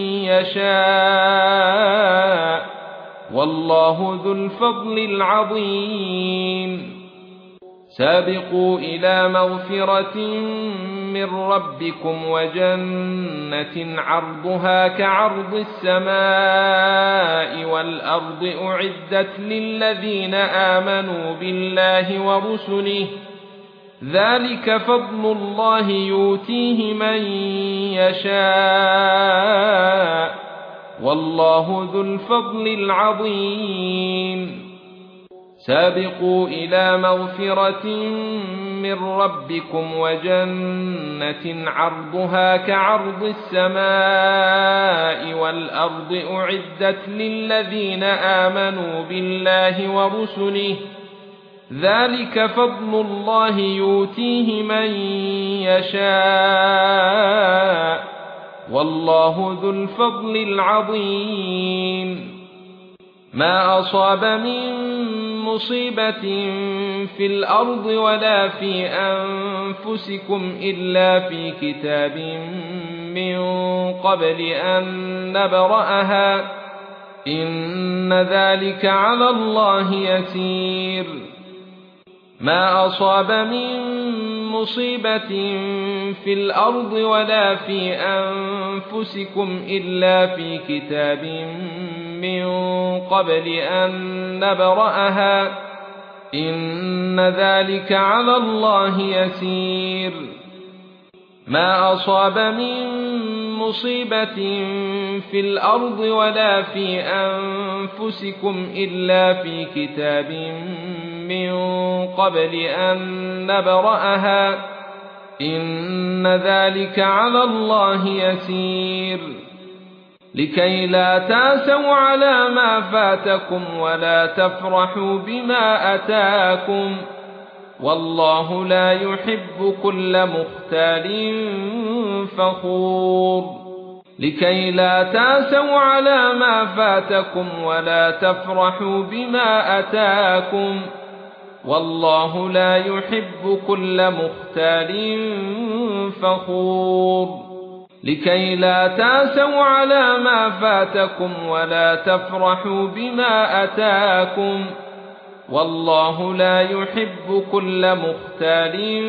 يشاء والله ذو الفضل العظيم سابقوا إلى مغفرة من ربكم وجنة عرضها كعرض السماء والأرض أعدت للذين آمنوا بالله ورسله ذلك فضل الله يؤتيه من يشاء والله ذو الفضل العظيم سابقوا إلى مغفرة من ربكم وجنة عرضها كعرض السماء والأرض أعدت للذين آمنوا بالله ورسله ذلك فضل الله يؤتيه من يشاء والله ذو الفضل العظيم ما أصاب من مصيبة في الأرض ولا في أنفسكم إلا في كتاب من قبل أن نبرأها إن ذلك على الله يسير ما أصاب من مصيبة في الأرض ولا في أنفسكم إلا في كتاب من قبل أن نبرأها إن ذلك على الله يسير ما أصاب من مصيبة في الأرض ولا في أنفسكم إلا في كتاب من قبل أن نبرأها إن ذلك على الله يسير لكي لا تأسوا على ما فاتكم ولا تفرحوا بما أتاكم والله لا يحب كل مختال فخور لكي لا تأسوا على ما فاتكم ولا تفرحوا بما أتاكم والله لا يحب كل مختال فخور لكي لا تأسوا على ما فاتكم ولا تفرحوا بما أتاكم والله لا يحب كل مختال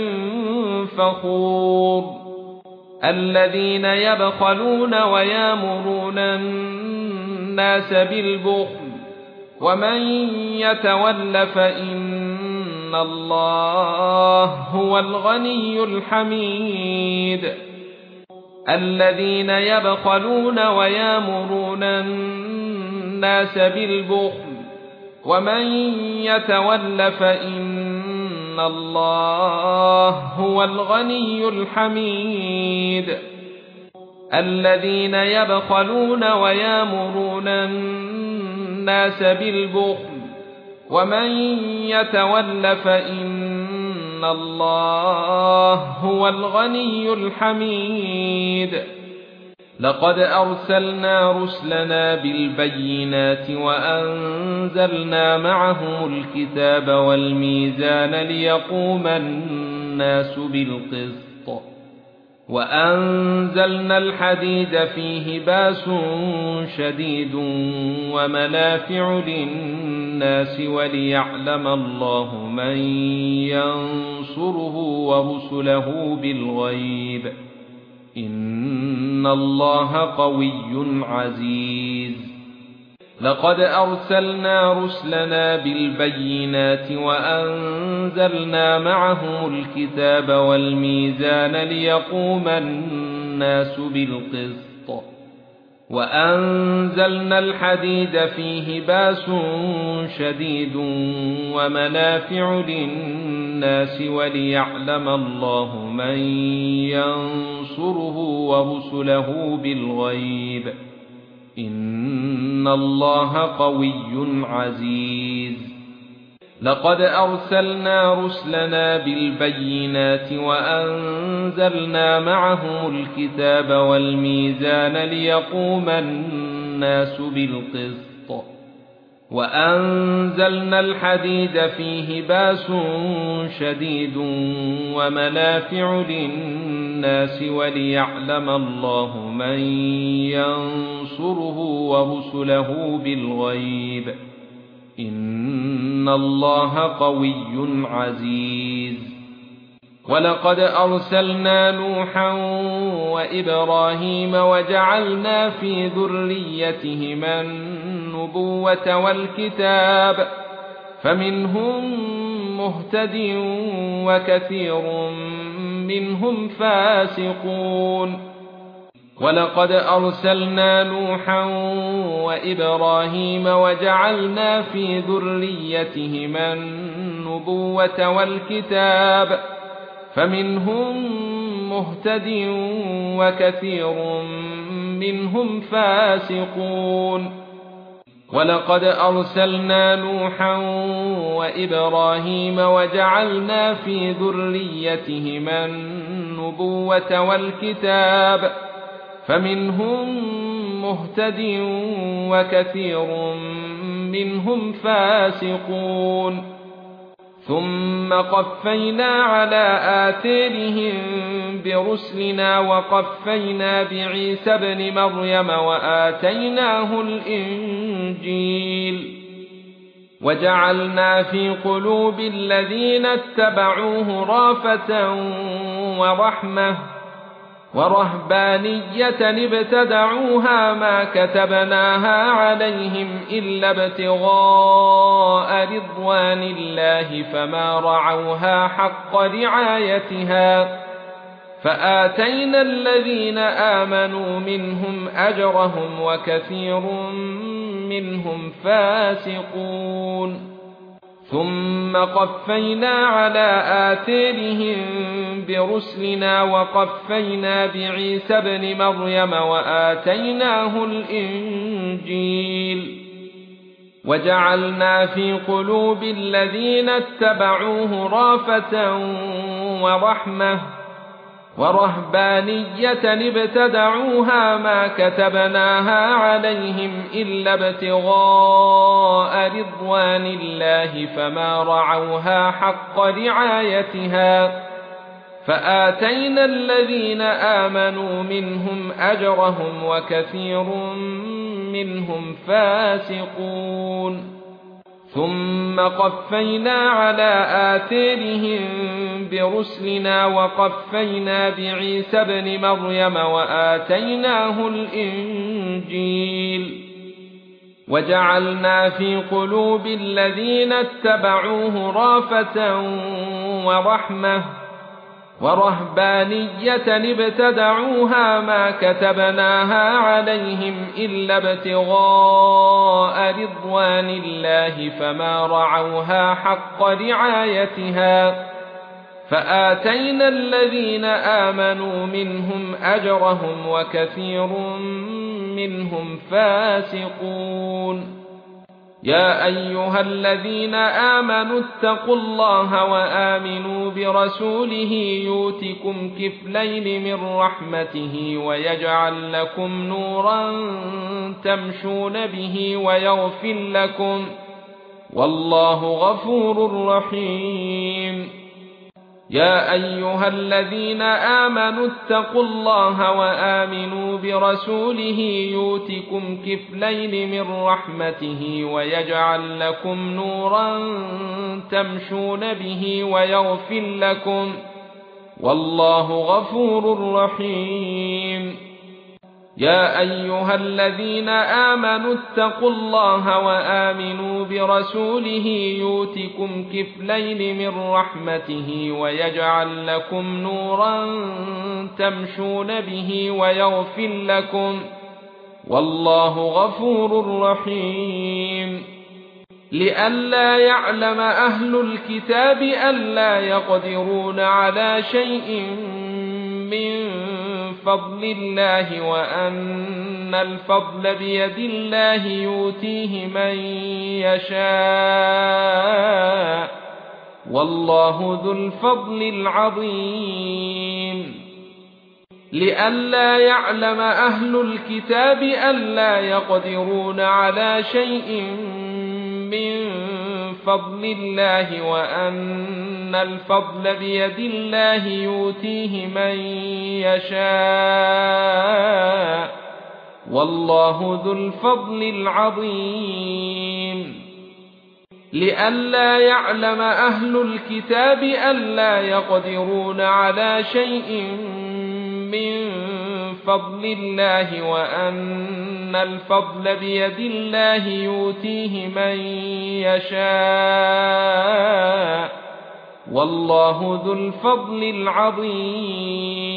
فخور الذين يبخلون ويامرون الناس بالبخل ومن يتول فإن الله هو الغني الحميد الذين يبخلون ويامرون الناس بالبخل ومن يتول فإن الله هو الغني الحميد الذين يبخلون ويامرون الناس بالبخل ومن يتول فإن الله هو الغني الحميد لقد أرسلنا رسلنا بالبينات وأنزلنا معهم الكتاب والميزان ليقوم الناس بالقسط وأنزلنا الحديد فيه باس شديد ومنافع للناس وليعلم الله من ينصره ورسله بالغيب إن الله قوي عزيز لقد أرسلنا رسلنا بالبينات وأنزلنا معهم الكتاب والميزان ليقوم الناس بالقسط وأنزلنا الحديد فيه بأس شديد ومنافع للناس وليعلم الله من ينصره ورسله بالغيب إن الله قوي عزيز لقد أرسلنا رسلنا بالبينات وأنزلنا معهم الكتاب والميزان ليقوم الناس بالقسط وأنزلنا الحديد فيه بأس شديد ومنافع للناس وليعلم الله من ينصره ورسله بالغيب إن الله قوي عزيز ولقد أرسلنا نوحا وإبراهيم وجعلنا في ذريتهما النبوة والكتاب فمنهم مهتد وكثير منهم فاسقون ولقد أرسلنا نوحا وإبراهيم وجعلنا في ذريتهما النبوة والكتاب فمنهم مهتد وكثير منهم فاسقون ولقد أرسلنا نوحا وإبراهيم وجعلنا في ذريتهما النبوة والكتاب فمنهم مهتد وكثير منهم فاسقون ثم قفينا على آثارهم برسلنا وقفينا بعيسى ابن مريم وآتيناه الإنجيل وجعلنا في قلوب الذين اتبعوه رأفة ورحمة ورهبانية ابتدعوها ما كتبناها عليهم إلا ابتغاء رضوان الله فما رعوها حق رعايتها فآتينا الذين آمنوا منهم أجرهم وكثير منهم فاسقون ثم قفينا على آثارهم برسلنا وقفينا بعيسى ابن مريم وآتيناه الإنجيل وجعلنا في قلوب الذين اتبعوه رأفة ورحمة ورهبانية ابتدعوها ما كتبناها عليهم إلا ابتغاء رضوان الله فما رعوها حق رعايتها فآتينا الذين آمنوا منهم أجرهم وكثير منهم فاسقون ثم قفينا على آثارهم برسلنا وقفينا بعيسى ابن مريم وآتيناه الإنجيل وجعلنا في قلوب الذين اتبعوه رأفة ورحمة ورهبانية ابتدعوها ما كتبناها عليهم إلا ابتغاء رضوان الله فما رعوها حق رعايتها فآتينا الذين آمنوا منهم أجرهم وكثير منهم فاسقون يا أيها الذين آمنوا اتقوا الله وآمنوا برسوله يؤتكم كفلين من رحمته ويجعل لكم نورا تمشون به ويغفر لكم والله غفور رحيم يا أيها الذين آمنوا اتقوا الله وآمنوا برسوله يؤتكم كفلين من رحمته ويجعل لكم نورا تمشون به ويغفر لكم والله غفور رحيم يا أيها الذين آمنوا اتقوا الله وآمنوا برسوله يؤتكم كفلين من رحمته ويجعل لكم نورا تمشون به ويغفر لكم والله غفور رحيم لئلا يعلم أهل الكتاب ألا يقدرون على شيء من فضل الله وأن الفضل بيد الله يؤتيه من يشاء والله ذو الفضل العظيم لئلا يعلم أهل الكتاب ألا يقدرون على شيء من فضل الله وأن الفضل بيد الله يؤتيه من يشاء والله ذو الفضل العظيم لئلا يعلم أهل الكتاب ألا يقدرون على شيء من فضل الله وأن الفضل بيد الله يؤتيه من يشاء والله ذو الفضل العظيم